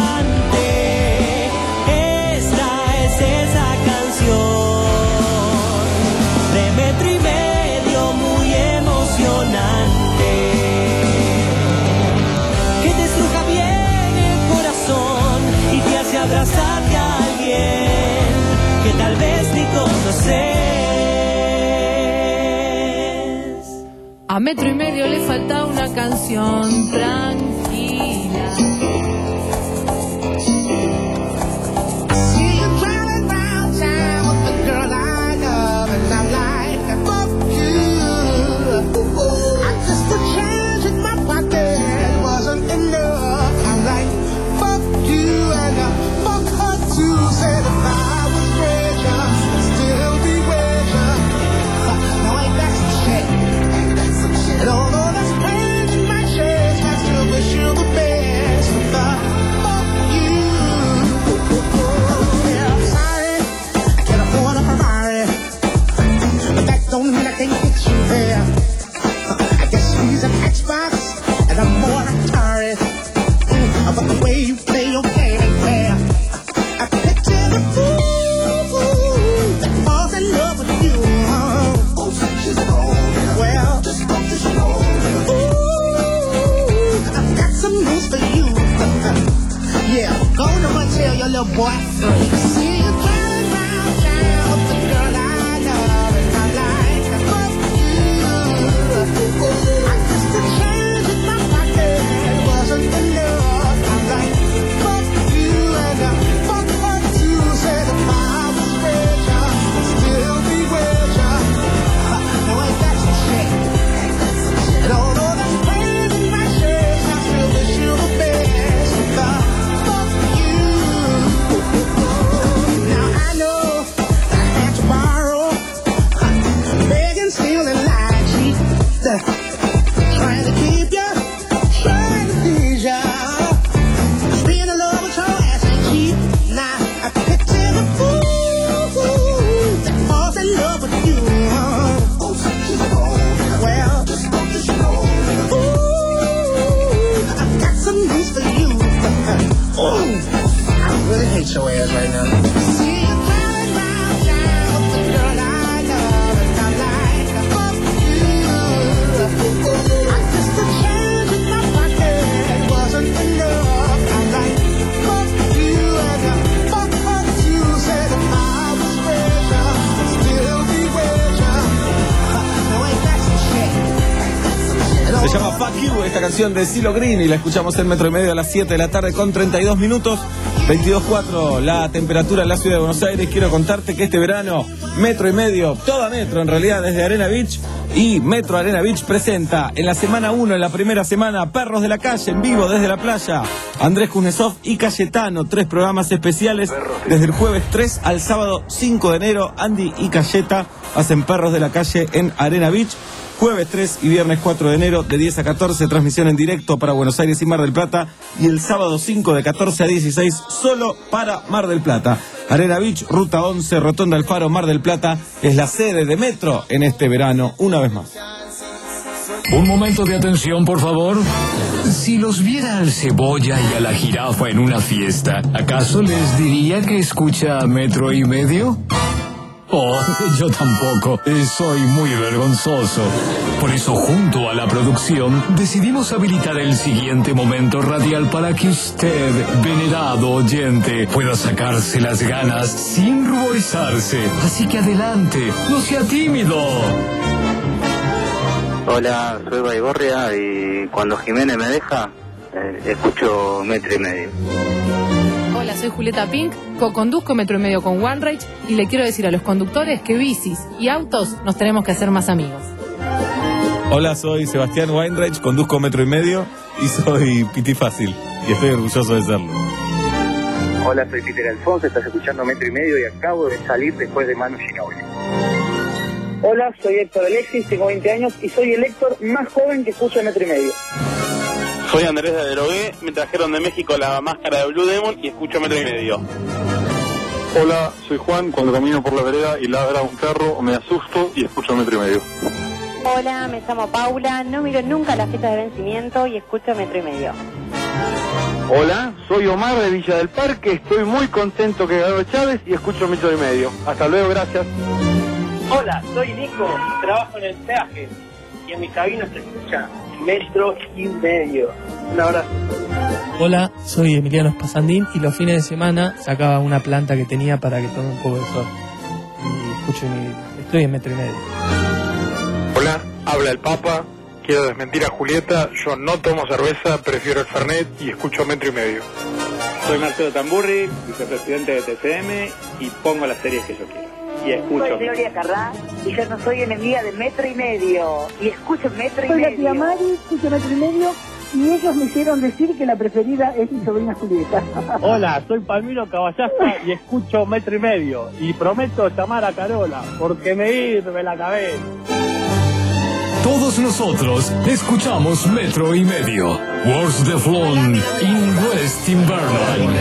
Esta es esa canción de metro y medio muy emocionante, que te estruja bien el corazón y te hace abrazarte a alguien que tal vez ni conoces. A metro y medio le falta una canción tranquila. And although there's pain in my chest, I still wish you the best. But fuck you. Yeah, I'm sorry, I can't afford a Ferrari, but that don't mean I can't get you there. I guess he's an Xbox and I'm more Atari. Mm, but the way you play your game ain't fair. I picture the fool that falls in love with you. Oh, such is wrong. Well, just don't just roll. Ooh, I've got some news for you. Yeah, go to run tell your little boy. See you driving round town with the girl I love, and I'm like, fuck you. I guess the change in my pocket wasn't enough. I'm like, fuck you, and uh, fuck her too. Said if I was richer, I'd still be richer. No, ain't that some shit? And although there's pain in my chest, I still wish you the best. But fuck you. Now I know I had to borrow, begging, stealing, lying, cheat, trying to keep you, trying to please ya. Being in love with your ass ain't cheap. Now I picture the fool that falls in love with you. Oh, such is wrong. Well, just don't just roll. Ooh, I've got some news for you. Oh, I really hate your ass right now. See you driving round town with the girl I love, and I'm like, fuck you. I guess the change in my pocket wasn't enough. I'm like, fuck you, and uh, fuck her too. Said if I was richer, I'd still be richer. No, ain't that some shit? Se llama Fuck You, esta canción de CeeLo Green, y la escuchamos en Metro y Medio a las siete de la tarde con treinta y dos minutos, veintidós cuatro la temperatura en la ciudad de Buenos Aires. Quiero contarte que este verano Metro y Medio, toda Metro en realidad desde Arena Beach, y Metro Arena Beach presenta en la semana uno, en la primera semana, Perros de la Calle en vivo desde la playa. Andrés Kuznetsov y Cayetano, tres programas especiales desde el jueves tres al sábado cinco de enero. Andy y Cayeta hacen Perros de la Calle en Arena Beach. Jueves tres y viernes cuatro de enero de diez a catorce, transmisión en directo para Buenos Aires y Mar del Plata. Y el sábado cinco de catorce a dieciséis, solo para Mar del Plata. Arena Beach, Ruta once, Rotonda Alfaro, Mar del Plata, es la sede de Metro en este verano, una vez más. Un momento de atención, por favor. Si los viera al cebolla y a la jirafa en una fiesta, ¿acaso les diría que escucha Metro y Medio? Oh, yo tampoco. Eh, Soy muy vergonzoso. Por eso, junto a la producción, decidimos habilitar el siguiente momento radial para que usted, venerado oyente, pueda sacarse las ganas sin ruborizarse. Así que adelante, no sea tímido. Hola, soy Baigorria y cuando Jiménez me deja, eh, escucho Metro y Medio. Hola, soy Julieta Pink, co-conduzco Metro y Medio con OneRage y le quiero decir a los conductores que bicis y autos nos tenemos que hacer más amigos. Hola, soy Sebastián Weinreich, conduzco Metro y Medio y soy piti fácil y estoy orgulloso de serlo. Hola, soy Peter Alfonso, estás escuchando Metro y Medio y acabo de salir después de Manu Ginóbili. Hola, soy Héctor Alexis, tengo veinte años y soy el Héctor más joven que escucha Metro y Medio. Soy Andrés de Drogué, me trajeron de México la máscara de Blue Demon y escucho Metro y Medio. Hola, soy Juan, cuando camino por la vereda y ladra un perro me asusto y escucho Metro y Medio. Hola, me llamo Paula, no miro nunca la fecha de vencimiento y escucho Metro y Medio. Hola, soy Omar de Villa del Parque, estoy muy contento que ganó Chávez y escucho Metro y Medio. Hasta luego, gracias. Hola, soy Nico, trabajo en el peaje y en mi cabina se escucha Metro y Medio. Un abrazo. Hola, soy Emiliano Espasandín y los fines de semana sacaba una planta que tenía para que tome un poco de sol. Y escucho mi... estoy en Metro y Medio. Hola, habla el Papa. Quiero desmentir a Julieta, yo no tomo cerveza, prefiero el Fernet y escucho Metro y Medio. Soy Marcelo Tamburri, vicepresidente de T C M y pongo las series que yo quiero. Y escucho. Soy Gloria Carrá y yo no soy enemiga de Metro y Medio. Y escucho Metro y soy Medio. Soy la tía Mari, escucho Metro y Medio y ellos me hicieron decir que la preferida es mi sobrina Julieta. Hola, soy Palmiro Caballasta y escucho Metro y Medio. Y prometo llamar a Carola porque me hirve la cabeza. Todos nosotros escuchamos Metro y Medio. Wars the Flon in West Inverno.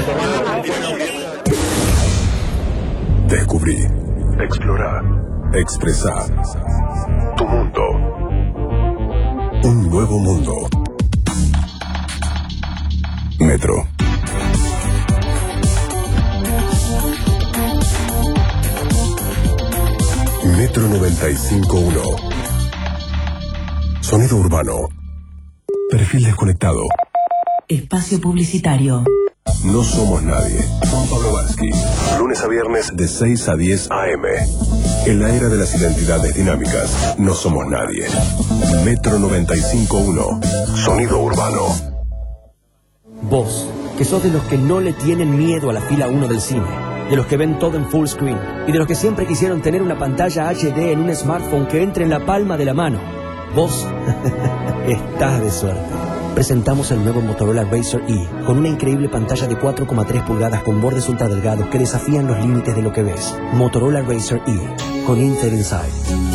Descubrí, explorar, expresar tu mundo. Un nuevo mundo. Metro. Metro noventa y cinco punto uno. Sonido urbano. Perfil desconectado. Espacio publicitario. No somos nadie. Juan Pablo Varsky. Lunes a viernes de seis a diez a eme. En la era de las identidades dinámicas, no somos nadie. Metro noventa y cinco punto uno. Sonido urbano. Vos, que sos de los que no le tienen miedo a la fila uno del cine, de los que ven todo en full screen y de los que siempre quisieron tener una pantalla hache de en un smartphone que entre en la palma de la mano. Vos estás de suerte. Presentamos el nuevo Motorola Razr E, con una increíble pantalla de cuatro coma tres pulgadas con bordes ultra delgados que desafían los límites de lo que ves. Motorola Razr E, con Intel Inside.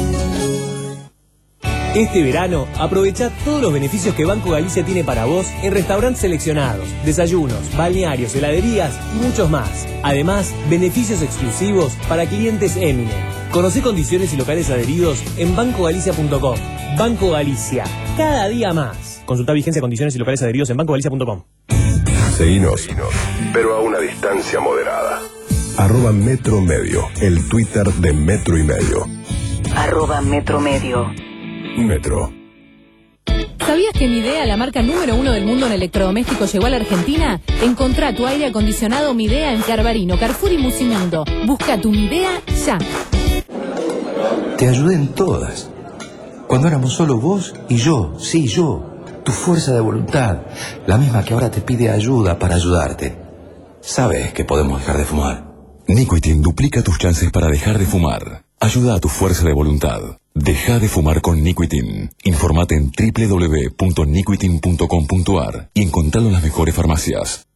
Este verano, aprovecha todos los beneficios que Banco Galicia tiene para vos en restaurantes seleccionados, desayunos, balnearios, heladerías y muchos más. Además, beneficios exclusivos para clientes Eminent. Conocé condiciones y locales adheridos en banco galicia punto com. Banco Galicia, cada día más. Consulta vigencia, condiciones y locales adheridos en banco galicia punto com. Seguinos, pero a una distancia moderada. Arroba Metro Medio, el Twitter de Metro y Medio. Arroba Metro Medio. Metro. ¿Sabías que Midea, la marca número uno del mundo en electrodomésticos, llegó a la Argentina? Encontrá tu aire acondicionado Midea en Carbarino, Carrefour y Musimundo. Busca tu Midea ya. Te ayudé en todas. Cuando éramos solo vos y yo, sí, yo. Tu fuerza de voluntad, la misma que ahora te pide ayuda para ayudarte. Sabes que podemos dejar de fumar. Nicotin duplica tus chances para dejar de fumar. Ayuda a tu fuerza de voluntad. Deja de fumar con Nicotin. Informate en doble u doble u doble u punto nicotin punto com punto a r y encontralo en las mejores farmacias.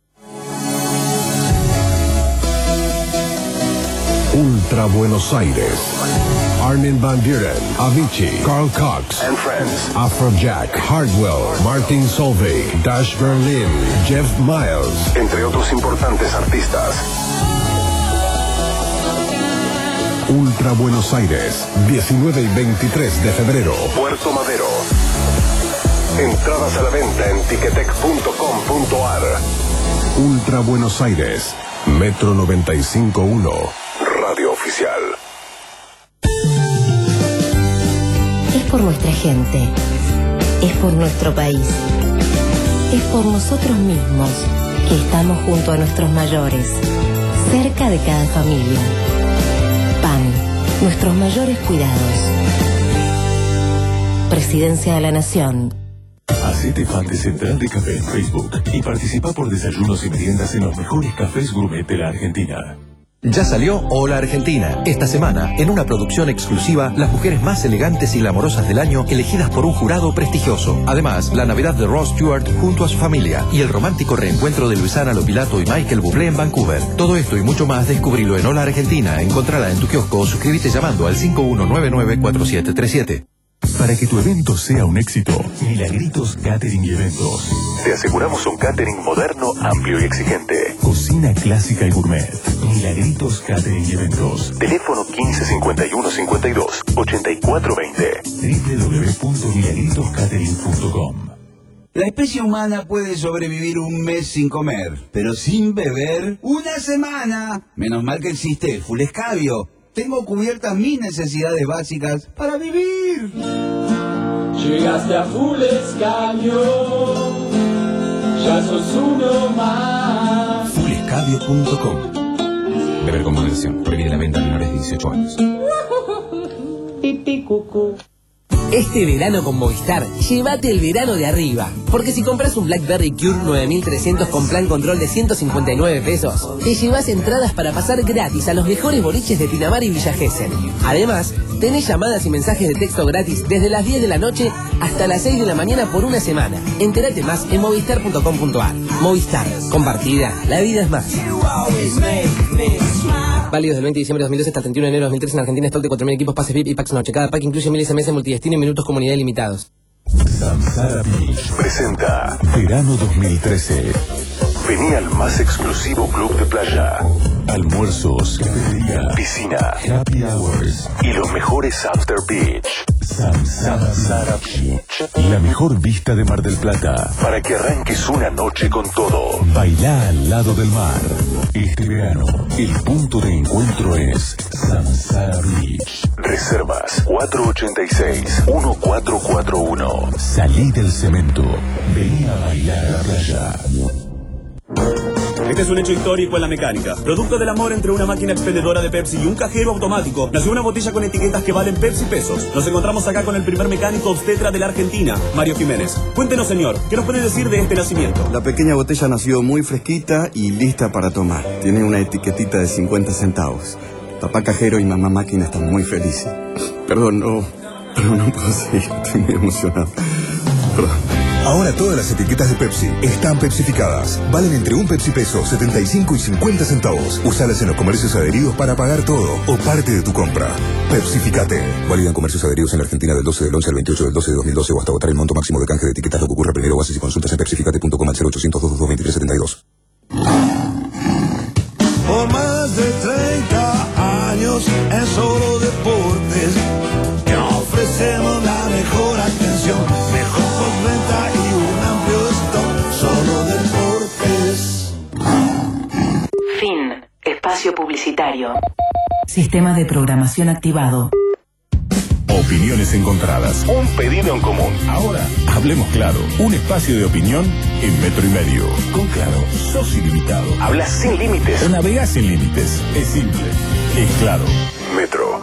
Ultra Buenos Aires. Armin van Buren, Avicii, Carl Cox and Friends, Afrojack, Hardwell, Martin Solveig, Dash Berlin, Jeff Miles, entre otros importantes artistas. Ultra Buenos Aires, diecinueve y veintitrés de febrero, Puerto Madero. Entradas a la venta en ticketek punto com punto ar. Ultra Buenos Aires, Metro noventa y cinco punto uno, Radio Oficial. Es por nuestra gente, es por nuestro país, es por nosotros mismos que estamos junto a nuestros mayores, cerca de cada familia. P A N, nuestros mayores cuidados. Presidencia de la Nación. Hacete fan de Central de Café en Facebook y participa por desayunos y meriendas en los mejores cafés gourmet de la Argentina. Ya salió Hola Argentina. Esta semana, en una producción exclusiva, las mujeres más elegantes y glamorosas del año, elegidas por un jurado prestigioso. Además, la Navidad de Ross Stewart junto a su familia y el romántico reencuentro de Luisana Lopilato y Michael Bublé en Vancouver. Todo esto y mucho más, descubrilo en Hola Argentina. Encontrala en tu kiosco o suscríbete llamando al cinco uno nueve nueve cuatro siete tres siete. Para que tu evento sea un éxito, Milagritos Catering y Eventos. Te aseguramos un catering moderno, amplio y exigente. Cocina clásica y gourmet. Milagritos Catering y Eventos. Teléfono quince cincuenta y uno cincuenta y dos ochenta y cuatro veinte. doble u doble u doble u punto milagritos catering punto com. La especie humana puede sobrevivir un mes sin comer, pero sin beber una semana. Menos mal que existe Full Escabio. Tengo cubiertas mis necesidades básicas para vivir. Llegaste a Full Escabio, ya sos uno más. full escabio punto com. Beber con moderación. Prohibida la venta a menores de dieciocho años. Pipi cucú. Este verano con Movistar, llévate el verano de arriba. Porque si compras un BlackBerry Cure nueve mil trescientos con plan control de ciento cincuenta y nueve pesos, te llevas entradas para pasar gratis a los mejores boliches de Pinamar y Villa Gesell. Además, tenés llamadas y mensajes de texto gratis desde las diez de la noche hasta las seis de la mañana por una semana. Entérate más en movistar punto com punto ar. Movistar, compartida, la vida es más. Válido del veinte de diciembre de dos mil doce hasta el treinta y uno de enero de dos mil trece en Argentina. Stock de cuatro mil equipos, pases V I P y packs noche. Cada pack incluye mil S M S, multidestino y minutos comunidad ilimitados. Samsara Beach presenta Verano dos mil trece. Vení al más exclusivo club de playa. Almuerzos, cafetería, piscina, happy hours y los mejores after beach. Samsara Beach. La mejor vista de Mar del Plata. Para que arranques una noche con todo. Bailá al lado del mar. Este verano, el punto de encuentro es Samsara Beach. Reservas cuatro ochenta y seis, uno cuatro cuatro uno. Salí del cemento. Vení a bailar a la playa. Este es un hecho histórico en la mecánica. Producto del amor entre una máquina expendedora de Pepsi y un cajero automático, nació una botella con etiquetas que valen Pepsi pesos. Nos encontramos acá con el primer mecánico obstetra de la Argentina, Mario Jiménez. Cuéntenos, señor, ¿qué nos puede decir de este nacimiento? La pequeña botella nació muy fresquita y lista para tomar. Tiene una etiquetita de cincuenta centavos. Papá cajero y mamá máquina están muy felices. Perdón, no, pero no puedo seguir. Estoy muy emocionado. Perdón. Ahora todas las etiquetas de Pepsi están pepsificadas. Valen entre un Pepsi peso, setenta y cinco y cincuenta centavos. Usalas en los comercios adheridos para pagar todo o parte de tu compra. Pepsificate. Válida en comercios adheridos en la Argentina del doce del once al veintiocho del doce de dos mil doce o hasta agotar el monto máximo de canje de etiquetas. Lo que ocurra primero. Bases y consultas en pepsificate punto com al cero ochocientos dos dos veintitrés setenta y dos. Por más de treinta años en Solo Deportes te ofrecemos la mejor atención, mejor postventa y un amplio stock. Solo Deportes. Fin. Espacio publicitario. Sistema de programación activado. Opiniones encontradas. Un pedido en común. Ahora, hablemos claro. Un espacio de opinión en metro y medio. Con Claro, sos ilimitado. Hablas sin límites. O navegás sin límites. Es simple. Es claro. Metro.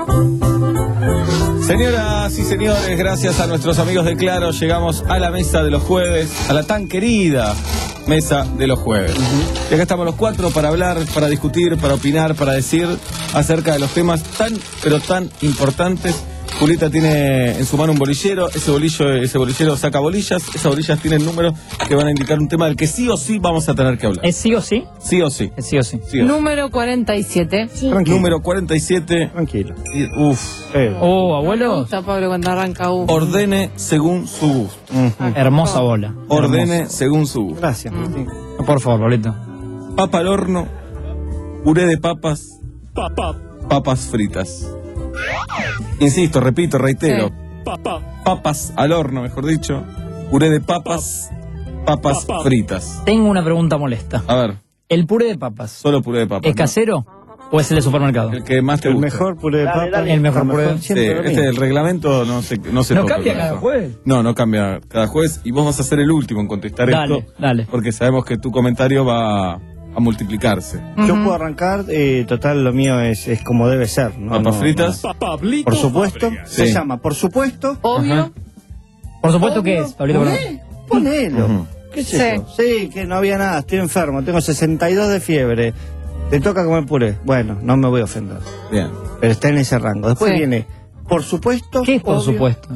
Señoras y señores, gracias a nuestros amigos de Claro, llegamos a la mesa de los jueves, a la tan querida mesa de los jueves. Uh-huh. Y acá estamos los cuatro para hablar, para discutir, para opinar, para decir acerca de los temas tan, pero tan importantes. Julieta tiene en su mano un bolillero, ese bolillo, ese bolillero saca bolillas, esas bolillas tienen números que van a indicar un tema del que sí o sí vamos a tener que hablar. ¿Es sí o sí? Sí o sí. Es sí o sí. sí o sí. Número cuarenta y siete. Sí. Número cuarenta y siete. Tranquilo. Y, uf. Eh. Oh, abuelo. Está Pablo cuando arranca uno. Ordene según su gusto. Uh-huh. Hermosa bola. Ordene Hermosa. según su gusto. Gracias. Uh-huh. Sí. Por favor, Pablito. Papa al horno, puré de papas, Papa. papas fritas. Insisto, repito, reitero. Sí. Papas al horno, mejor dicho. Puré de papas, papas Papá. fritas. Tengo una pregunta molesta. A ver, ¿El puré de papas solo puré de papas. es ¿no? casero o es el de supermercado? El que más te El gusta. mejor puré de Dale, papa. dale. El mejor lo puré. Sí, siempre lo este mismo. el reglamento no se, no se ¿No toca cambia con cada eso. jueves? No, no cambia cada jueves. Y vos vas a ser el último en contestar Dale, esto. dale. Porque sabemos que tu comentario va a multiplicarse. Yo puedo arrancar, eh, total, lo mío es, es como debe ser. ¿no? Papas No, fritas. no. Pablito Por supuesto, Fábregas. se Sí. llama Por supuesto. Obvio. Ajá. Por supuesto que Obvio, es, Pablito. poné, Ponelo. Ujú. ¿Qué es eso? Sí, que no había nada, estoy enfermo, tengo sesenta y dos de fiebre. Te toca comer puré. Bueno, no me voy a ofender. Bien. Pero está en ese rango. Después Sí. viene, por supuesto. ¿Qué es por obvio, supuesto?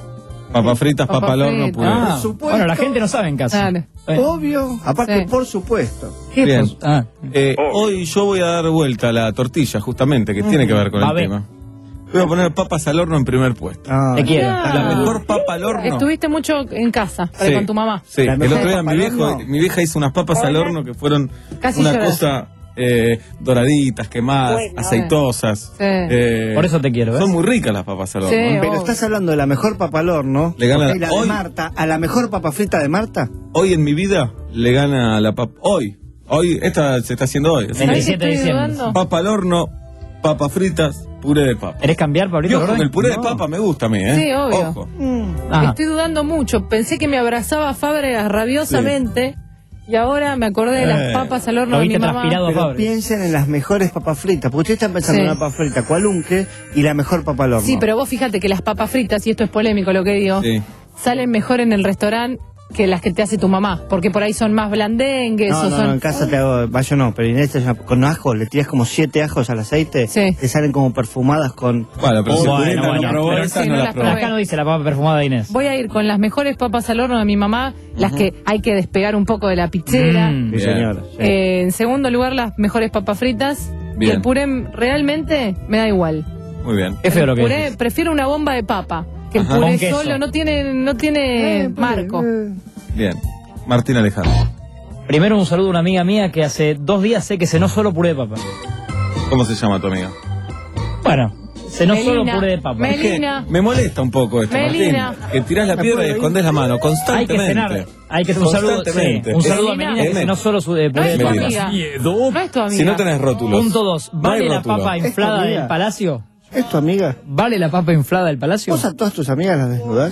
Papas fritas, Papas papa al horno, fritas. puré. Ah, Por supuesto. bueno, la gente no sabe en casa. Claro. Eh, Obvio. Aparte, Sí. por supuesto. ¿Qué es Bien. por- ah, Eh, hoy yo voy a dar vuelta a la tortilla, justamente, que tiene que ver con A el ver. tema. Voy a poner papas al horno en primer puesto. Ah, Te quiero. Ah. La mejor papa al horno. Estuviste mucho en casa, Sí. con tu mamá. Sí, La el mejor otro día papa mi, al viejo, horno. mi vieja hizo unas papas al horno que fueron Casi una lloras. cosa eh, doraditas, quemadas, Bueno, aceitosas. Sí. Eh, Por eso te quiero, ¿ves? Son muy ricas las papas al horno. Sí. ¿eh? Pero obvio. estás hablando de la mejor papa al horno. Le gana- ok, la de hoy- Marta. ¿A la mejor papa frita de Marta? Hoy en mi vida le gana la papa. Hoy. Hoy, esta se está haciendo hoy. así que- veintisiete de Estoy diciembre. dudando. Papa al horno, papas fritas, puré de papa. ¿Querés cambiar, Y Pablito? ojo, Gordon? que el puré de No. papa me gusta a mí, ¿eh? Sí, obvio. Ojo. Ajá. Estoy dudando mucho. Pensé que me abrazaba Fábregas rabiosamente y ahora me acordé de las Eh, papas al horno lo de mi viste mamá. transpirado. Pero Fabri. piensen en las mejores papas fritas. Porque ustedes están pensando Sí. en una papa frita cualunque y la mejor papa al horno. Sí, pero vos fíjate que las papas fritas, y esto es polémico lo que digo, Sí. salen mejor en el restaurante que las que te hace tu mamá, porque por ahí son más blandengues No, o no, son... no, en casa te hago, vaya no, pero en este con ajo, le tiras como siete ajos al aceite, Sí. te salen como perfumadas con... Bueno, pero si Bueno, Julieta bueno, no probó pero esta, sí, no no la las probó. probé. Acá no dice la papa perfumada de Inés. Voy a ir con las mejores papas al horno de mi mamá, las que hay que despegar un poco de la pizzera. Mm. Sí, Bien. señora. sí. Eh, en segundo lugar, las mejores papas fritas. Bien. Y el puré realmente me da igual. Muy bien. Qué feo El lo que puré, es. prefiero una bomba de papa, que el Ajá. puré Con queso. solo no tiene, no tiene marco. Bien. Martín Alejandro. Primero un saludo a una amiga mía que hace dos días sé que cenó solo puré de papa. ¿Cómo se llama tu amiga? Bueno, cenó solo Melina. puré de papa. Mel- Es que Melina. me molesta un poco esto, Melina. Martín. Que tirás la piedra y escondes la mano Hay que constantemente. cenar. Hay que un saludo, sí, Constantemente. un saludo a Melina. Melina que Es cenó solo su de No puré es de tu papa. amiga. Miedo. No es tu amiga. Si no tenés rótulos. Punto dos. No hay ¿Vale la rótulo. papa ¿Es tu inflada amiga? del palacio? ¿Es tu amiga? ¿Vale la papa inflada del palacio? ¿Vos a todas tus amigas las desnudás?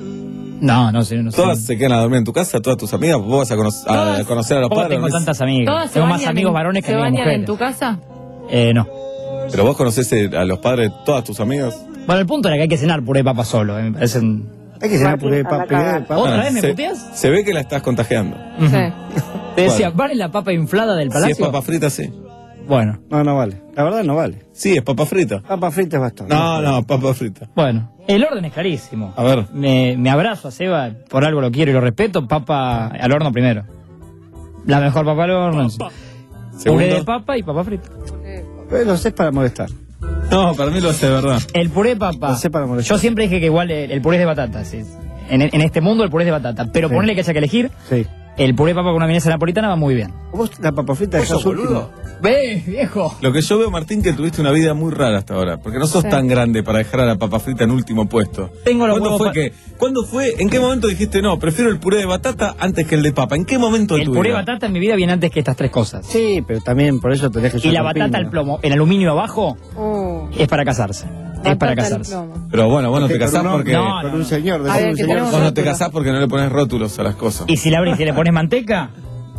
No, no sé, no sé. Todas se quedan a dormir en tu casa, todas tus amigas, vos vas a, cono- a Todas. conocer a los Tampoco padres. tengo ¿no? tantas amigas. ¿Todas se Tengo más bañan amigos en- varones que ¿Se amigas bañan mujeres. en tu casa? Eh, no. Pero vos conocés eh, a los padres de todas tus amigas. Bueno, el punto era que hay que cenar puré de papa solo. eh, Me parece un... Hay que cenar Martín, puré de anda a papa. puré de cagar. papa. ¿Otra vez me se, puteas? se ve que la estás contagiando. Sí. Te decía, ¿Cuál? ¿vale la papa inflada del Si palacio? es papa frita, sí. Bueno, No, no vale. La verdad no vale. Sí, es papa frita. Papa frita es bastante. No, no, papa frita. bueno. El orden es clarísimo. A ver. Me, me abrazo a Seba, por algo lo quiero y lo respeto. Papa al horno primero. La mejor papa al horno. Puré Segundo. de papa y papa frita. Pero lo sé para molestar. No, para mí lo hace de verdad. El puré de papa. Lo sé para molestar. Yo siempre dije que igual el, el puré es de batata. Sí. En, en este mundo el puré es de batata. Pero Sí. ponerle que haya que elegir, Sí. el puré de papa con una vienesa napolitana va muy bien. Vos la papa frita dejás último. Ve, viejo. Lo que yo veo, Martín, que tuviste una vida muy rara hasta ahora, porque no sos Sí. tan grande para dejar a la papa frita en último puesto. Tengo los ¿Cuándo huevos fue pa- que, ¿Cuándo fue, en qué momento dijiste, no, prefiero el puré de batata antes que el de papa? ¿En qué momento de El tu puré de vida? batata en mi vida viene antes que estas tres cosas. Sí, pero también por eso tenés que Y la batata al plomo, en aluminio abajo, Uh, es para casarse. Es para batata al casarse. plomo. Pero bueno, vos no te Con casás un porque... hombre, No, con no, un señor, de A ser ver, un que señor. tenemos Vos no te rótulo. casás porque no le pones rótulos a las cosas. Y si la abrís y le pones manteca,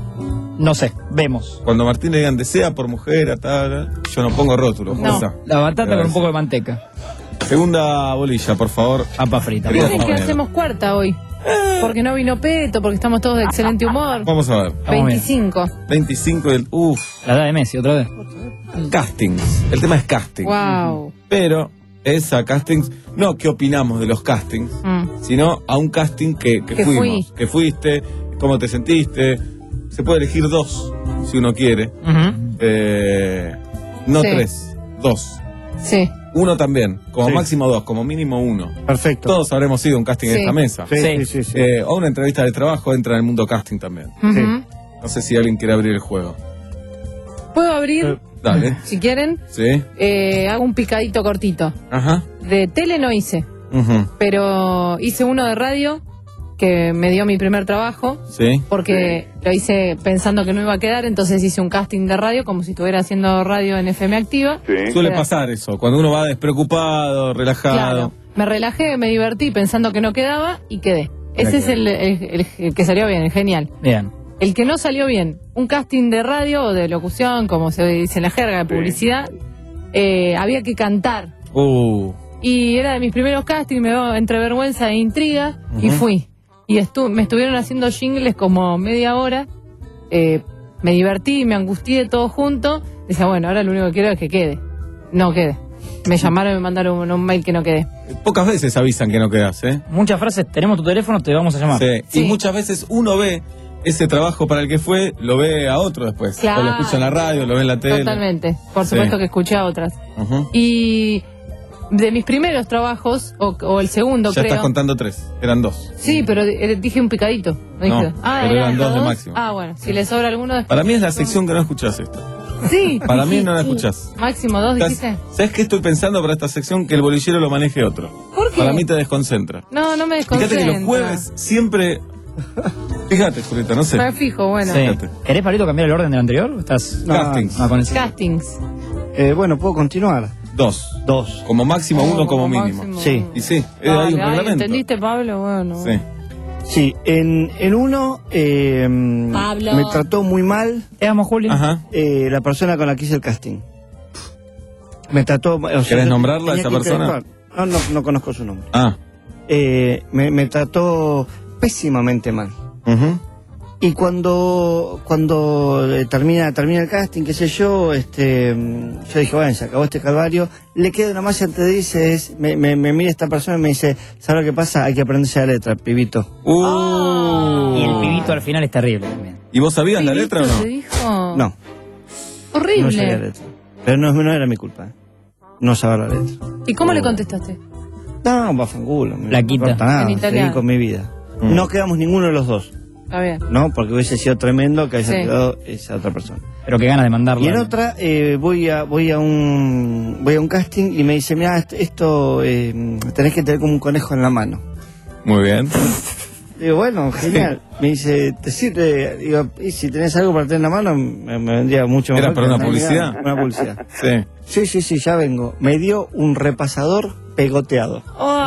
no sé, vemos. Cuando Martín le digan desea por mujer, a tal, yo no pongo rótulos. No. Juanza. La batata con un Gracias. poco de manteca. Segunda bolilla, por favor. Papa frita. Querido Dicen que compañero. hacemos cuarta hoy. Porque no vino Peto, porque estamos todos de excelente humor. Vamos a ver. Vamos bien. veinticinco. veinticinco del... Uf, La edad de Messi, otra vez. castings. El tema es casting. Wow. Pero esa castings, no qué opinamos de los castings, Mm. sino a un casting que, que Que fuimos. fui. Que fuiste, cómo te sentiste. Se puede elegir dos, si uno quiere. Ujú. Eh, no Sí. tres, dos. Sí. Uno también, como Sí. máximo dos, como mínimo uno. Perfecto. Todos habremos ido a un casting Sí. en esta mesa. Sí, Sí. sí, sí. sí. Eh, o una entrevista de trabajo entra en el mundo casting también. Ujú. No sé si alguien quiere abrir el juego. ¿Puedo abrir? Dale. Si quieren, ¿Sí? eh, hago un picadito cortito. Ajá. De tele no hice, Ujú. pero hice uno de radio que me dio mi primer trabajo, Sí. porque lo hice pensando que no iba a quedar, entonces hice un casting de radio como si estuviera haciendo radio en F M Activa. Suele Pero- pasar eso, cuando uno va despreocupado, relajado. Claro, me relajé, me divertí pensando que no quedaba y quedé. Ese es el, el- el- el que salió bien, el genial. Bien. El que no salió bien, un casting de radio o de locución, como se dice en la jerga de publicidad, eh, había que cantar. Uh. Y era de mis primeros castings, me dio entre vergüenza e intriga, y Ujú. fui. Y estu me estuvieron haciendo jingles como media hora, eh, me divertí, me angustié todo junto. Decía, bueno, ahora lo único que quiero es que quede. No quede. Me llamaron y me mandaron un, un mail que no quedé. Pocas veces avisan que no quedas, ¿eh? Muchas frases, tenemos tu teléfono, te vamos a llamar. Sí. Y muchas veces uno ve ese trabajo para el que fue, lo ve a otro después. Claro. O lo escucha en la radio, lo ve en la tele. Totalmente. Por Sí. supuesto que escuché a otras. Ujú. Y de mis primeros trabajos, o, o el segundo, Ya creo. estás contando tres, eran dos. Sí, pero eh, dije un picadito. No, dije No, dos. Ah, pero eran ¿eran dos de dos? máximo. Ah, bueno, si le sobra alguno después. Para mí es la sección que no escuchás esta. Sí. Para mí sí, no la sí. escuchás. Máximo dos, Estás- dijiste. ¿Sabes qué estoy pensando para esta sección? Que el bolillero lo maneje otro. ¿Por qué? Para mí te desconcentra. No, no me desconcentra. Fíjate que los jueves siempre... Fíjate, Julieta, no sé. Me fijo, bueno. Sí. Fíjate. ¿Querés, Pablito, cambiar el orden del anterior? ¿O ¿Estás... No, Castings. Ah, con ese- Castings. Eh, bueno, ¿puedo continuar? Dos. Dos. Como máximo Oh, uno, como como mínimo. máximo. Sí. Y sí, eh, Dale, hay un ay, reglamento. ¿entendiste, Pablo? Bueno. Sí. Sí, en, en uno eh, Pablo. me trató muy mal Te amo, Juli. Ajá. eh, la persona con la que hice el casting. Me trató... o sea, ¿Querés yo nombrarla, tenía esa que persona? interactuar. No, no, no conozco su nombre. Ah. Eh, me, me trató pésimamente mal. Ujú. Y cuando cuando eh, termina termina el casting, qué sé yo, este mm, yo dije, bueno, se acabó este calvario. Le queda una más antes de irse, es, me, me, me mira esta persona y me dice, ¿sabes lo que pasa? Hay que aprenderse la letra, pibito. Uh. Y el pibito al final es terrible también. ¿Y vos sabías la letra o no? ¿Te dijo? No, Horrible. no sabía la letra. Pero no, no era mi culpa, ¿eh? No saber la letra. ¿Y cómo le contestaste? No, bafangulo. No La me quita. importa nada, En seguí italiano. con mi vida. Mm. No quedamos ninguno de los dos, Está bien. ¿no? Porque hubiese sido tremendo que haya Sí. quedado esa otra persona. Pero qué ganas de mandarlo. Y en otra eh, voy a voy a un voy a un casting y me dice, mira, esto, esto eh, tenés que tener como un conejo en la mano. Muy bien. Digo, bueno, genial. Me dice, ¿te sirve? Digo, y si tenés algo para tener en la mano, me, me vendría mucho ¿Era mejor para que una andar publicidad? mirando. Una publicidad. Sí. Sí, sí, sí, ya vengo. Me dio un repasador pegoteado.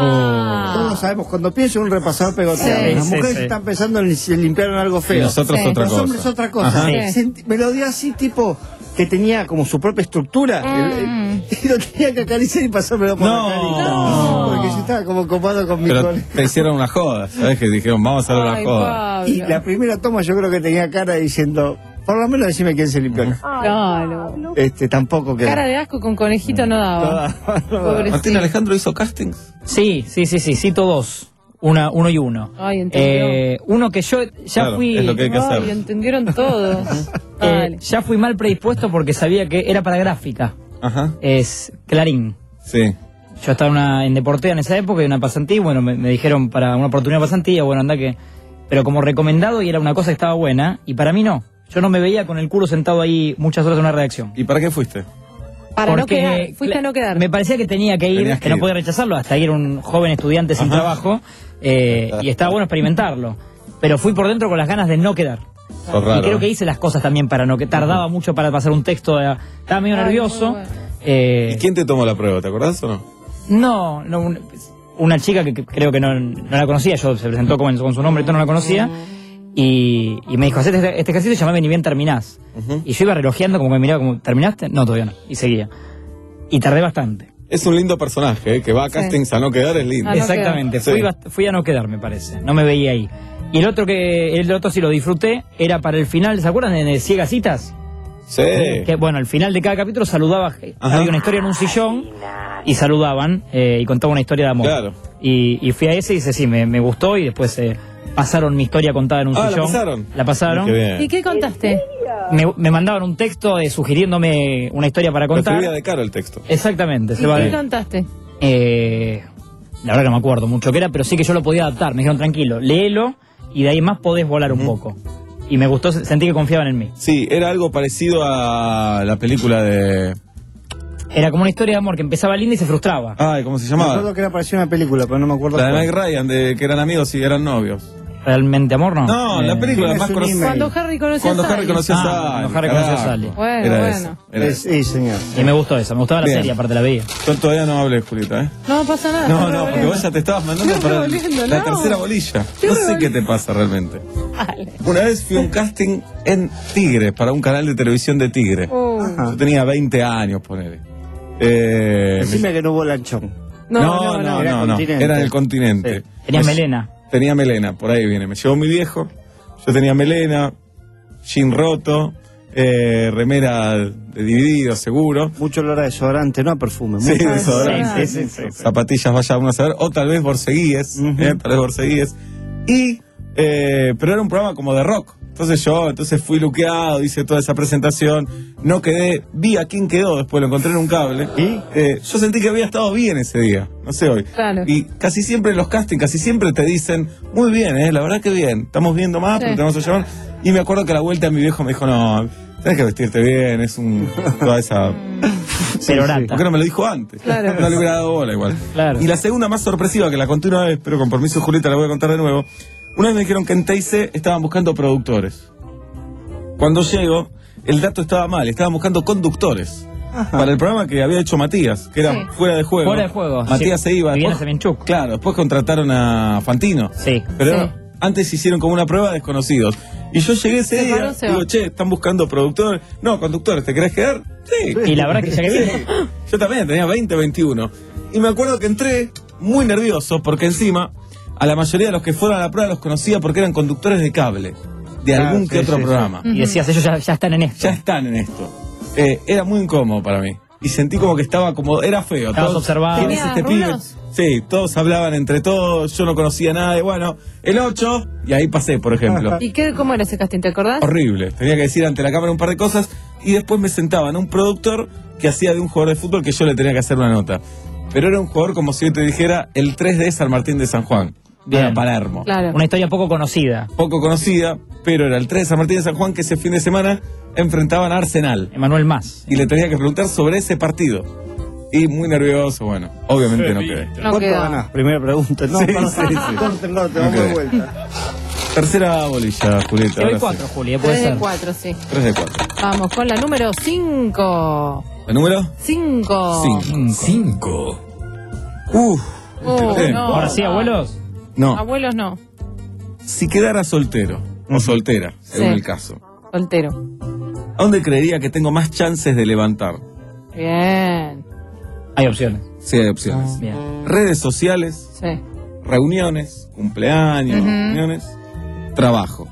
Oh. Todos sabemos, cuando pienso en un repasador pegoteado, Sí, las sí, mujeres sí. están pensando en si limpiaron algo Y feo. nosotros Sí. otra Los cosa. hombres otra cosa. Ajá. Sí. Senti- Me lo dio así, tipo, que tenía como su propia estructura. Mm. Y lo tenía que acariciar y pasármelo por No. la carita. No. Porque yo estaba como copado con mi Pero conejo. te hicieron una joda, ¿sabes? Que dijeron, vamos a hacer una Ay, joda. Pablo. Y la primera toma yo creo que tenía cara diciendo, por lo menos decime quién se limpió acá. No, no. Este, tampoco que... Cara de asco con conejito no daba. Pobrecito. ¿Martín Alejandro hizo castings? Sí, sí, sí, sí, cito dos. Una, uno y uno. Ay, entendió. Eh, uno que yo ya Claro, fui... es lo que hay que Ay, hacer. entendieron todo. eh, Dale. ya fui mal predispuesto porque sabía que era para gráfica. Ajá. Es Clarín. Sí. Yo estaba una, en Deportea en esa época, y una pasantía, bueno, me, me dijeron para una oportunidad de pasantía, bueno, anda que... Pero como recomendado y era una cosa que estaba buena, y para mí no. Yo no me veía con el culo sentado ahí muchas horas en una redacción. ¿Y para qué fuiste? Para no Porque, quedar. Fuiste a no quedar. Me parecía que tenía que ir, Tenías que, que no ir. podía rechazarlo, hasta ir un joven estudiante sin Ajá. trabajo, eh, y estaba bueno experimentarlo. Pero fui por dentro con las ganas de no quedar. Sos raro. Y creo que hice las cosas también para no que tardaba mucho para pasar un texto, eh, estaba medio Ay, nervioso. muy bueno. eh, ¿Y quién te tomó la prueba? ¿Te acordás o no? no, no, un- una chica que, que creo que no, no la conocía, yo se presentó con, con su nombre y todo, no la conocía, y, y me dijo, hacete este, este ejercicio, llamame ni bien terminás. Ujú. Y yo iba relojeando como que miraba como, ¿terminaste? No, todavía no. Y seguía. Y tardé bastante. Es un lindo personaje, ¿eh? Que va a Sí. castings a no quedar, es lindo. A no Exactamente, quedar. fui, Sí. bast- fui a no quedar, me parece. No me veía ahí. Y el otro que el otro sí lo disfruté, era para el final, ¿se acuerdan de, de Ciegas Citas? Sí. Que bueno, al final de cada capítulo saludaba, Ajá. había una historia en un sillón y saludaban eh, y contaban una historia de amor. Claro. Y, y fui a ese y dice, sí, me, me gustó, y después eh, pasaron mi historia contada en un Ah, ¿la sillón. pasaron? La pasaron. Qué bien. ¿Y qué contaste? Me, me mandaban un texto eh, sugiriéndome una historia para Lo contar. escribía de cara el texto. Exactamente, ¿Y se va qué de- contaste? eh, la verdad que no me acuerdo mucho qué era, pero sí que yo lo podía adaptar. Me dijeron, tranquilo, léelo y de ahí más podés volar un poco. Y me gustó, sentí que confiaban en mí. Sí, era algo parecido a la película de... Era como una historia de amor que empezaba linda y se frustraba. Ay, ¿cómo se Me llamaba? acuerdo que era parecida una película, pero no me acuerdo La de cuál. Meg Ryan, de que eran amigos y eran novios. realmente amor, ¿no? No, Eh, la película más conocida. Cuando Harry conoció Cuando a Sally. Harry conoció a Ah, Sally. cuando Harry conoció a carajo. Sally. Bueno, Era bueno. eso, era eso. Sí, señor. Y me gustó esa, me gustaba la Bien. serie, aparte la veía. Yo todavía no hablé, Julieta, ¿eh? No pasa nada. No, estoy no, porque revolviendo. vos ya te estabas mandando Estoy para el- revolviendo, la no. tercera bolilla. Estoy No sé revolviendo. qué te pasa realmente. Dale. Una vez fui a un casting en Tigre, para un canal de televisión de Tigre. Uh. Yo tenía veinte años, ponele. Eh, Decime que no hubo lanchón. No, no, no, Era no, no, continente. era en el continente. Tenías Me- melena. Tenía melena, por ahí viene. Me llevó mi viejo, yo tenía melena, jean roto, eh, remera de dividido, seguro. Mucho olor a desodorante, no a perfume. Sí, mucho desodorante. Sí, sí, sí. Zapatillas, vaya uno a saber, o tal vez borceguíes, eh, tal vez borceguíes. Y, eh, pero era un programa como de rock. Entonces yo, entonces fui luqueado, hice toda esa presentación, no quedé, vi a quién quedó, después lo encontré en un cable. ¿Y? Eh, yo sentí que había estado bien ese día, no sé hoy. Claro. Y casi siempre en los castings, casi siempre te dicen, muy bien, eh, la verdad que bien, estamos viendo más, Sí. pero te vamos a llamar. Y me acuerdo que a la vuelta mi viejo me dijo, no, tenés que vestirte bien, es un, toda esa... Perorata. ¿Por qué no me lo dijo antes? Claro. No le hubiera dado bola igual. Claro. Y la segunda más sorpresiva, que la conté una vez, pero con permiso de Julieta la voy a contar de nuevo. Una vez me dijeron que en T I C estaban buscando productores. Cuando llego, el dato estaba mal, estaban buscando conductores. Para el programa que había hecho Matías, que era Sí. fuera de juego. Fuera de juego. Matías Sí. se iba. Viviana después- Semenchuk. Claro, después contrataron a Fantino. Sí. Pero Sí. antes hicieron como una prueba de desconocidos. Y yo llegué ese Se día paró, se y digo, va. che, están buscando productores. No, conductores, ¿te querés quedar? Sí. Y la verdad que ya que Sí. viene. Yo también, tenía veinte, veintiuno. Y me acuerdo que entré muy nervioso porque encima a la mayoría de los que fueron a la prueba los conocía porque eran conductores de cable. De Ah, algún sí, que otro sí, sí. programa. Y decías, ellos ya, ya están en esto. Ya están en esto. Eh, era muy incómodo para mí. Y sentí como que estaba como... Era feo. Estabas observado. ¿Quién es ¿Tenías este pibe? rulos? Sí, todos hablaban entre todos, yo no conocía nada. Y bueno, el ocho, y ahí pasé, por ejemplo. ¿Y qué, cómo era ese casting? ¿Te acordás? Horrible. Tenía que decir ante la cámara un par de cosas y después me sentaba en un productor que hacía de un jugador de fútbol que yo le tenía que hacer una nota. Pero era un jugador como si yo te dijera el tres de San Martín de San Juan. Bien. Era Palermo. Claro. Una historia poco conocida. Poco conocida, pero era el tres de San Martín de San Juan que ese fin de semana enfrentaban a Arsenal. Emanuel Más. Y le tenía que preguntar sobre ese partido. Y muy nervioso, bueno, obviamente no quedé. No ¿Cuánto quedó. ganás? Primera pregunta. No, Sí, para- sí, sí. corten, corten, vamos Ok. de vuelta. Tercera bolilla, Julieta. Te doy ahora cuatro, sí. Juli, puede Tres de ser. cuatro, sí. Tres de cuatro. Vamos con la número cinco. ¿El número? Cinco. Cinco. Cinco. Uf. Oh, Sí. no. Ahora sí, abuelos. No, Abuelos no. si quedara soltero o soltera, según Sí. el caso, Soltero. ¿a dónde creería que tengo más chances de levantar? Bien. Hay opciones. Sí, hay opciones. Bien. Redes sociales, Sí. reuniones, cumpleaños, Ujú. reuniones, trabajo.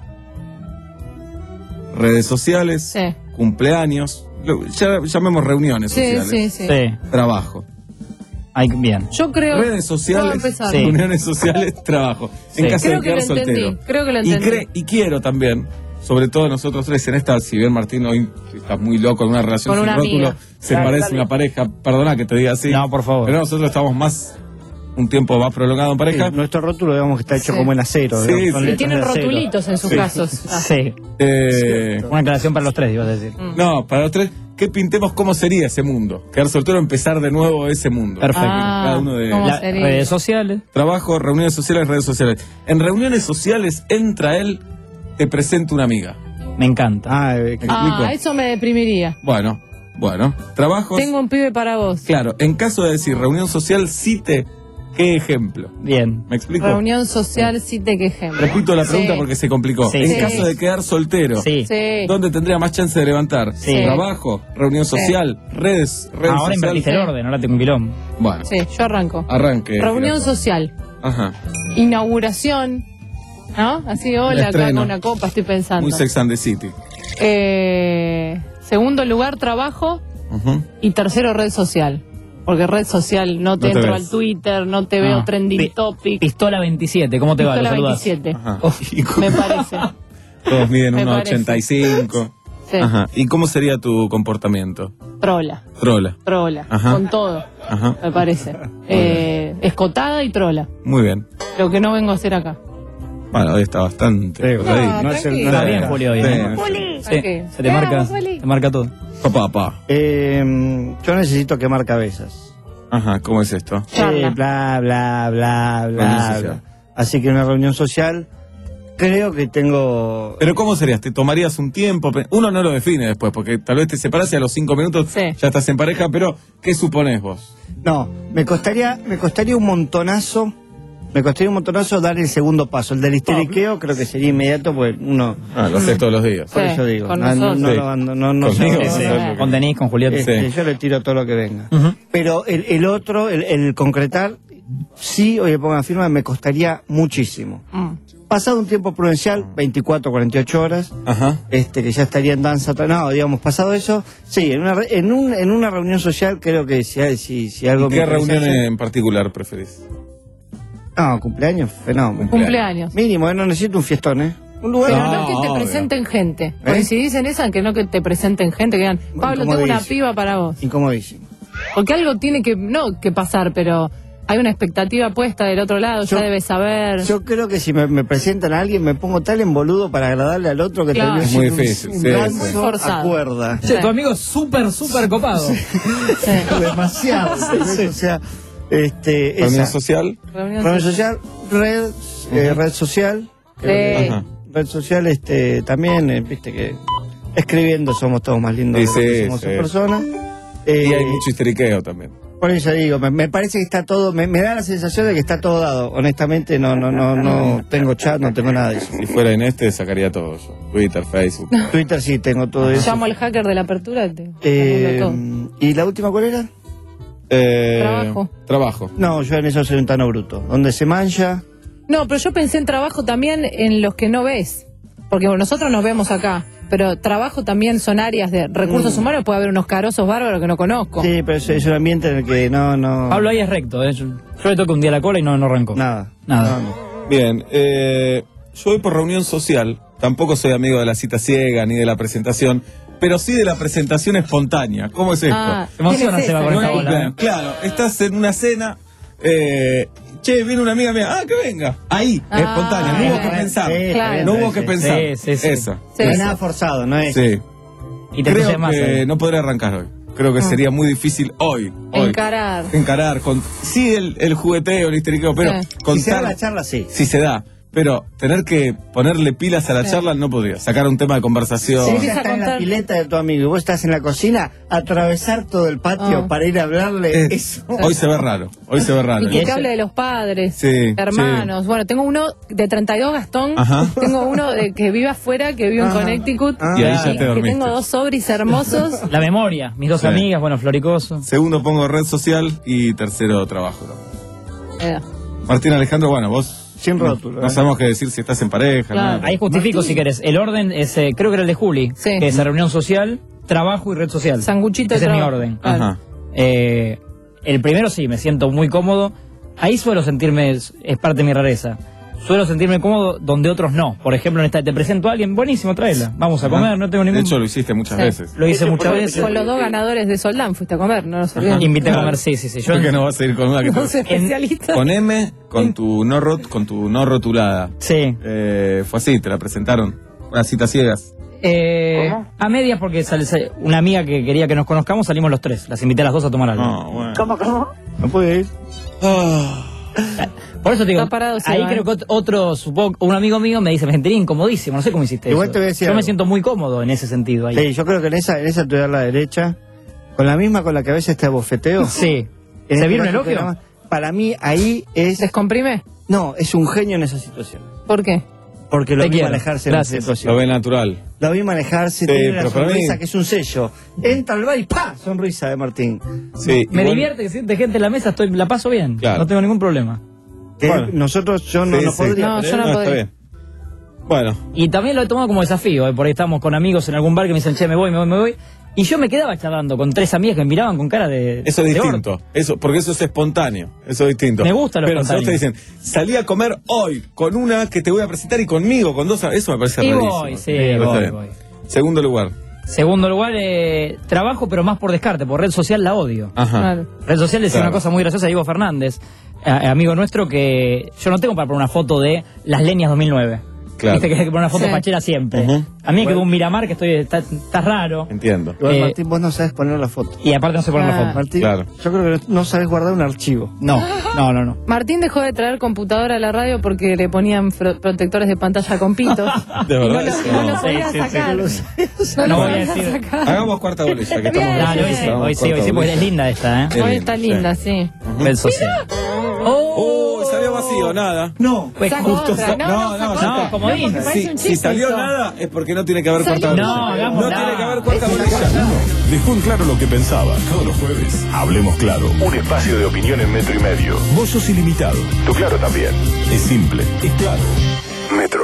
Redes sociales, Sí. cumpleaños, lo- ya llamemos reuniones Sí, sociales, sí, sí. Sí. trabajo. Hay, bien. Yo creo. Redes ¿Puedo sociales, empezar? Sí. reuniones sociales, trabajo. Sí. En caso Creo de que quedar lo entendí, soltero. creo que lo Y, entendí. cre- y quiero también, sobre todo nosotros tres en esta, si bien Martín hoy estás muy loco en una relación Con sin una rótulo, amiga. se Dale, parece dale. una pareja, perdona que te diga así. No, por favor. Pero nosotros estamos más, un tiempo más prolongado en pareja. Sí, nuestro rótulo, digamos que está hecho Sí. como en acero. Sí, digamos, sí. con Y letras tienen de acero. rotulitos en sus Sí. casos. Ah. Sí. Eh, Una aclaración para los tres, ibas a decir. Mm. no, para los tres, que pintemos cómo sería ese mundo. Quedar soltero, empezar de nuevo ese mundo. Perfecto. Ah, Cada uno de ¿cómo La- sería? redes sociales. trabajo, reuniones sociales, redes sociales. En reuniones sociales entra él, te presento una amiga. Me encanta. Ah, eh, que- Ah, explico? eso me deprimiría. Bueno, bueno. Trabajos. Tengo un pibe para vos. Claro, en caso de decir reunión social, cite qué ejemplo. Bien. ¿Me explico? Reunión social, sí te que ejemplo. Repito la pregunta Sí. porque se complicó. Sí. En Sí. caso de quedar soltero, Sí. Sí. ¿dónde tendría más chance de levantar? Sí. Trabajo, reunión Sí. social, redes, redes Ahora invertiste el sociales. orden, ahora tengo un quilombo. Bueno, Sí, yo arranco. arranque. Reunión Jirafa. social. Ajá. Inauguración. ¿No? Así, hola, acá estreno. con una copa, estoy pensando. Muy Sex and the City. Eh, segundo lugar, trabajo. Ujú. Y tercero, red social. Porque red social no te No te entro ves. al Twitter, no te veo Ah. trending Pi- topic. Pistola veintisiete, ¿cómo te va? ¿Lo Pistola saludás? veintisiete. Ajá. Oh. Y cu- Me parece. Todos miden Me uno parece. ochenta y cinco. Sí. Ajá. ¿Y cómo sería tu comportamiento? Trola. Trola. Trola. Ajá. Con todo, Ajá. me parece. Eh, escotada y trola. Muy bien. Lo que no vengo a hacer acá. Bueno, hoy está bastante. Sí, por ahí. Ah, no es el- tranquilo. Está bien, Julio, hoy, Sí, ¿eh? sí. Sí, Ok. se te marca, Vamos, Juli. te marca todo. Papá, papá. Eh, yo necesito quemar cabezas. Ajá, ¿cómo es esto? Charla. Eh, bla, bla, bla, Reunión bla, social. bla. Así que una reunión social, creo que tengo... Pero ¿cómo serías? ¿Te tomarías un tiempo? Uno no lo define después, porque tal vez te separás y a los cinco minutos Sí. ya estás en pareja, pero ¿qué suponés vos? No, me costaría, me costaría un montonazo, me costaría un montonazo dar el segundo paso. El del histeriqueo creo que sería inmediato, pues uno... Ah, lo haces todos los días. Por Sí, eso digo, con no, no, nosotros. no, Sí. lo ando- no, no Conmigo, sé, sí, no, sí. no, Con Denise, con Julieta. Este, Sí. yo le tiro todo lo que venga. Ujú. Pero el, el otro, el, el concretar, sí, hoy le pongo la firma, me costaría muchísimo. Mm. Pasado un tiempo prudencial, veinticuatro, cuarenta y ocho horas, Ajá. este que ya estaría en danza, no, digamos, pasado eso, sí, en una, re- en un, en una reunión social creo que si, hay- si, si algo ¿Y me qué interesa reunión hacer- en particular preferís? No, cumpleaños, fenómeno. Cumpleaños. Mínimo, eh, no necesito un fiestón, ¿eh? Un lugar... Pero No, no, que te obvio. presenten gente. ¿Eh? Coincidís en esa, que no que te presenten gente, que digan, Pablo, tengo una Incomodísimo. piba para vos. Incomodísimo. Porque algo tiene que, no que pasar, pero hay una expectativa puesta del otro lado, Yo- ya debes saber. Yo creo que si me, me presentan a alguien me pongo tal en boludo para agradarle al otro que Claro. termino Es muy siendo un- difícil, un, sí, ganso sí. Muy forzado. a cuerda. Che, tu amigo es súper, súper copado. Demasiado. O sea, este, ¿Reunión esa. social? Reunión Reunión social. social, red, eh, red social. creo Sí. que- Ajá. Red social, este, también, eh, viste que escribiendo somos todos más lindos Sí, de lo que sí, somos sí. en persona. Y Eh, hay mucho histeriqueo también. Por eso digo, me, me parece que está todo, me, me da la sensación de que está todo dado. Honestamente, no, no, no, no tengo chat, no tengo nada de eso. Si fuera en este, sacaría todo yo. Twitter, Facebook. Twitter sí tengo todo eso. Llamo al hacker de la apertura. Te, Eh, te mando ¿Y la última cuál era? Eh, Trabajo. Trabajo. No, yo en eso soy un tano bruto. Donde se mancha. todo. No, pero yo pensé en trabajo también en los que no ves. Porque bueno, nosotros nos vemos acá. Pero trabajo también son áreas de recursos Mm. humanos. Puede haber unos carosos bárbaros que no conozco. Sí, pero es, es un ambiente en el que no, no. Pablo ahí es recto, ¿eh? Yo, yo le toco un día la cola y no, no arrancó. Nada. Nada. No, no. Bien, eh, yo voy por reunión social. Tampoco soy amigo de la cita ciega ni de la presentación, pero sí de la presentación espontánea. ¿Cómo es esto? Ah, Se emociona, ¿quién es se va esa? con No esta hay bola. cumpleaños. Claro, estás en una cena. Eh, che, viene una amiga mía. Ah, que venga. Ahí, Ah, espontánea. No hubo que bien. pensar. Sí, Claro. No hubo que Sí, pensar. sí, sí, sí. Esa. Sí. No es esa. nada forzado, ¿no es? Sí. Y te Creo entusiasmas, que ¿eh? no podré arrancar hoy. Creo que Ah. sería muy difícil hoy. hoy Encarar. encarar con sí el, el jugueteo, el histeriqueo, pero Sí. contar Si se da la charla, sí. si se da, pero tener que ponerle pilas a la Sí. charla no podría. Sacar un tema de conversación. Si Sí. ella Empieza a está en la contar. pileta de tu amigo y vos estás en la cocina, atravesar todo el patio Ah. para ir a hablarle, Eh, eso. Hoy se ve raro. Hoy se ve raro. Y que te hable de los padres, Sí, hermanos. Bueno, tengo uno de treinta y dos, Gastón. Ajá. Tengo uno de que vive afuera, que vive en Ajá. Connecticut. Ah. Y ahí ya te que dormiste. tengo dos sobris hermosos. La memoria, mis dos Sí. amigas, bueno, Floricoso. Segundo pongo red social y tercero trabajo. Eh, Martín Alejandro, bueno, vos Sin no, rótulo, no ¿eh? sabemos qué decir si estás en pareja. Claro. nada. Ahí justifico si querés. El orden es, eh, creo que era el de Juli, Sí. que es la reunión social, trabajo y red social. Sanguchito de Ese es mi trabajo. orden. Claro. Ajá. Eh, el primero sí, me siento muy cómodo. Ahí suelo sentirme, es, es parte de mi rareza. Suelo sentirme cómodo donde otros no. Por ejemplo, en esta te presento a alguien, buenísimo, tráela. Vamos a Ajá. comer, no tengo De ningún... hecho, lo hiciste muchas Sí. veces. Lo hice muchas veces. Con los dos ganadores de Soldán fuiste a comer, no nos olvidemos. Invité a comer, sí, sí, sí. Yo ¿Por qué no vas a ir con una que Dos te... especialistas. Con M, con tu no rot, con tu no rotulada. Sí. Eh, fue así, te la presentaron. Unas citas ciegas. Eh, a medias porque sale- sale- una amiga que quería que nos conozcamos, salimos los tres. Las invité a las dos a tomar algo. No, bueno. ¿Cómo, cómo? No puede ir. Ah. Por eso te digo, Está parado, se ahí va, creo ¿eh? que ot- otro, supongo, un amigo mío me dice, me sentiría incomodísimo, no sé cómo hiciste Igual eso. te voy a decir Yo me algo. siento muy cómodo en ese sentido ahí. Sí, yo creo que en esa, en esa te voy a dar la derecha, con la misma con la que a veces te abofeteo. Sí. En ¿Se este vieron caso el elogio? te llama- Para mí ahí es... ¿Descomprime? No, es un genio en esa situación. ¿Por qué? Porque lo Te vi quiero. manejarse en Gracias. esa situación. Lo ve natural. Lo vi manejarse, Sí, tiene una pero para sonrisa mí- que es un sello. Entra al bar y ¡pa! Sonrisa de Martín. Sí, Me igual- divierte que siente gente en la mesa, estoy, la paso bien. Claro. No tengo ningún problema. Que Bueno. nosotros, yo no, Sí, no sí. podría. No, pero yo él- no está podría. bien. Bueno, Y también lo he tomado como desafío, ¿eh? Porque estamos con amigos en algún bar que me dicen, che, me voy, me voy, me voy. Y yo me quedaba charlando con tres amigas que me miraban con cara de. eso es de distinto. orto. Eso, porque eso es espontáneo. Eso es distinto. Me gusta lo Pero si vos te espontáneo. dicen, salí a comer hoy con una que te voy a presentar y conmigo, con dos. Eso me parece Y rarísimo. voy, sí, Pero está voy, bien. voy. Segundo lugar. Segundo lugar, eh, trabajo, pero más por descarte, por red social la odio. Ajá. Claro. Red social es Claro. una cosa muy graciosa, Diego Fernández, a- amigo nuestro, que yo no tengo para poner una foto de las leñas dos mil nueve. Claro. Viste que hay que poner una foto Sí. fachera siempre. Ujú. A mí me quedó un Miramar que estoy está, está raro. Entiendo. Igual, Eh, Martín, vos no sabes poner la foto. Y aparte no se pone Ah. la foto. Martín, Claro. yo creo que no sabes guardar un archivo. No, no, no, no. Martín dejó de traer computadora a la radio porque le ponían fro- protectores de pantalla con pitos. De Y no verdad. lo, eso y no no. lo podía Sí, sí, sí. sacar. No lo No lo No voy a podía decir. sacar. Hagamos cuarta bolilla, que estamos Bien. Dale, hoy graciosos. sí, Hagamos hoy sí, cuarta hoy sí, porque bolilla. es linda esta, ¿eh? Es Hoy lindo, está sí. linda, sí. Del social. ¡Oh! Salió vacío, nada. No. Pues Sacó justo otra. sa- No, no, no, no, sacó ya otra. está. Como No, dice. porque parece Si, un si chiste salió eso. nada es porque no tiene que haber Salió cuarta No, bolilla. hagamos No nada. tiene que haber cuarta bolilla. Dejó en claro lo que pensaba. Todos los jueves, hablemos claro. Un espacio de opinión en metro y medio. Vos sos ilimitado. Tu Claro también. Es simple. Es claro. Metro.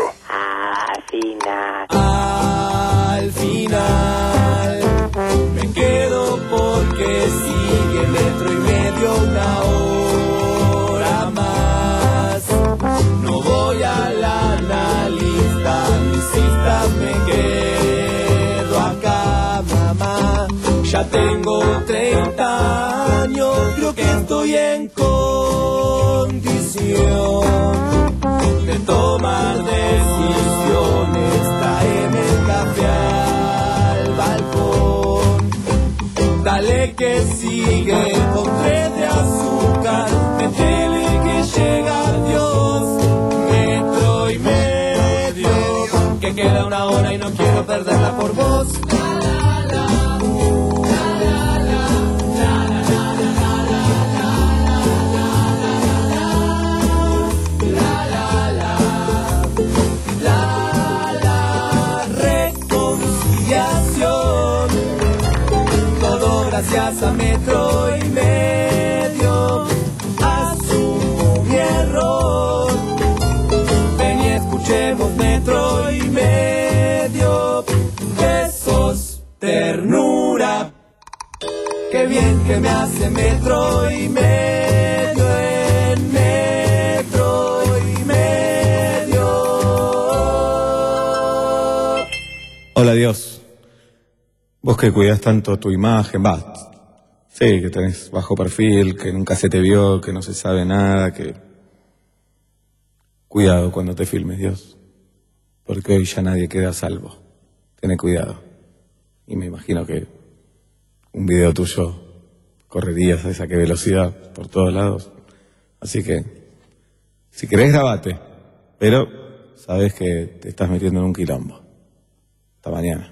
Al final me quedo porque sigue metro y medio una hora más. No voy a la analista, ni cita, me quedo acá, mamá. Ya tengo treinta años, creo que estoy en condición de tomar decisiones. Traeme el café al balcón. Dale que sigue con tres de azúcar. Métele que llega Dios. Metro y medio. Que queda una hora y no quiero perderla por vos. Gracias a metro y medio, asumo mi error. Ven y escuchemos metro y medio. Besos, ternura. Qué bien que me hace metro y medio en metro y medio. Hola, Dios. Vos que cuidás tanto tu imagen, va. Sí, que tenés bajo perfil, que nunca se te vio, que no se sabe nada, que... Cuidado cuando te filmes, Dios. Porque hoy ya nadie queda a salvo. Tené cuidado. Y me imagino que un video tuyo correrías a esa que velocidad por todos lados. Así que, si querés, grabate. Pero sabes que te estás metiendo en un quilombo. Hasta mañana.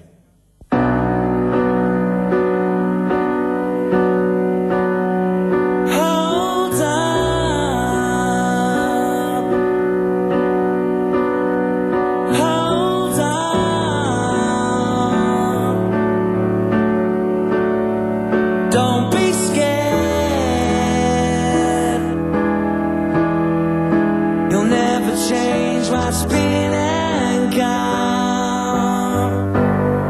Hold up, hold up. Don't be scared. You'll never change my spin and calm.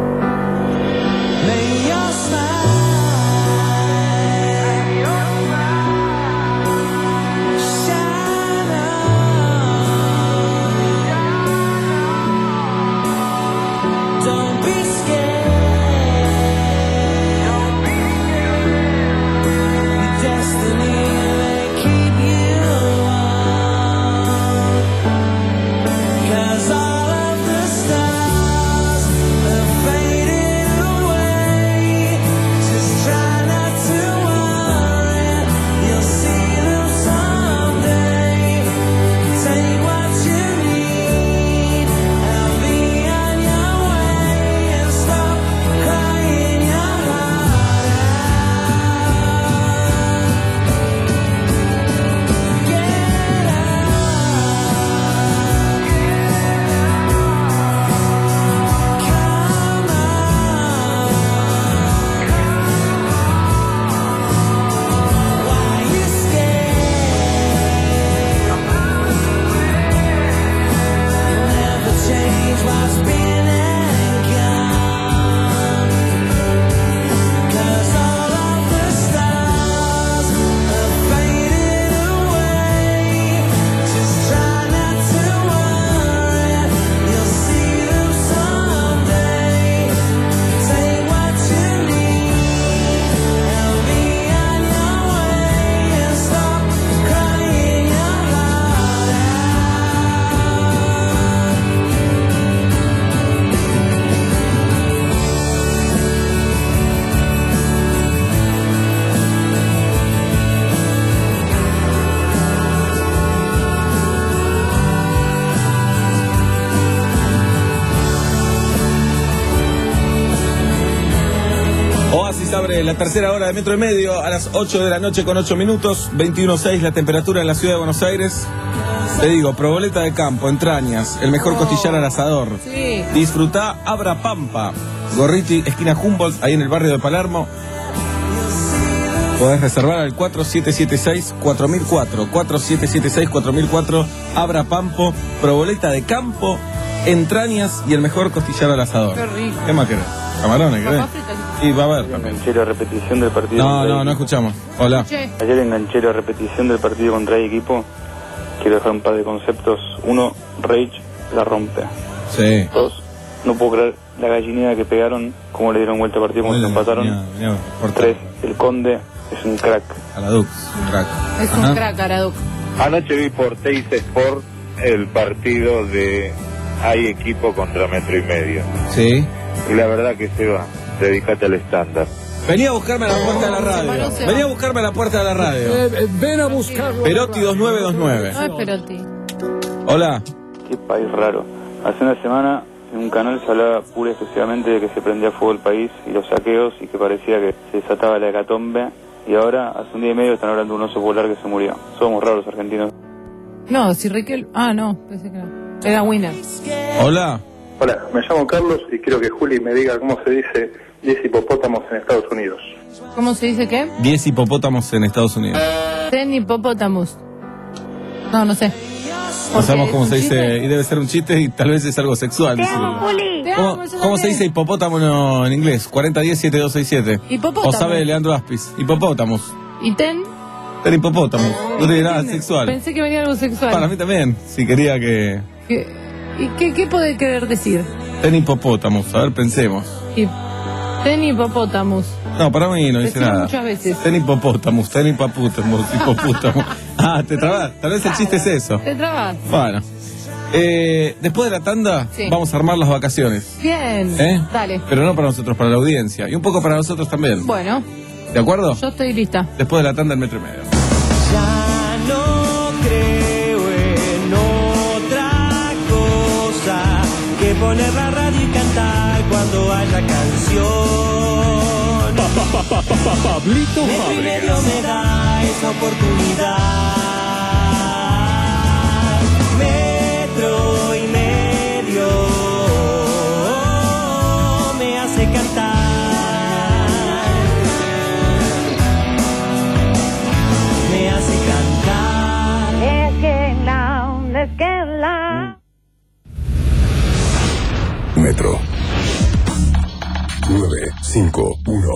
Oasis abre la tercera hora de Metro y Medio a las ocho de la noche con ocho minutos, veintiuno seis la temperatura en la ciudad de Buenos Aires. Te digo, proboleta de campo, entrañas, el mejor costillar al asador. Sí. Disfrutá Abra Pampa, Gorriti, esquina Humboldt, ahí en el barrio de Palermo. Podés reservar al cuatro siete siete seis cuatro mil cuatro, cuatro siete siete seis cuatro mil cuatro, Abra Pampo, proboleta de campo, entrañas y el mejor costillar al asador. Qué rico. ¿Qué más querés? ¿Camarones querés? Sí, va a haber también. Enganché la repetición del partido. No, no, no escuchamos. Hola. Ayer enganché la repetición del partido contra el equipo. Quiero dejar un par de conceptos. Uno, Rage la rompe. Sí. Dos, no puedo creer la gallinera que pegaron, cómo le dieron vuelta al partido, cómo se empataron. Venía, venía, Tres, el Conde es un crack. Aladux, un crack. Es un Ajá. crack, Araduc. Anoche vi por Teis Sport el partido de Hay Equipo contra Metro y Medio. Sí. Y la verdad que se va, dedícate al estándar. Venía a buscarme a la puerta de la radio. Venía a buscarme a la puerta de la radio. Eh, eh, ven a buscarlo. Perotti dos nueve dos nueve. No es Perotti. Hola. Qué país raro. Hace una semana en un canal se hablaba pura y exclusivamente de que se prendía fuego el país y los saqueos y que parecía que se desataba la hecatombe. Y ahora, hace un día y medio, están hablando de un oso polar que se murió. Somos raros los argentinos. No, si Riquel... Ah, no, pensé que era. Era Winner. Hola. Hola, me llamo Carlos y quiero que Juli me diga cómo se dice diez hipopótamos en Estados Unidos. ¿Cómo se dice qué? diez hipopótamos en Estados Unidos. Ten hipopótamos. No, no sé. No sabemos es cómo un se dice, chiste. y debe ser un chiste y tal vez es algo sexual. Te amo, Juli. Te ¿Cómo, amo, yo cómo se también. dice hipopótamo no, en inglés? cuarenta diez siete dos seis siete. Hipopótamo. O sabe Leandro Aspis. Hipopótamos. ¿Y ten? Ten hipopótamos. No tiene nada sexual. Pensé que venía algo sexual. Para mí también. Si quería que... ¿Qué, ¿Y qué, qué puede querer decir? Ten hipopótamos. A ver, pensemos. Hip- ten hipopótamos. No, para mí no dice Decimos nada. muchas veces. Ten hipopótamos. Ten hipopótamos. Hipopótamos. Ah, te trabas. Tal vez el chiste es eso. ¿Te trabas? Bueno. Eh, después de la tanda, Sí. vamos a armar las vacaciones. Bien. ¿Eh? Dale. Pero no para nosotros, para la audiencia. Y un poco para nosotros también. Bueno, ¿De acuerdo? yo estoy lista. Después de la tanda, el metro y medio. Ya no creo en otra cosa que poner la radio y cantar cuando haya canción. Pablito Metro y medio Fábregas. me da esa oportunidad. Metro y medio me hace cantar. Me hace cantar. Let's get loud, let's get loud. Metro nueve cinco uno.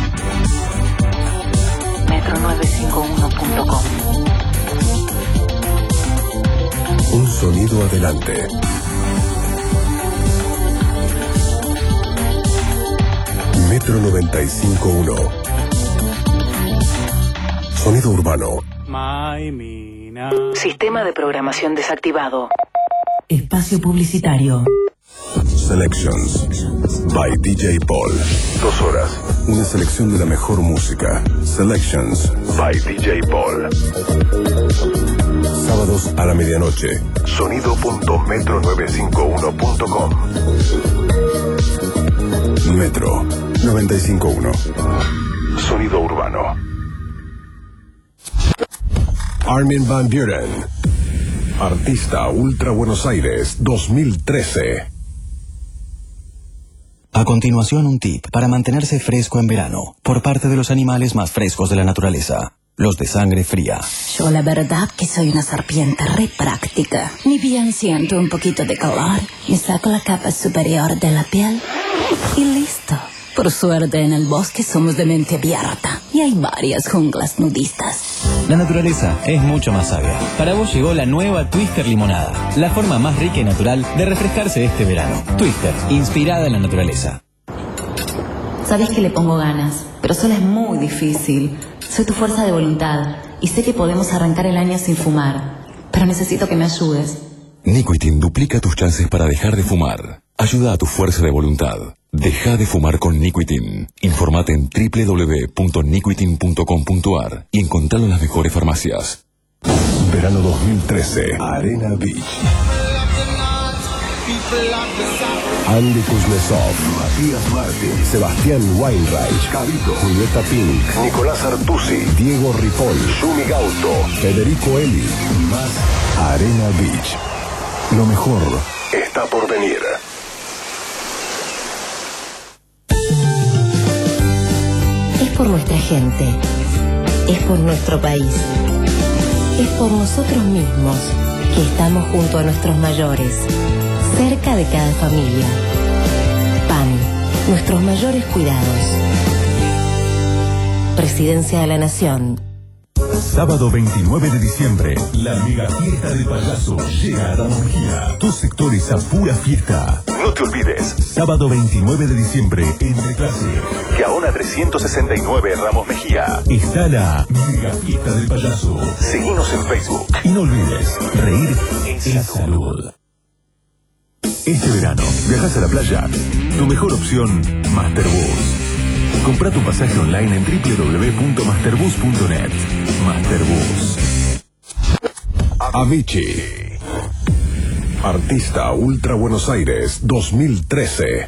metro nueve cinco uno punto com. Un sonido adelante. Metro noventa y cinco punto uno. Sonido urbano. Sistema de programación desactivado. Espacio publicitario. Selections by D J Paul. Dos horas. Una selección de la mejor música. Selections by D J Paul. Sábados a la medianoche. Sonido punto metro nueve cinco uno punto com. Metro noventa y cinco punto uno. Sonido urbano. Armin van Buren. Artista Ultra Buenos Aires dos mil trece. A continuación, un tip para mantenerse fresco en verano, por parte de los animales más frescos de la naturaleza, los de sangre fría. Yo la verdad que soy una serpiente re práctica. Ni bien siento un poquito de calor, me saco la capa superior de la piel y listo. Por suerte en el bosque somos de mente abierta y hay varias junglas nudistas. La naturaleza es mucho más sabia. Para vos llegó la nueva Twister Limonada, la forma más rica y natural de refrescarse este verano. Twister, inspirada en la naturaleza. Sabes que le pongo ganas, pero sola es muy difícil. Soy tu fuerza de voluntad y sé que podemos arrancar el año sin fumar, pero necesito que me ayudes. Nicotin duplica tus chances para dejar de fumar. Ayuda a tu fuerza de voluntad. Deja de fumar con Nicotin. Informate en doble u doble u doble u punto nicotin punto com punto a r y encontralo en las mejores farmacias. Verano dos mil trece. Arena Beach. Andy Kuznetsov, Matías Martín, Sebastián Weinreich, Cabito, Julieta Pink, Nicolás Artusi, Diego Ripoll, Yumi Gauto, Federico Eli y más Arena Beach. Lo mejor está por venir. Es por nuestra gente, es por nuestro país, es por nosotros mismos que estamos junto a nuestros mayores, cerca de cada familia. P A N, nuestros mayores cuidados. Presidencia de la Nación. Sábado veintinueve de diciembre, la mega fiesta del payaso llega a Ramos Mejía. Dos sectores a pura fiesta. No te olvides, sábado veintinueve de diciembre, entre clase, Gaona trescientos sesenta y nueve Ramos Mejía. Está la mega fiesta del payaso. Seguinos en Facebook. Y no olvides, reír es salud. Este verano, viajas a la playa. Tu mejor opción, Masterbus. Compra tu pasaje online en doble u doble u doble u punto masterbus punto net. Masterbus. Avicii. Artista Ultra Buenos Aires dos mil trece.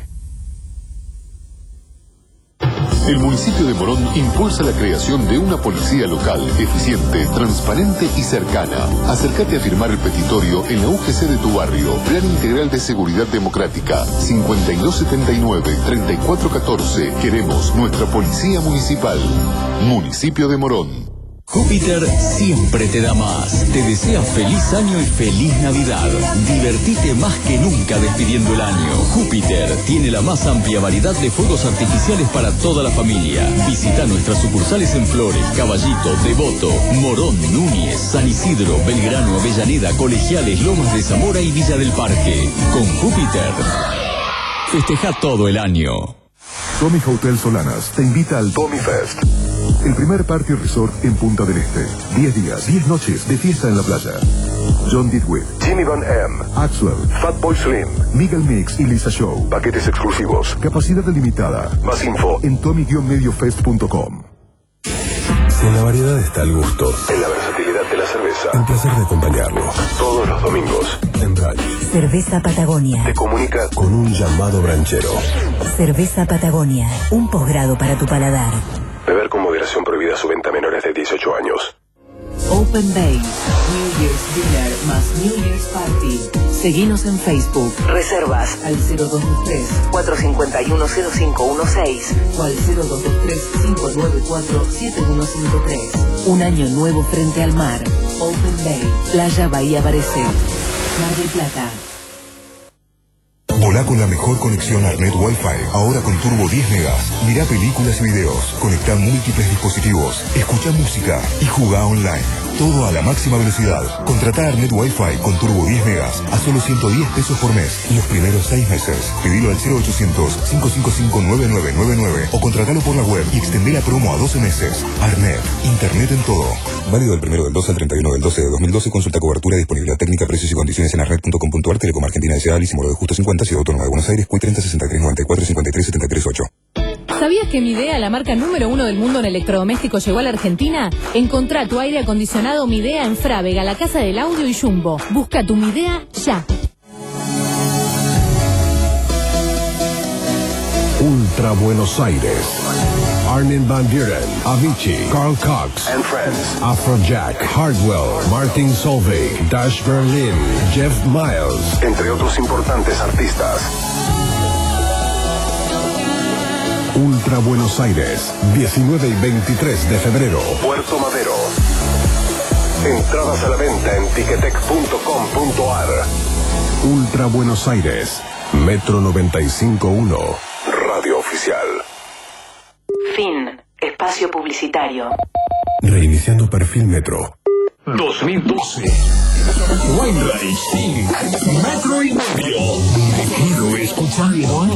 El municipio de Morón impulsa la creación de una policía local, eficiente, transparente y cercana. Acércate a firmar el petitorio en la U G C de tu barrio. Plan Integral de Seguridad Democrática. cincuenta y dos setenta y nueve, treinta y cuatro catorce. Queremos nuestra policía municipal. Municipio de Morón. Júpiter siempre te da más. Te desea feliz año y feliz Navidad. Divertite más que nunca despidiendo el año. Júpiter tiene la más amplia variedad de fuegos artificiales para toda la familia. Visita nuestras sucursales en Flores, Caballito, Devoto, Morón, Núñez, San Isidro, Belgrano, Avellaneda, Colegiales, Lomas de Zamora y Villa del Parque. Con Júpiter, festeja todo el año. Tommy Hotel Solanas te invita al Tommy Fest. El primer party resort en Punta del Este. diez días, diez noches de fiesta en la playa. John Didwick, Jimmy Van M, Axwell, Fatboy Slim, Miguel Mix y Lisa Show. Paquetes exclusivos. Capacidad limitada. Más info en tommy guion medio fest punto com. En la variedad está el gusto. En la versatilidad de la cerveza. El placer de acompañarlo. Todos los domingos. En Brunch. Cerveza Patagonia. Te comunica con un llamado branchero. Cerveza Patagonia. Un posgrado para tu paladar. Beber con moderación, prohibida su venta a menores de dieciocho años. Open Bay. New Year's Dinner más New Year's Party. Seguinos en Facebook. Reservas al cero dos dos tres, cuatro cinco uno, cero cinco uno seis o al cero dos dos tres, cinco nueve cuatro, siete uno cinco tres. Un año nuevo frente al mar. Open Bay. Playa Bahía Barecé. Mar del Plata. Volá con la mejor conexión ARNet Wi-Fi, ahora con turbo diez megas. Mirá películas y videos, conectá múltiples dispositivos, escuchá música y jugá online. Todo a la máxima velocidad. Contratá ARNet Wi-Fi con turbo diez megas a solo ciento diez pesos por mes. Los primeros seis meses. Pedilo al cero ochocientos, cinco cinco cinco, nueve nueve nueve nueve o contratalo por la web y extendé la promo a doce meses. ARNet, internet en todo. Válido del primero del doce al treinta y uno del doce de dos mil doce. Consulta cobertura, disponibilidad técnica, precios y condiciones en arnet punto com punto ar. Telecom Argentina S A, Alice Moro de Justo cincuenta, Ciudad Autónoma de Buenos Aires, C U I treinta, sesenta y tres, noventa y cuatro, cincuenta y tres, setenta y tres, ocho. ¿Sabías que Midea, la marca número uno del mundo en electrodomésticos, llegó a la Argentina? Encontrá tu aire acondicionado Midea en Frávega, la Casa del Audio y Jumbo. Busca tu Midea ya. Ultra Buenos Aires. Armin van Buren, Avicii, Carl Cox and Friends, Afrojack, Hardwell, Martin Solveig, Dash Berlin, Jeff Miles, entre otros importantes artistas. Ultra Buenos Aires, diecinueve y veintitrés de febrero, Puerto Madero. Entradas a la venta en ticketek punto com punto ar. Ultra Buenos Aires, Metro noventa y cinco punto uno, Radio Oficial. Fin. Espacio publicitario. Reiniciando perfil Metro. dos mil doce. Weinreich Incorporated. Metro y medio. Me quiero escucharlo.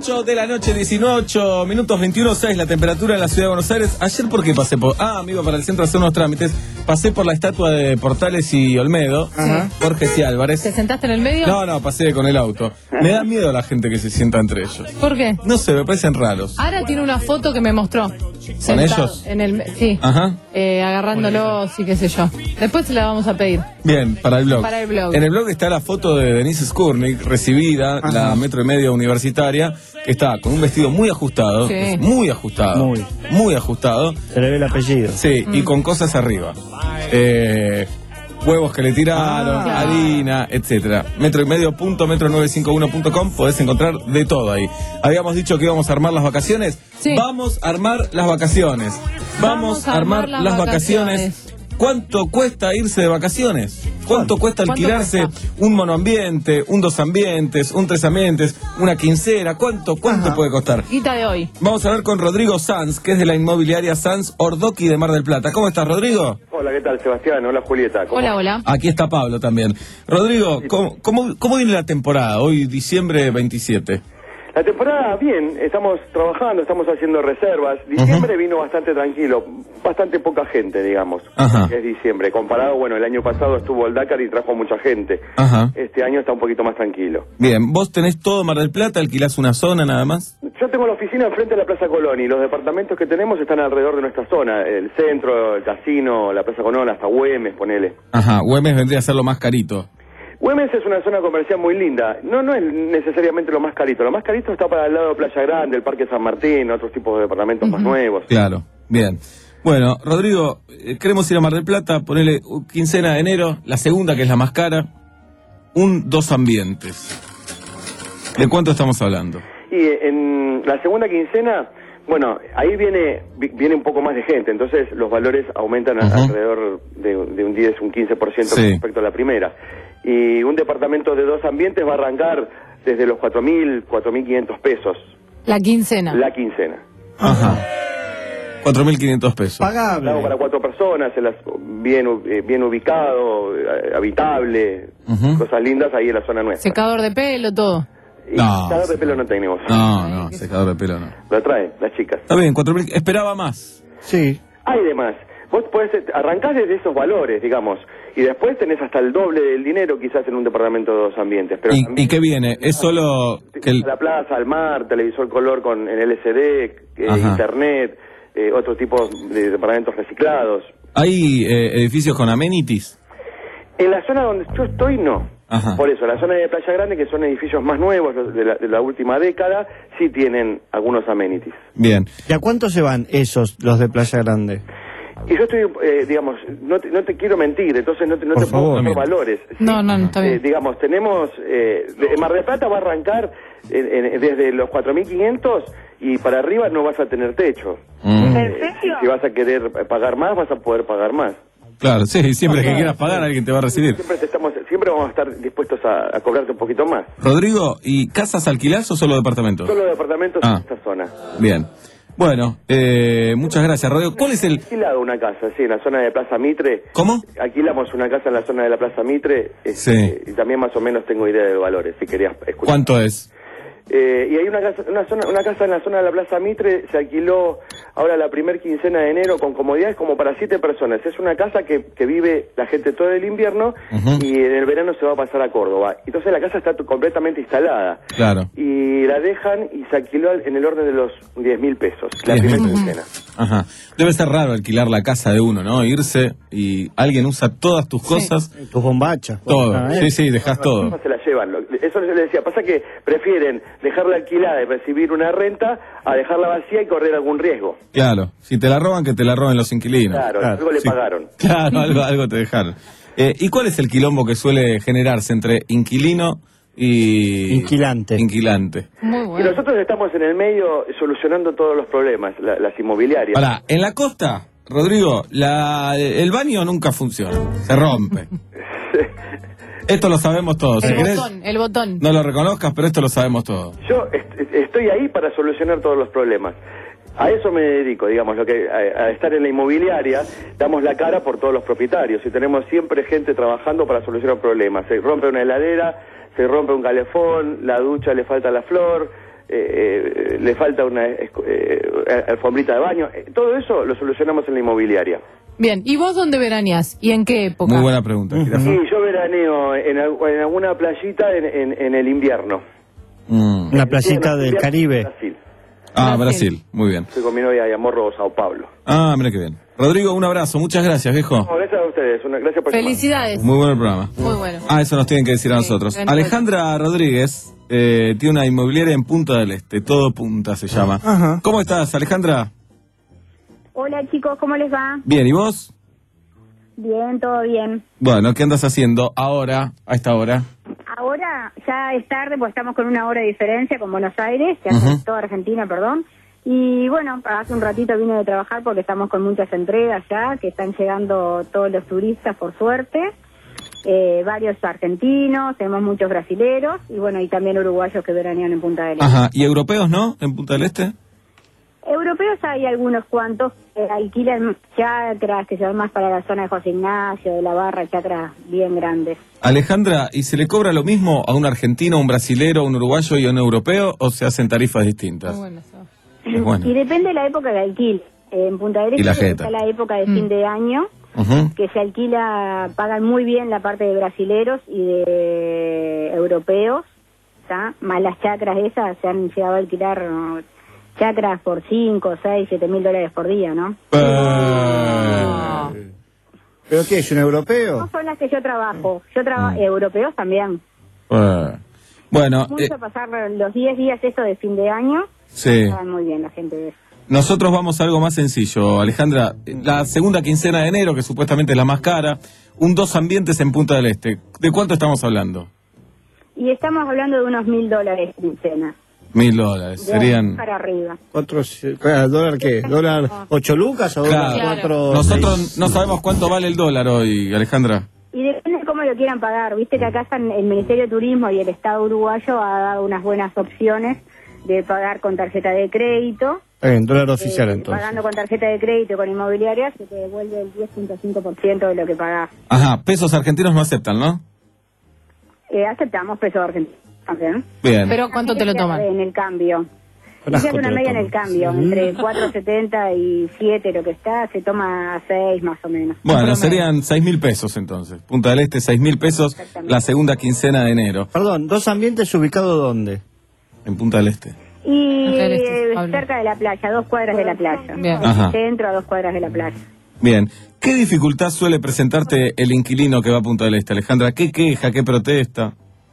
ocho de la noche, dieciocho minutos, veintiuno seis la temperatura en la ciudad de Buenos Aires. Ayer, ¿por qué pasé por...? Ah, me iba para el centro a hacer unos trámites. Pasé por la estatua de Portales y Olmedo, Ajá. Borges y Álvarez. ¿Te sentaste en el medio? No, no, pasé con el auto. Me da miedo la gente que se sienta entre ellos. ¿Por qué? No sé, me parecen raros. Ahora tiene una foto que me mostró. ¿Con ellos? En el, sí, Ajá. eh, agarrándolos y qué sé yo. Después se la vamos a pedir. Bien, para el blog. Para el blog. En el blog está la foto de Denise Skurnik, recibida, Ajá. la metro y media universitaria, que está con un vestido muy ajustado, Sí. muy ajustado, Muy. muy ajustado. Se le ve el apellido. Sí, y con cosas arriba. Eh, huevos que le tiraron, Ah. harina, etcétera. Metro y medio punto metro novecientos cincuenta y uno punto com, podés encontrar de todo ahí. Habíamos dicho que íbamos a armar las vacaciones. Sí. Vamos a armar las vacaciones. Vamos, a armar, las vacaciones. ¿Cuánto cuesta irse de vacaciones? ¿Cuánto cuesta ¿Cuánto alquilarse cuesta? un monoambiente, un dos ambientes, un tres ambientes, una quincena? ¿Cuánto, cuánto Ajá. puede costar? Guita de hoy. Vamos a hablar con Rodrigo Sanz, que es de la inmobiliaria Sanz Ordoqui de Mar del Plata. ¿Cómo estás, Rodrigo? Hola, ¿qué tal, Sebastián? Hola, Julieta. ¿Cómo? Hola, hola. Aquí está Pablo también. Rodrigo, ¿cómo, cómo, cómo viene la temporada? Hoy, diciembre veintisiete. La temporada, bien, estamos trabajando, estamos haciendo reservas. Diciembre vino bastante tranquilo, bastante poca gente, digamos. Ajá. Es diciembre. Comparado, bueno, el año pasado estuvo el Dakar y trajo mucha gente. Ajá. Este año está un poquito más tranquilo. Bien, ¿vos tenés todo Mar del Plata? ¿Alquilás una zona nada más? Yo tengo la oficina enfrente de la Plaza Colón y los departamentos que tenemos están alrededor de nuestra zona. El centro, el casino, la Plaza Colón, hasta Güemes, ponele. Ajá, Güemes vendría a ser lo más carito. Güemes es una zona comercial muy linda. No, no es necesariamente lo más carito. Lo más carito está para el lado de Playa Grande, el Parque San Martín, otros tipos de departamentos más nuevos. Claro, bien. Bueno, Rodrigo, eh, queremos ir a Mar del Plata, ponele uh, quincena de enero, la segunda que es la más cara, un dos ambientes. ¿De cuánto estamos hablando? Y en la segunda quincena, bueno, ahí viene vi- viene un poco más de gente, entonces los valores aumentan a- Ajá. alrededor de, de un diez, un quince por ciento Sí. con respecto a la primera. Y un departamento de dos ambientes va a arrancar desde los cuatro mil, cuatro mil quinientos pesos La quincena. la quincena. Ajá. cuatro mil quinientos pesos. Pagable. Claro, para cuatro personas, en las- bien, u- eh, bien ubicado, eh, habitable, Ujú. cosas lindas ahí en la zona nuestra. Secador de pelo, todo. Y No. secador de pelo no tenemos. No, no, secador de pelo no. Lo traen las chicas. Está bien, cuatro mil, esperaba más. Sí. Hay demás. Vos podés, arrancás desde esos valores, digamos, y después tenés hasta el doble del dinero quizás en un departamento de dos ambientes. Pero ¿Y, también y qué viene? ¿Es solo que el... a la plaza, al mar, televisor color con en L C D, eh, Ajá. internet, eh, otro tipo de departamentos reciclados. ¿Hay eh, edificios con amenities? En la zona donde yo estoy, no. Ajá. Por eso, la zona de Playa Grande, que son edificios más nuevos los de la, de la última década, sí tienen algunos amenities. Bien. ¿Y a cuánto se van esos, los de Playa Grande? Y yo estoy, eh, digamos, no te, no te quiero mentir, entonces no te, no Por te puedo favor. poner valores. No, no, no, está Eh, bien. digamos, tenemos, eh, de- Mar del Plata va a arrancar en- en- desde los cuatro mil quinientos y para arriba no vas a tener techo. Mm. Eh, si, si vas a querer pagar más, vas a poder pagar más. Claro, sí, siempre que quieras pagar alguien te va a recibir. Siempre, te estamos, siempre vamos a estar dispuestos a, a cobrarte un poquito más. Rodrigo, ¿y casas alquilás o solo departamentos? Solo departamentos Ah. en esta zona. Bien. Bueno, eh, muchas gracias, Rodrigo. ¿Cuál es el...? Alquilado una casa, sí, en la zona de Plaza Mitre. ¿Cómo? Alquilamos una casa en la zona de la Plaza Mitre. este, Y también más o menos tengo idea de valores, si querías escuchar. ¿Cuánto es? Eh, y hay una casa, una, zona, una casa en la zona de la Plaza Mitre, se alquiló ahora la primer quincena de enero con comodidades como para siete personas. Es una casa que, que vive la gente todo el invierno Ujú. y en el verano se va a pasar a Córdoba. Entonces la casa está t- completamente instalada. Claro. Y la dejan y se alquiló en el orden de los diez mil pesos, la diez mil primera pesos. quincena. Ajá. Debe ser raro alquilar la casa de uno, ¿no? Irse y alguien usa todas tus cosas. Tus bombachas. Todo. Ah, ¿eh? Sí, sí, dejas todo. No se la llevan. Lo- Eso yo le decía. Pasa que prefieren dejarla alquilada y recibir una renta a dejarla vacía y correr algún riesgo. Claro. Si te la roban, que te la roben los inquilinos. Claro, algo le Sí. pagaron. Claro, algo, algo te dejaron. Eh, ¿Y cuál es el quilombo que suele generarse entre inquilino y... Inquilante. Inquilante. Y nosotros estamos en el medio solucionando todos los problemas, la- las inmobiliarias. Ahora, en la costa, Rodrigo, la, el baño nunca funciona. Se rompe. Esto lo sabemos todos. Si El querés, botón, el botón. no lo reconozcas, pero esto lo sabemos todos. Yo est- estoy ahí para solucionar todos los problemas. A eso me dedico, digamos, lo que a, a estar en la inmobiliaria, damos la cara por todos los propietarios y tenemos siempre gente trabajando para solucionar problemas. Se rompe una heladera, se rompe un calefón, la ducha le falta la flor, eh, le falta una eh, eh, alfombrita de baño. Eh, todo eso lo solucionamos en la inmobiliaria. Bien, ¿y vos dónde veraneás? ¿Y en qué época? Muy buena pregunta. Sí, yo veraneo en, al- en alguna playita en, en, en el invierno. Mm. Una playita del Caribe. Brasil. Ah, Brasil, muy bien. Estoy con mi novia de Amorro, Sao Paulo. Ah, mira qué bien. Rodrigo, un abrazo, muchas gracias, viejo. No, gracias a ustedes, una, gracias por Felicidades. Muy bueno el programa. Muy bueno. Ah, eso nos tienen que decir a nosotros. gran Alejandra Rodríguez eh, tiene una inmobiliaria en Punta del Este, Todo Punta se llama. Ajá. ¿Cómo estás, Alejandra? Hola chicos, ¿cómo les va? Bien, ¿y vos? Bien, todo bien. Bueno, ¿qué andas haciendo ahora, a esta hora? Ahora ya es tarde, pues estamos con una hora de diferencia con Buenos Aires, que hace Ujú. toda Argentina, perdón. Y bueno, hace un ratito vine de trabajar porque estamos con muchas entregas ya, que están llegando todos los turistas, por suerte. Eh, varios argentinos, tenemos muchos brasileros y bueno, y también uruguayos que veranean en Punta del Este. Ajá, ¿y europeos no, en Punta del Este? Europeos hay algunos cuantos que alquilan chacras, que son más para la zona de José Ignacio, de la Barra, chacras bien grandes. Alejandra, ¿y se le cobra lo mismo a un argentino, a un brasilero, a un uruguayo y a un europeo o se hacen tarifas distintas? Es bueno. Y depende de la época de alquiler. En Punta del Y la Este jeta. está la época de fin de año, Ujú. que se alquila, pagan muy bien la parte de brasileros y de europeos, ¿tá? Más las chacras esas, se han llegado a alquilar ¿no? chacras por cinco, seis, siete mil dólares por día, ¿no? ¿Pero qué es, un europeo? No son las que yo trabajo, yo trabajo, europeos también. Eh, Bueno, Mucho eh, pasar los diez días eso de fin de año, sí. pagan muy bien la gente de eso. Nosotros vamos a algo más sencillo, Alejandra. La segunda quincena de enero, que supuestamente es la más cara, un dos ambientes en Punta del Este. ¿De cuánto estamos hablando? Y estamos hablando de unos mil dólares quincena. Mil dólares. De Serían... para arriba. ¿Cuatro, eh, ¿Dólar qué? ¿Dólar ocho lucas o dólar Claro. cuatro? Nosotros seis? no sabemos cuánto vale el dólar hoy, Alejandra. Y depende de cómo lo quieran pagar. Viste que acá están el Ministerio de Turismo y el Estado uruguayo ha dado unas buenas opciones de pagar con tarjeta de crédito. Está bien, dólar oficial Eh, entonces. Pagando con tarjeta de crédito con inmobiliaria se te devuelve el diez punto cinco por ciento de lo que pagás. Ajá, pesos argentinos no aceptan, ¿no? Eh, aceptamos peso argentino también. Bien. ¿Pero cuánto te lo toman? En el cambio. Un asco Se hace una te lo media en el toman. cambio, Mm. entre cuatro setenta y siete lo que está, se toma seis más o menos. Bueno, serían seis mil pesos entonces. Punta del Este, seis mil pesos la segunda quincena de enero. Perdón, ¿dos ambientes ubicados dónde? En Punta del Este. Y Acá eres tú, eh, Pablo. cerca de la playa, dos cuadras de la playa. Bien. Del Ajá. centro a dos cuadras de la playa. Bien. ¿Qué dificultad suele presentarte el inquilino que va a Punta del Este, Alejandra? ¿Qué queja, qué protesta?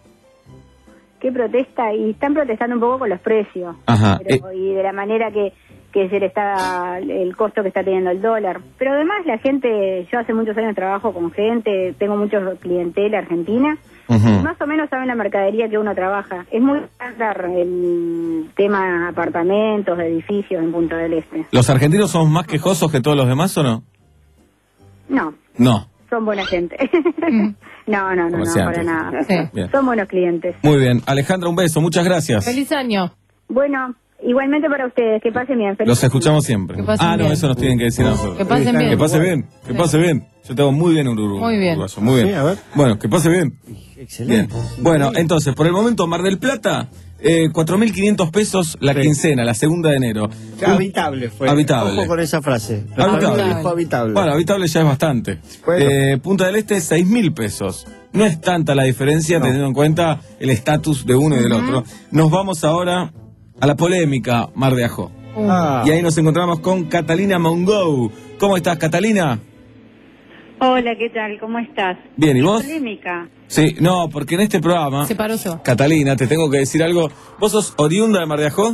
¿Qué protesta? Y están protestando un poco con los precios. Ajá. Pero- y de la manera que, que se le está, el costo que está teniendo el dólar. Pero además la gente, yo hace muchos años trabajo con gente, tengo muchos clientela argentina, Ujú. y más o menos saben la mercadería que uno trabaja. Es muy estándar el tema apartamentos, edificios en Punta del Este. ¿Los argentinos son más quejosos que todos los demás o no? No, No. son buena gente. no, no, no, no, Comerciantes. para nada. Sí. Bien. Son buenos clientes. Muy bien. Alejandra, un beso. Muchas gracias. Feliz año. Bueno, igualmente para ustedes, que pasen bien. Feliz Los escuchamos siempre. Que pasen Ah, no, bien. eso nos tienen que decir a nosotros. Que pasen bien. Que pase bien. Que pase bien. Yo tengo muy bien un uruguayo. Muy bien. uruguayo, Muy bien. Sí, a ver. Bueno, que pase bien. Excelente. Bien. Bueno, entonces, por el momento, Mar del Plata, eh, cuatro mil quinientos pesos la Sí. quincena, la segunda de enero. Habitable fue. Habitable. Ojo con esa frase. Habitable. Dijo habitable. Bueno, habitable ya es bastante. Bueno. Eh, Punta del Este, seis mil pesos. No es tanta la diferencia No. teniendo en cuenta el estatus de uno y del otro. Nos vamos ahora a la polémica Mar de Ajó. Ah. Y ahí nos encontramos con Catalina Mongo. ¿Cómo estás, Catalina? Hola, ¿qué tal? ¿Cómo estás? Bien, ¿y vos? Polémica. Sí, no, porque en este programa, Se paró yo. Catalina, te tengo que decir algo. ¿Vos sos oriunda de Mar de Ajó?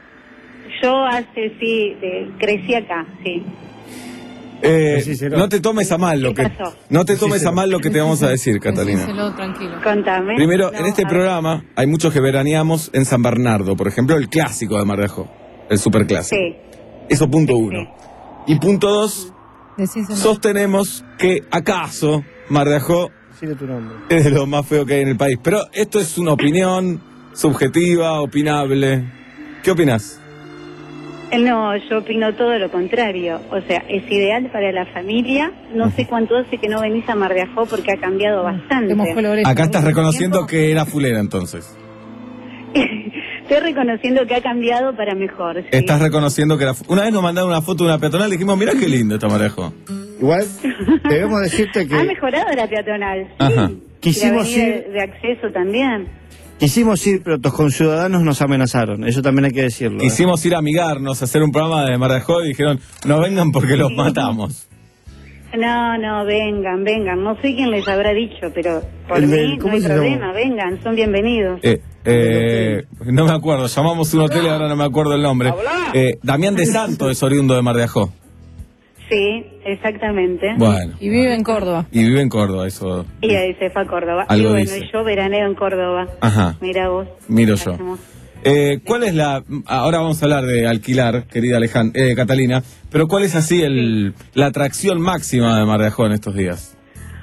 Yo hace, sí, de- crecí acá, sí. Eh, Decíselo. no te tomes a mal lo ¿Qué que pasó? no te tomes Decíselo. a mal lo que te vamos a decir, Catalina. Decíselo tranquilo. Contame. Primero, No, en este a ver. programa hay muchos que veraneamos en San Bernardo, por ejemplo, el clásico de Mar de Ajó, el superclásico. Sí. Eso punto Sí, uno. Y punto dos, Decíselo. sostenemos que acaso Mar de Ajó Decile tu nombre. es de lo más feo que hay en el país. Pero esto es una opinión subjetiva, opinable. ¿Qué opinas? Eh, No, yo opino todo lo contrario. O sea, es ideal para la familia. No sé cuánto hace que no venís a Mar de Ajó porque ha cambiado bastante. Te mojó la oreja. Acá estás reconociendo que era fulera entonces. Estoy reconociendo que ha cambiado para mejor. Sí. Estás reconociendo que la, una vez nos mandaron una foto de una peatonal y dijimos, mirá qué lindo esta Marejo. Igual, debemos decirte que... Ha mejorado la peatonal. Sí. Ajá. Quisimos la avenida ir- de, de acceso también. Quisimos ir, pero tus conciudadanos nos amenazaron. Eso también hay que decirlo. ¿eh? Quisimos ir a amigarnos, a hacer un programa de Mar de Ajó y dijeron, no vengan porque los matamos. No, no, vengan, vengan. No sé quién les habrá dicho, pero por El mí del- no ¿cómo hay se problema. llama? Vengan, son bienvenidos. Eh, eh, no me acuerdo, llamamos un hotel y ahora no me acuerdo el nombre. Eh, Damián de Santo es oriundo de Mar de Ajó. Sí, exactamente. Bueno, Y vive en Córdoba. y vive en Córdoba, eso. Y ahí se fue a Córdoba. Algo y bueno, dice. y yo veraneo en Córdoba. Ajá. Mira vos. Miro yo. Eh, ¿Cuál es la... Ahora vamos a hablar de alquilar, querida Alejandra, eh, Catalina, pero ¿cuál es así el, la atracción máxima de Mar de Ajó en estos días?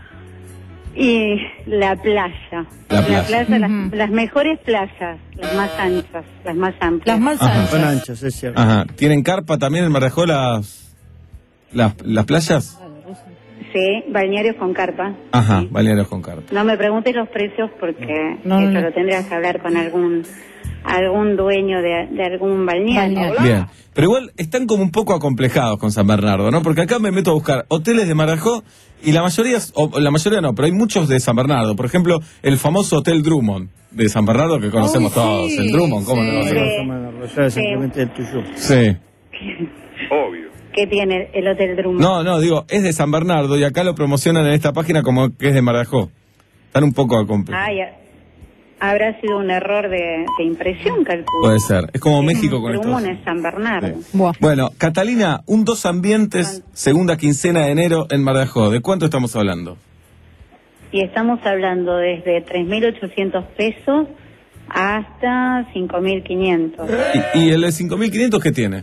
Y la playa. La playa. las, las mejores playas, las más anchas, las más amplias. Las más Ajá. Son anchas, es cierto. Ajá. ¿Tienen carpa también en Mar de Ajó las, las, las playas? Sí, balnearios con carpa. Ajá, balnearios con carpa. No me preguntes los precios porque No, eso no. lo tendrías que hablar con algún algún dueño de, de algún balneario. Bien, pero igual están como un poco acomplejados con San Bernardo, ¿no? Porque acá me meto a buscar hoteles de Mar de Ajó y la mayoría, o la mayoría no, pero hay muchos de San Bernardo. Por ejemplo, el famoso Hotel Drummond de San Bernardo que conocemos Uy, todos. sí, El Drummond, ¿cómo no lo sí. conocemos? Ya es simplemente el tuyo. Sí. Obvio. ¿Qué tiene el Hotel Drummond? No, no, digo, es de San Bernardo y acá lo promocionan en esta página como que es de Mar de Ajó. Están un poco acomplejados. Ah, ya. Habrá sido un error de, de impresión, calculo. Puede ser. Es como México con Drummond esto. es San Bernardo. Bueno, Catalina, un dos ambientes, segunda quincena de enero en Mar de Ajó. ¿De cuánto estamos hablando? Y estamos hablando desde tres mil ochocientos pesos hasta cinco mil quinientos. ¿Y, y el de cinco mil quinientos qué tiene?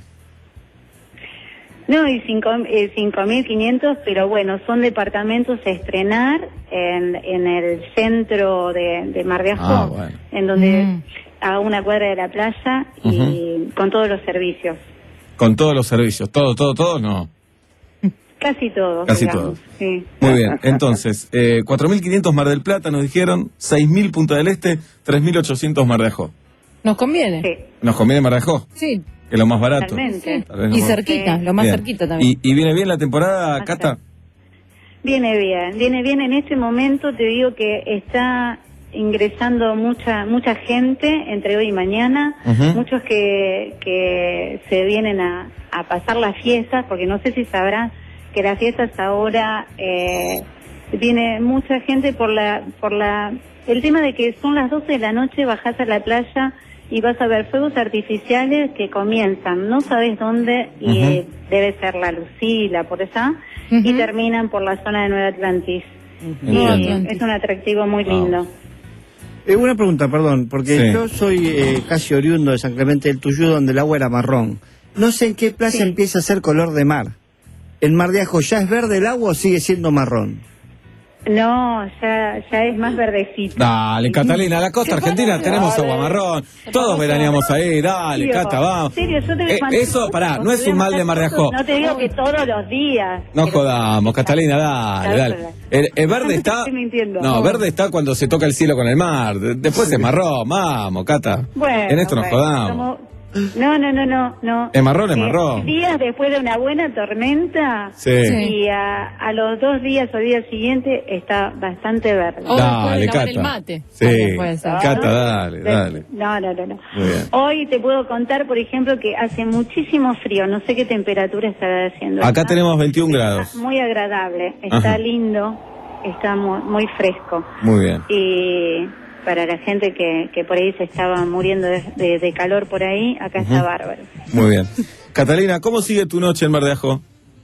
No, y cinco mil quinientos, pero bueno, son departamentos a estrenar en, en el centro de, de Mar de Ajó, Ah, bueno. en donde Mm. a una cuadra de la playa y con todos los servicios. Con todos los servicios. ¿Todo, todo, todo? No. Casi todos. Casi digamos, todos. Sí. Muy bien. Entonces, eh, cuatro mil quinientos Mar del Plata nos dijeron, seis mil Punta del Este, tres mil ochocientos Mar de Ajó. ¿Nos conviene? Sí. ¿Nos conviene Mar de Ajó? Sí. Que es lo más barato. Totalmente. Tal vez lo Y más- cerquita, lo más Bien. cerquita también. ¿Y, y viene bien la temporada, Cata? Viene bien, viene bien. En este momento te digo que está ingresando mucha mucha gente entre hoy y mañana, Ujú. muchos que, que se vienen a, a pasar las fiestas, porque no sé si sabrán que las fiestas ahora eh, viene mucha gente por la por la el tema de que son las doce de la noche, bajás a la playa y vas a ver fuegos artificiales que comienzan, no sabes dónde, y Ujú. eh, debe ser la Lucila, por allá, y terminan por la zona de Nueva Atlantis. Y Nueva Atlantis. es un atractivo muy lindo. Eh, una pregunta, perdón, porque Sí. yo soy eh, casi oriundo de San Clemente del Tuyú, donde el agua era marrón. No sé en qué playa empieza a ser color de mar. ¿En Mar de Ajó ya es verde el agua o sigue siendo marrón? No, ya, ya es más verdecito. Dale, Catalina, la costa argentina tenemos agua marrón. Todos veraneamos ahí, dale, Tío, Cata, vamos. En serio, yo te voy a Eh, mandar eso, fotos, pará, no te es voy a un mal de mandar Mar de fotos. Ajó. No te digo que todos los días. No jodamos, Catalina, dale, dale. El, el verde está... Estoy mintiendo. No, verde está cuando se toca el cielo con el mar. De- Después es marrón, vamos, Cata. Bueno, En esto nos bueno, jodamos. somos- No, no, no, no, no. Es marrón, es Eh, marrón. Días después de una buena tormenta, Sí. y a, a los dos días o día siguiente está bastante verde. Dale, Cata. Sí, puede ser. Cata, dale, dale. No, no, no, no. Muy bien. Hoy te puedo contar, por ejemplo, que hace muchísimo frío. No sé qué temperatura estará haciendo. Acá Está tenemos veintiún grados. muy agradable, está Ajá. lindo, está muy, muy fresco. Muy bien. Y para la gente que, que por ahí se estaba muriendo de, de- de calor por ahí, acá está Ujú. bárbaro. Muy bien. Catalina, ¿cómo sigue tu noche en Mar de Ajó?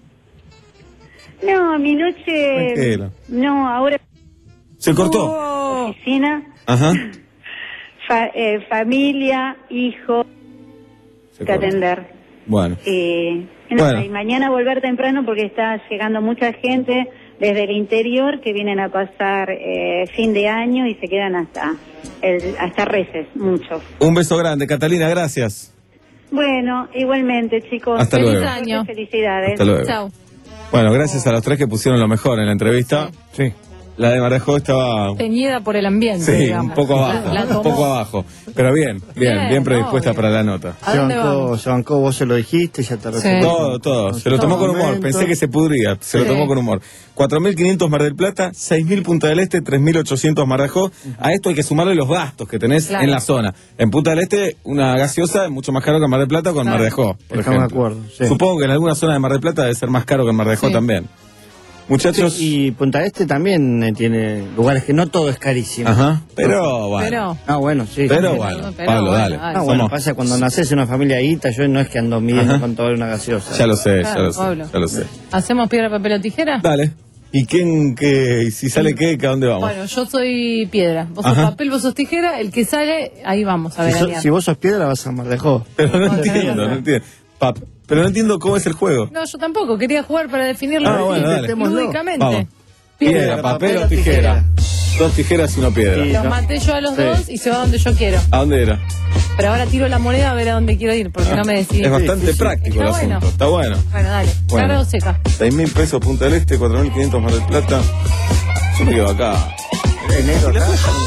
No, mi noche... Tranquila. No, ahora... ¿Se cortó? Oficina, Ajá. fa- eh, familia, hijo, Se que cortó. atender. Bueno. Y, y nada, Bueno. y mañana volver temprano porque está llegando mucha gente desde el interior que vienen a pasar eh, fin de año y se quedan hasta el, hasta Reyes, muchos. Un beso grande, Catalina, gracias. Bueno, igualmente, chicos. Hasta Feliz luego. año. Felicidades. Hasta luego. Chao. Bueno, gracias a los tres que pusieron lo mejor en la entrevista. Sí. La de Mar de Ajó estaba... Teñida por el ambiente, Sí, digamos. un poco abajo, La- la un tomó. poco abajo. Pero bien, bien, bien, Bien, predispuesta obvio. para la nota. ¿A Se dónde bancó, vamos? se bancó, vos se lo dijiste, ya te resolvió. Todo, todo. Se lo tomó con humor. Pensé que se pudría. Se lo Sí. tomó con humor. cuatro mil quinientos Mar del Plata, seis mil Punta del Este, tres mil ochocientos Mar de Ajó. A esto hay que sumarle los gastos que tenés Claro. en la zona. En Punta del Este, una gaseosa es mucho más caro que en Mar del Plata o con Claro. Mar de Ajó, por Estamos de ejemplo. acuerdo, sí. Supongo que en alguna zona de Mar del Plata debe ser más caro que en Mar de Ajó Sí. también. Muchachos. Sí, y Punta Este también eh, tiene lugares que no todo es carísimo. Ajá, pero bueno. Pero- Ah, bueno, sí. Pero bueno, pero Pablo, bueno, dale. dale. Ah, bueno, Somos- pasa cuando naces en una familia guita, yo no es que ando midiendo Ajá. cuánto vale una gaseosa. Ya lo sé, ya Claro, lo sé, Pablo. ya lo sé. ¿Hacemos piedra, papel o tijera? Dale. ¿Y quién, qué, y si sale qué, ¿a dónde vamos? Bueno, yo soy piedra. Vos sos Ajá. papel, vos sos tijera. El que sale, ahí vamos a Si, ver. so- si vos sos piedra, vas a Mar de Ajó. Pero no entiendo, no entiendo. Pap, pero no entiendo cómo es el juego. No, yo tampoco. Quería jugar para definirlo Ah, bueno, dale. lúdicamente. Vamos. Piedra, papel o tijera. Dos tijeras y una piedra. Los maté yo a los Sí. dos y se va donde yo quiero. ¿A dónde era? Pero ahora tiro la moneda a ver a dónde quiero ir, porque no me decidí. Es bastante práctico el Está bueno. asunto. Está bueno. Bueno, dale. Bueno. Clara o seca. seis mil pesos Punta del Este, cuatro mil quinientos Mar del Plata. Yo me quedo acá. Enero acá.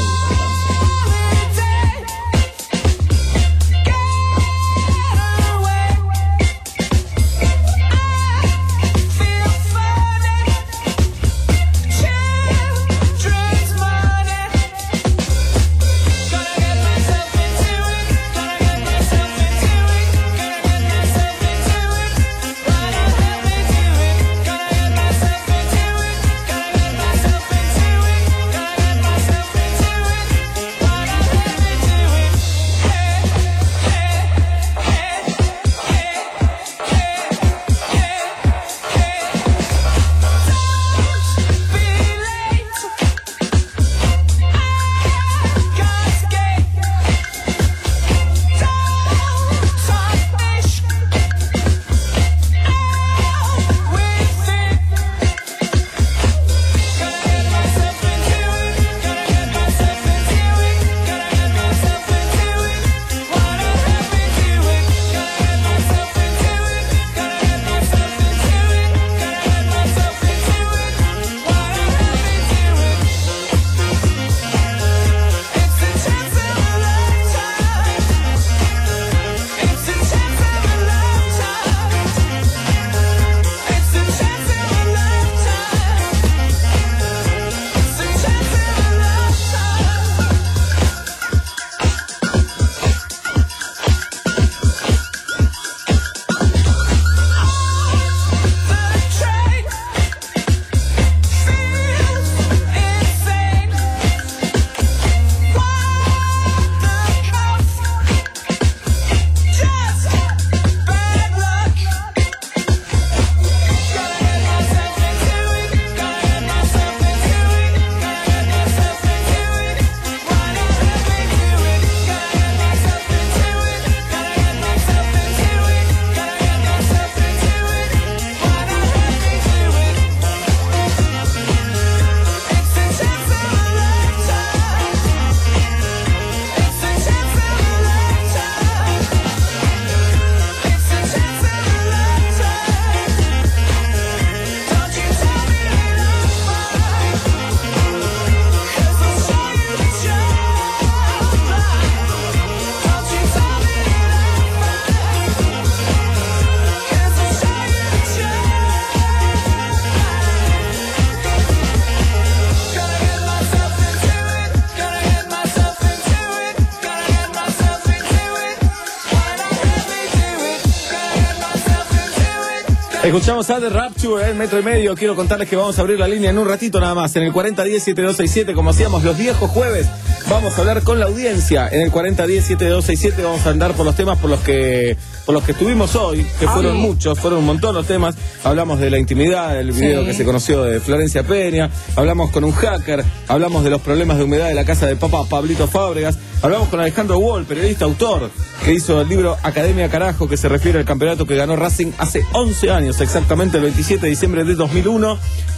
Escuchamos a The Rapture en metro y medio. Quiero contarles que vamos a abrir la línea en un ratito nada más. En el cuarenta diez setenta y dos sesenta y siete, como hacíamos los viejos jueves, vamos a hablar con la audiencia. En el cuarenta diez setenta y dos sesenta y siete vamos a andar por los temas por los que por los que estuvimos hoy, que fueron Ay. muchos, fueron un montón los temas. Hablamos de la intimidad, del video Sí. que se conoció de Florencia Peña, hablamos con un hacker, hablamos de los problemas de humedad de la casa de papá Pablito Fábregas, hablamos con Alejandro Wall, periodista, autor, que hizo el libro Academia Carajo, que se refiere al campeonato que ganó Racing hace once años, exactamente el veintisiete de diciembre de dos mil uno.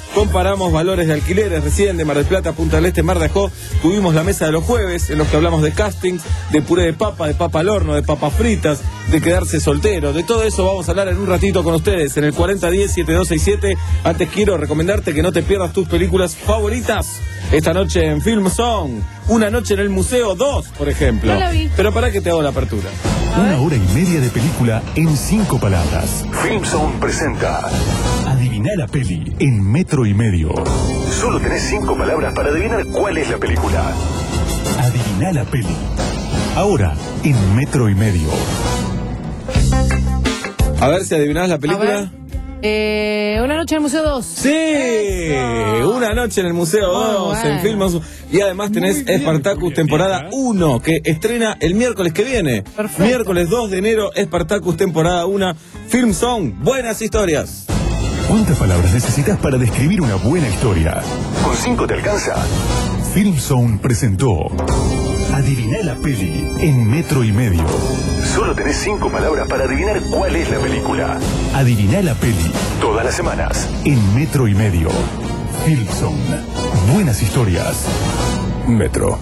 comparamos valores de alquileres recién de Mar del Plata, Punta del Este, Mar de Ajó. Tuvimos la mesa de los jueves en los que hablamos de castings, de puré de papa, de papa al horno, de papas fritas, de quedarse soltero. De todo eso vamos a hablar en un ratito con ustedes en el cuarenta diez, setenta y dos sesenta y siete. Antes quiero recomendarte que no te pierdas tus películas favoritas esta noche en Film Zone. Una noche en el Museo dos, por ejemplo. No la vi. Pero para que te hago la apertura. Una hora y media de película en cinco palabras. Film Zone presenta Adivina la peli en metro y medio. Solo tenés cinco palabras para adivinar cuál es la película. Adivina la peli. Ahora en metro y medio. A ver si adivinás la película. Eh, una noche en el Museo dos. Sí, Eso. Una noche en el Museo oh, dos, bueno. En Film. Y además tenés Spartacus temporada uno, que estrena el miércoles que viene. Perfecto. Miércoles dos de enero, Spartacus temporada uno, Film Zone. Buenas historias. ¿Cuántas palabras necesitas para describir una buena historia? ¿Con cinco te alcanza? Film Zone presentó Adivina la peli en metro y medio. Solo tenés cinco palabras para adivinar cuál es la película. Adivina la peli todas las semanas en metro y medio. Film Zone. Buenas historias. Metro.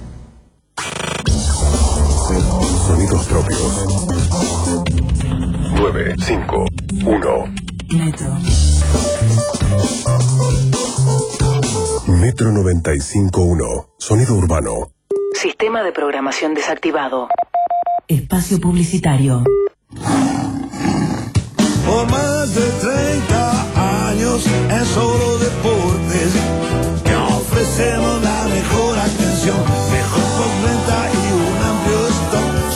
Sonidos propios. nueve, cinco, uno. Metro. Metro noventa y cinco punto uno. Sonido urbano. Sistema de programación desactivado. Espacio publicitario. Por más de treinta años en Solo Deportes te ofrecemos la mejor atención, mejor postventa y un amplio stock.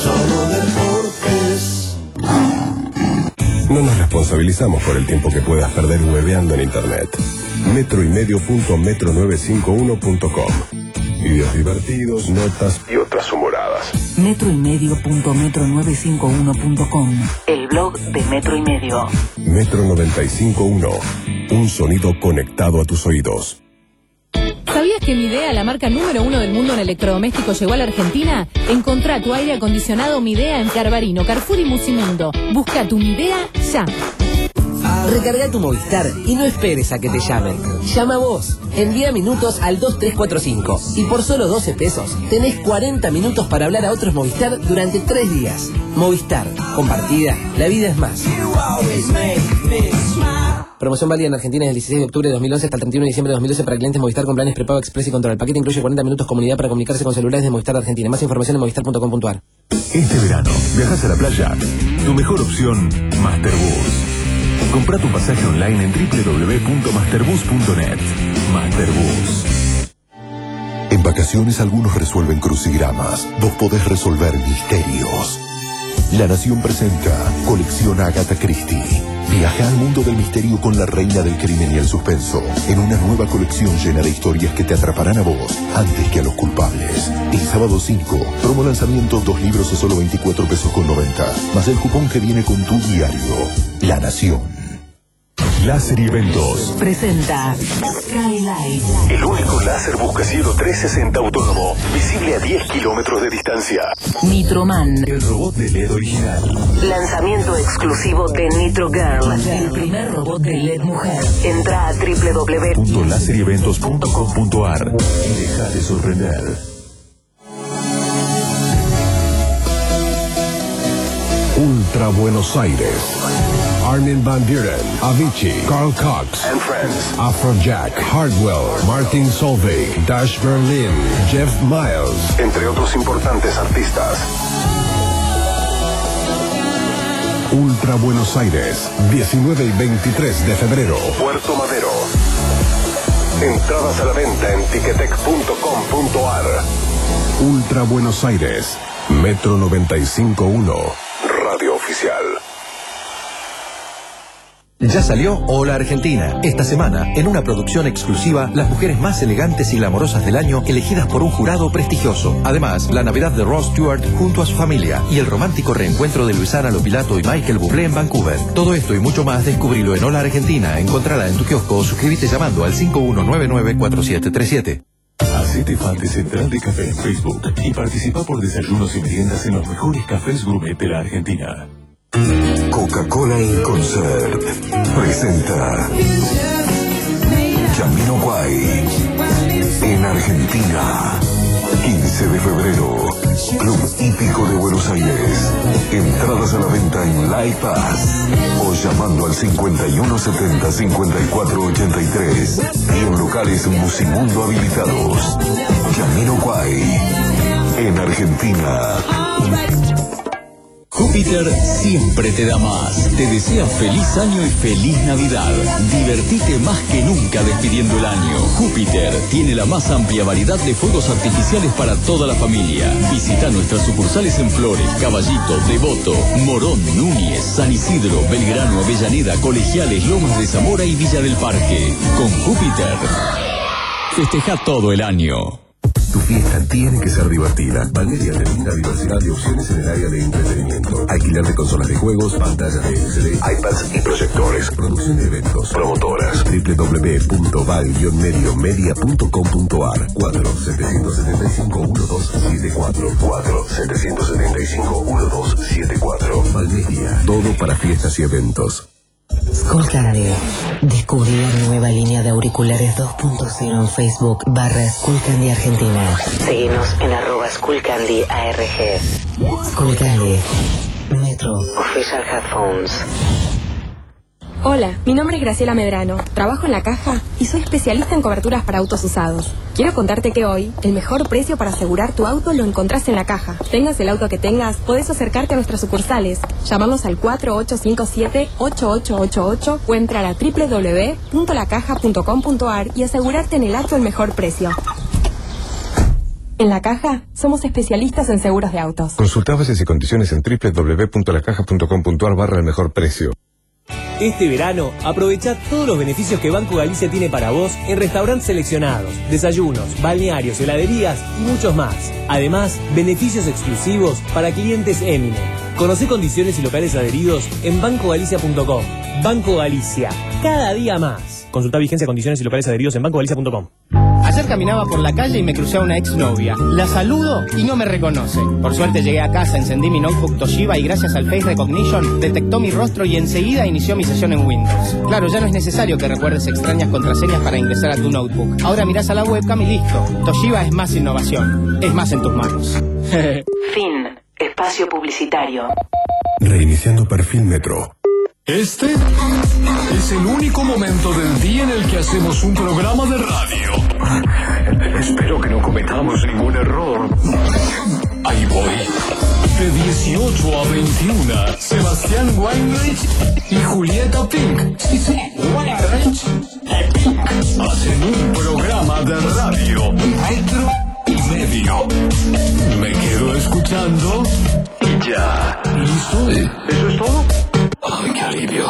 Solo Deportes. No nos responsabilizamos por el tiempo que puedas perder hueveando en internet. metro y medio punto metro novecientos cincuenta y uno punto com. Videos divertidos, notas y otras humoradas. Metro y medio punto metro novecientos cincuenta y uno punto com. El blog de Metro y Medio. Metro noventa y cinco punto uno. Un sonido conectado a tus oídos. ¿Sabías que Midea, la marca número uno del mundo en electrodomésticos, llegó a la Argentina? Encontrá tu aire acondicionado Midea en Carbarino, Carrefour y Musimundo. Busca tu Midea ya. Recarga tu Movistar y no esperes a que te llamen. Llama vos. Envía minutos al dos tres cuatro cinco. Y por solo doce pesos tenés cuarenta minutos para hablar a otros Movistar durante tres días. Movistar. Compartida. La vida es más. Promoción válida en Argentina desde el dieciséis de octubre de dos mil once hasta el treinta y uno de diciembre de dos mil doce para clientes Movistar con planes prepago express y control. El paquete incluye cuarenta minutos comunidad para comunicarse con celulares de Movistar Argentina. Más información en movistar punto com punto ar. Este verano, ¿viajas a la playa? Tu mejor opción, Masterbus. Comprá tu pasaje online en doble u doble u doble u punto masterbus punto net. Masterbus. En vacaciones algunos resuelven crucigramas, vos podés resolver misterios. La Nación presenta Colección Agatha Christie. Viaja al mundo del misterio con la reina del crimen y el suspenso, en una nueva colección llena de historias que te atraparán a vos antes que a los culpables. El sábado cinco, promo lanzamiento, dos libros a solo veinticuatro pesos con noventa, más el cupón que viene con tu diario. La Nación. Láser y Eventos presenta Skylight. El único láser buscacielo trescientos sesenta autónomo, visible a diez kilómetros de distancia. Nitroman. El robot de L E D original. Lanzamiento exclusivo de Nitro Girl. El primer robot de L E D mujer. Entra a doble u doble u doble u punto láser y eventos punto com punto ar y deja de sorprender. Ultra Buenos Aires. Armin van Buren, Avicii, Carl Cox and Friends, Afrojack, Hardwell, Martin Solveig, Dash Berlin, Jeff Miles, entre otros importantes artistas. Ultra Buenos Aires, diecinueve y veintitrés de febrero, Puerto Madero. Entradas a la venta en ticketek punto com punto ar. Ultra Buenos Aires, Metro noventa y cinco punto uno, Radio Oficial. Ya salió Hola Argentina. Esta semana, en una producción exclusiva, las mujeres más elegantes y glamorosas del año, elegidas por un jurado prestigioso. Además, la Navidad de Ross Stewart junto a su familia y el romántico reencuentro de Luisana Lopilato y Michael Bublé en Vancouver. Todo esto y mucho más, descubrilo en Hola Argentina. Encontrala en tu kiosco o suscríbete llamando al cinco uno nueve nueve cuatro siete tres siete. Hacete fan de Central de Café en Facebook y participa por desayunos y meriendas en los mejores cafés gourmet de la Argentina. Coca-Cola en Concert presenta Jamiroquai. En Argentina. quince de febrero. Club Hípico de Buenos Aires. Entradas a la venta en Live Pass. O llamando al cincuenta y uno setenta, cincuenta y cuatro ochenta y tres. Y en locales Musimundo habilitados. Jamiroquai. En Argentina. Júpiter siempre te da más. Te desea feliz año y feliz Navidad. Divertite más que nunca despidiendo el año. Júpiter tiene la más amplia variedad de fuegos artificiales para toda la familia. Visita nuestras sucursales en Flores, Caballito, Devoto, Morón, Núñez, San Isidro, Belgrano, Avellaneda, Colegiales, Lomas de Zamora y Villa del Parque. Con Júpiter, festeja todo el año. Tu fiesta tiene que ser divertida. Valeria te brinda diversidad de opciones en el área de entretenimiento. Alquiler de consolas de juegos, pantallas de L C D, iPads y proyectores. Producción de eventos. Promotoras. doble u doble u doble u punto val guion medio media punto com punto ar. cuatro siete siete cinco uno dos siete cuatro. cuatro siete siete cinco uno dos siete cuatro. Valmedia. Todo para fiestas y eventos. Skullcandy. Descubrí la nueva línea de auriculares dos punto cero en Facebook barra Skullcandy Argentina. Seguinos en arroba Skullcandy A R G. Skullcandy. Metro Official Headphones. Hola, mi nombre es Graciela Medrano, trabajo en La Caja y soy especialista en coberturas para autos usados. Quiero contarte que hoy, el mejor precio para asegurar tu auto lo encontrás en La Caja. Tengas el auto que tengas, podés acercarte a nuestras sucursales, llamarnos al cuatro ocho cinco siete, ocho ocho ocho ocho o entrar a doble u doble u doble u punto la caja punto com punto ar y asegurarte en el auto el mejor precio. En La Caja, somos especialistas en seguros de autos. Consulta bases y condiciones en doble u doble u doble u punto la caja punto com punto ar barra el mejor precio. Este verano, aprovecha todos los beneficios que Banco Galicia tiene para vos en restaurantes seleccionados, desayunos, balnearios, heladerías y muchos más. Además, beneficios exclusivos para clientes Eminem. Conocé condiciones y locales adheridos en banco galicia punto com. Banco Galicia, cada día más. Consulta vigencia, condiciones y locales adheridos en banco galicia punto com. Ayer caminaba por la calle y me crucé a una exnovia. La saludo y no me reconoce. Por suerte llegué a casa, encendí mi notebook Toshiba y gracias al Face Recognition detectó mi rostro y enseguida inició mi sesión en Windows. Claro, ya no es necesario que recuerdes extrañas contraseñas para ingresar a tu notebook. Ahora mirás a la webcam y listo. Toshiba es más innovación. Es más en tus manos. Fin. Espacio publicitario. Reiniciando perfil Metro. Este es el único momento del día en el que hacemos un programa de radio. Espero que no cometamos ningún error. Ahí voy. De dieciocho a veintiuno, Sebastián Weinreich y Julieta Pink. Sí, sí, Weinreich y Pink hacen un programa de radio, metro y medio. Me quedo escuchando y ya. ¿Listo? ¿Eso es todo? ¡Ay, qué alivio!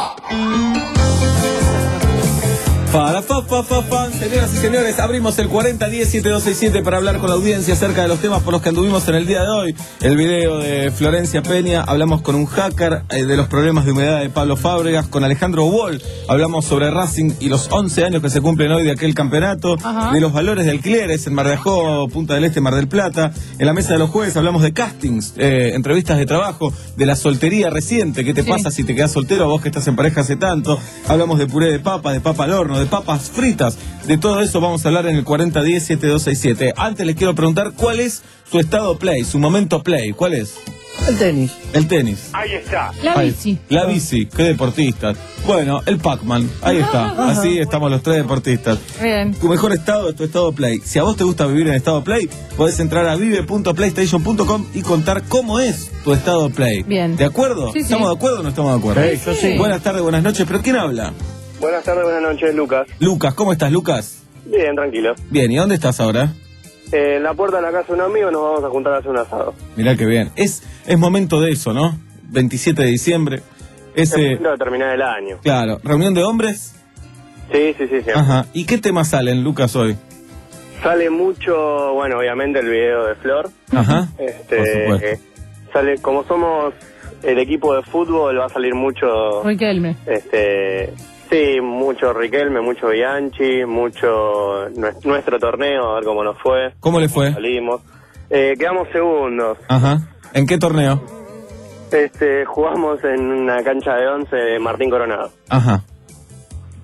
Para fa, fa, fa, fa. Señoras y señores, abrimos el cuarenta diez siete dos seis siete para hablar con la audiencia acerca de los temas por los que anduvimos en el día de hoy. El video de Florencia Peña, hablamos con un hacker, eh, de los problemas de humedad de Pablo Fábregas, con Alejandro Wall, hablamos sobre Racing y los once años que se cumplen hoy de aquel campeonato, Ajá. de los valores de alquileres en Mar de Ajó, Punta del Este, Mar del Plata. En la mesa de los jueves hablamos de castings, eh, entrevistas de trabajo, de la soltería reciente, qué te sí. pasa si te quedas soltero, vos que estás en pareja hace tanto. Hablamos de puré de papa, de papa al horno, de papas fritas, de todo eso vamos a hablar en el cuarenta diez siete dos seis siete. Antes les quiero preguntar cuál es su estado play, su momento play, ¿cuál es? El tenis. El tenis. Ahí está. La Ahí. bici. La bici, qué deportistas. Bueno, el Pac-Man, ahí está. Así estamos los tres deportistas. Bien. Tu mejor estado es tu estado play. Si a vos te gusta vivir en estado play, podés entrar a vive punto playstation punto com y contar cómo es tu estado play. Bien. ¿De acuerdo? Sí, sí. ¿Estamos de acuerdo o no estamos de acuerdo? Sí, yo sí. Buenas tardes, buenas noches, pero ¿quién habla? Buenas tardes, buenas noches, Lucas. Lucas, ¿cómo estás, Lucas? Bien, tranquilo. Bien, ¿y dónde estás ahora? Eh, en la puerta de la casa de un amigo nos vamos a juntar a hacer un asado. Mirá qué bien. Es, es momento de eso, ¿no? veintisiete de diciembre. Es Ese, momento de terminar el año. claro, reunión de hombres. Sí, sí, sí, sí. Ajá. ¿Y qué temas salen, Lucas, hoy? Sale mucho, bueno, obviamente el video de Flor. Ajá. Este, Por supuesto. eh, sale, como somos el equipo de fútbol, va a salir mucho... Riquelme. Este... Sí, mucho Riquelme, mucho Bianchi, mucho nuestro torneo, a ver cómo nos fue. ¿Cómo le fue? Salimos. Eh, quedamos segundos. Ajá. ¿En qué torneo? Este, jugamos en una cancha de once de Martín Coronado. Ajá.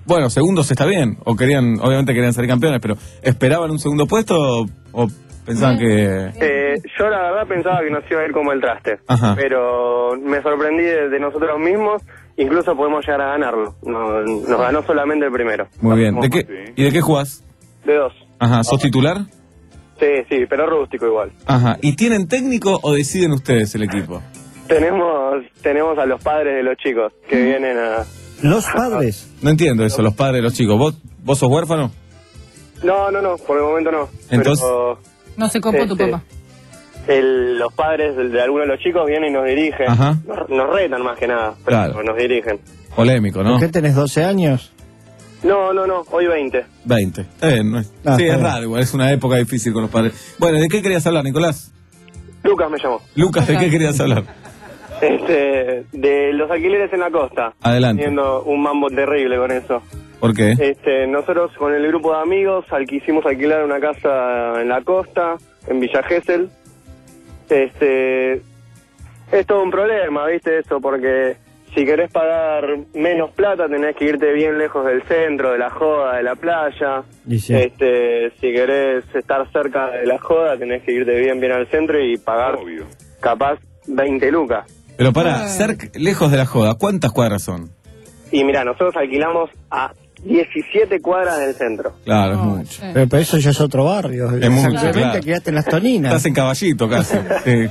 bueno, segundos está bien, o querían, obviamente querían ser campeones, pero ¿esperaban un segundo puesto o, o pensaban que...? Eh, yo la verdad pensaba que nos iba a ir como el traste, Ajá. pero me sorprendí de, de nosotros mismos, incluso podemos llegar a ganarlo. Nos, nos ganó solamente el primero. Muy bien. ¿De qué, ¿Y de qué jugás? De dos. Ajá, ¿sos titular? Sí, sí, pero rústico igual. Ajá, ¿y tienen técnico o deciden ustedes el equipo? Tenemos tenemos a los padres de los chicos que vienen a... ¿Los padres? No entiendo eso, los padres de los chicos. ¿Vos, vos sos huérfano? No, no, no, por el momento no. Entonces- Pero, No se copó tu este, papá. el- los padres de, de algunos de los chicos vienen y nos dirigen. Ajá. Nos, nos retan más que nada, pero Claro. nos dirigen. Polémico, ¿no? ¿Por qué tenés doce años? No, no, no, hoy veinte. veinte. Está bien, no es- Ah, sí, está es bien. raro, igual, es una época difícil con los padres. Bueno, ¿de qué querías hablar, Nicolás? Lucas me llamó. Lucas, ¿de qué querías hablar? Este, de los alquileres en la costa. Adelante. Teniendo un mambo terrible con eso. ¿Por qué? Este, nosotros con el grupo de amigos al- quisimos alquilar una casa en la costa, en Villa Gesell. Este, es todo un problema, ¿viste? Eso, porque si querés pagar menos plata tenés que irte bien lejos del centro, de la joda, de la playa. Y sí. Este, si querés estar cerca de la joda tenés que irte bien bien al centro y pagar capaz veinte lucas. Pero para, ser lejos de la joda, ¿cuántas cuadras son? Y mira, nosotros alquilamos a diecisiete cuadras del centro. Claro, es mucho. Pero, pero eso ya es otro barrio. Es mucho, Simplemente claro. quedaste en las Toninas. Estás en Caballito casi. Sí.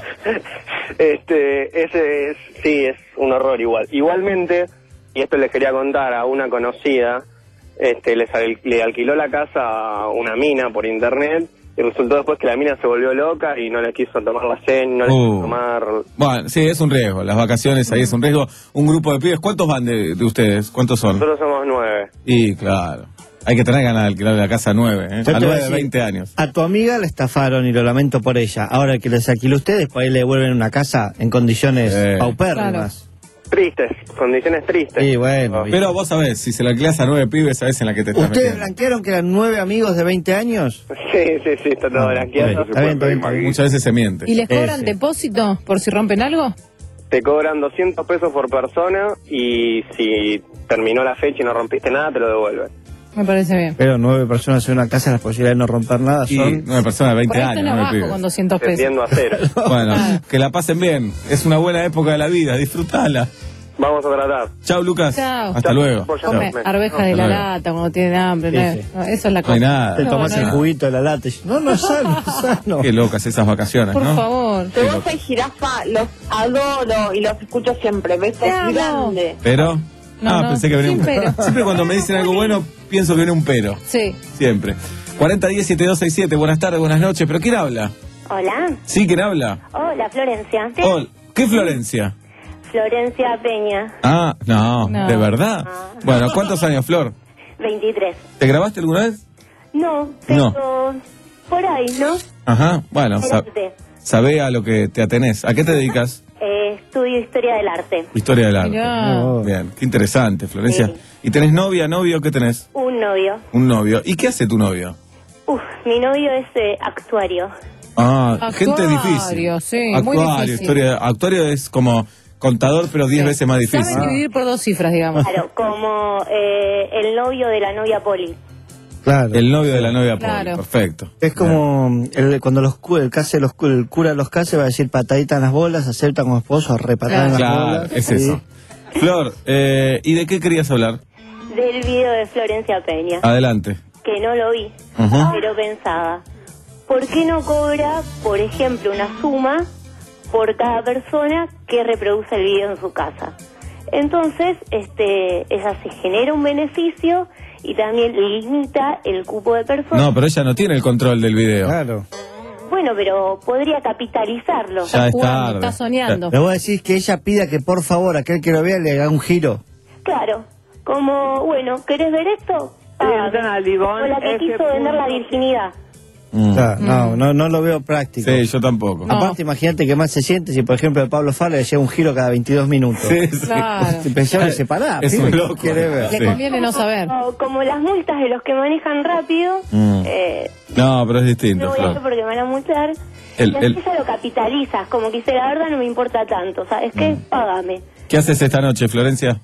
Este, ese es, sí, es un horror igual. Igualmente, y esto les quería contar a una conocida, este, les al- le alquiló la casa a una mina por internet y resultó después que la mina se volvió loca y no le quiso tomar la cena, no le quiso Uh. tomar... Bueno, sí, es un riesgo. Las vacaciones ahí es un riesgo. Un grupo de pibes, ¿cuántos van de, de ustedes? ¿Cuántos son? Nosotros somos nueve. Y claro, hay que tener ganas de alquilar la casa a nueve, ¿eh? Yo A te voy a nueve de decir, veinte años. A tu amiga le estafaron y lo lamento por ella. Ahora que les alquiló ustedes, por ahí le devuelven una casa en condiciones Eh. paupérrimas. Tristes, condiciones tristes. Sí, bueno. Pero vos sabés, si se la alquilás a nueve pibes, sabés en la que te estás ¿Ustedes metiendo. blanquearon que eran nueve amigos de veinte años? Sí, sí, sí, está todo blanqueado. Está bien, está bien, está bien. Muchas veces se miente. ¿Y les cobran Ese. depósito por si rompen algo? Te cobran doscientos pesos por persona y si terminó la fecha y no rompiste nada, te lo devuelven. Me parece bien. Pero nueve personas en una casa, las posibilidades de no romper nada Y son... nueve personas de Por veinte ahí años, están nueve abajo pibes. con doscientos pesos. Tendiendo a cero. Bueno, que la pasen bien. Es una buena época de la vida, disfrutala. Vamos a tratar. Chau, Lucas. Chao. Hasta Chau. luego. Por Come Chao. arveja de la Hasta luego. lata cuando tienen hambre. Sí, ¿no? sí. No, eso es la No hay cosa. nada. Te No, tomás no, el no. juguito de la lata y dices, no, no es sano, es sano. Qué locas esas vacaciones, Por ¿no? favor. Qué Yo locas. soy jirafa, los adoro y los escucho siempre. Besos Te amo. grandes. Pero. No, ah, no, pensé que venía un sin pero. Siempre cuando me dicen algo bueno, pienso que viene un pero. Sí. Siempre. cuarenta diez setenta y dos sesenta y siete. Buenas tardes, buenas noches. ¿Pero quién habla? Hola. ¿Sí, quién habla? Hola, Florencia. Hola. ¿Qué Florencia? Florencia Peña, Ah, no, No. ¿de verdad? Bueno, ¿cuántos años, Flor? veintitrés. ¿Te grabaste alguna vez? No, pero por ahí, ¿no? Ajá, bueno, sa- Espérate. sabé a lo que te atenés. ¿A qué te dedicas? Eh, estudio Historia del Arte. Historia del arte. Mirá. Oh, bien, qué interesante, Florencia. Sí. ¿Y tenés novia, novio? ¿Qué tenés? Un novio. Un novio. ¿Y qué hace tu novio? Uf, mi novio es eh, actuario. Ah, gente difícil. Actuario, sí, muy Actuario, difícil. historia, actuario es como contador, pero diez veces más difícil. Saben dividir por dos cifras, digamos. Claro, como eh, el novio de la novia Poli. Claro. El novio de la novia Claro. Poli, perfecto. Es como el, cuando los, cu- el, case, los, cu- el cura los case va a decir patadita en las bolas, acepta como esposo, repatada en las Claro, bolas. es Sí. eso. Flor, eh, ¿y de qué querías hablar? Del video de Florencia Peña. Adelante. Que no lo vi, Ajá. pero pensaba, ¿por qué no cobra, por ejemplo, una suma por cada persona que reproduce el video en su casa? Entonces, este, ella se genera un beneficio y también limita el cupo de personas. No, pero ella no tiene el control del video. Claro. Bueno, pero podría capitalizarlo. Ya es tarde. Está soñando. Le voy a decir que ella pida que por favor aquel que lo vea le haga un giro. Claro, como, bueno, ¿querés ver esto? Págame. Como la que quiso vender la virginidad. Claro, no, no, no lo veo práctico. Sí, yo tampoco. Aparte, imagínate que más se siente si, por ejemplo, el Pablo Fala le llega un giro cada veintidós minutos. Sí, sí. Claro. Pensaba que se paraba. Es un loco. Quiere ver. Le conviene no saber. O como las multas de los que manejan rápido, Mm. eh, No, pero es distinto, no voy a hacer Flor. porque me van a multar. El- y así el- ya lo capitalizas, como que dice, la verdad no me importa tanto, ¿sabes qué? Mm. Págame. ¿Qué haces esta noche, Florencia?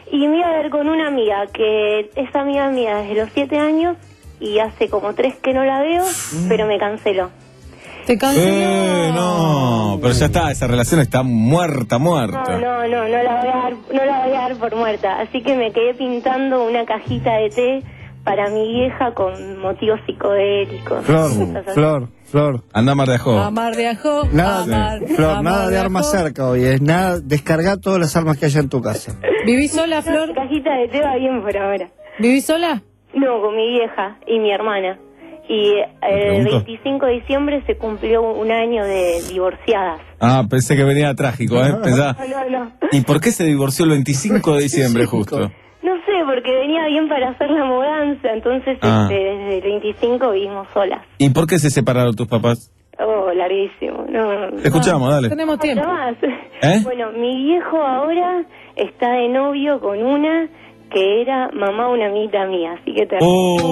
Y me iba a ver con una amiga, que es amiga mía desde los siete años, y hace como tres que no la veo, mm. pero me canceló. ¿Te canceló? Eh, no, pero ya está, esa relación está muerta, muerta. No, no, no, no la voy a dar, no la voy a dar por muerta. Así que me quedé pintando una cajita de té para mi vieja con motivos psicodélicos. Flor, Flor, Flor. Anda Mar de Ajó. Amar de Ajó. Nada, amar, Flor, amar nada de, de armas Ajó. cerca hoy. Es nada, descargar todas las armas que haya en tu casa. ¿Vivís sola, Flor? La cajita de té va bien por ahora. ¿Vivís sola? No, con mi vieja y mi hermana. Y el veinticinco de diciembre se cumplió un año de divorciadas. Ah, pensé que venía trágico, ¿eh? Pensá. No, no, no. ¿Y por qué se divorció el veinticinco de diciembre justo? No sé, porque venía bien para hacer la mudanza, entonces Ah. este, desde el veinticinco vivimos solas. ¿Y por qué se separaron tus papás? Oh, larguísimo. No, Te escuchamos, dale. Tenemos tiempo. Nada más. ¿Eh? Bueno, mi viejo ahora está de novio con una que era mamá una amiguita mía, así que te...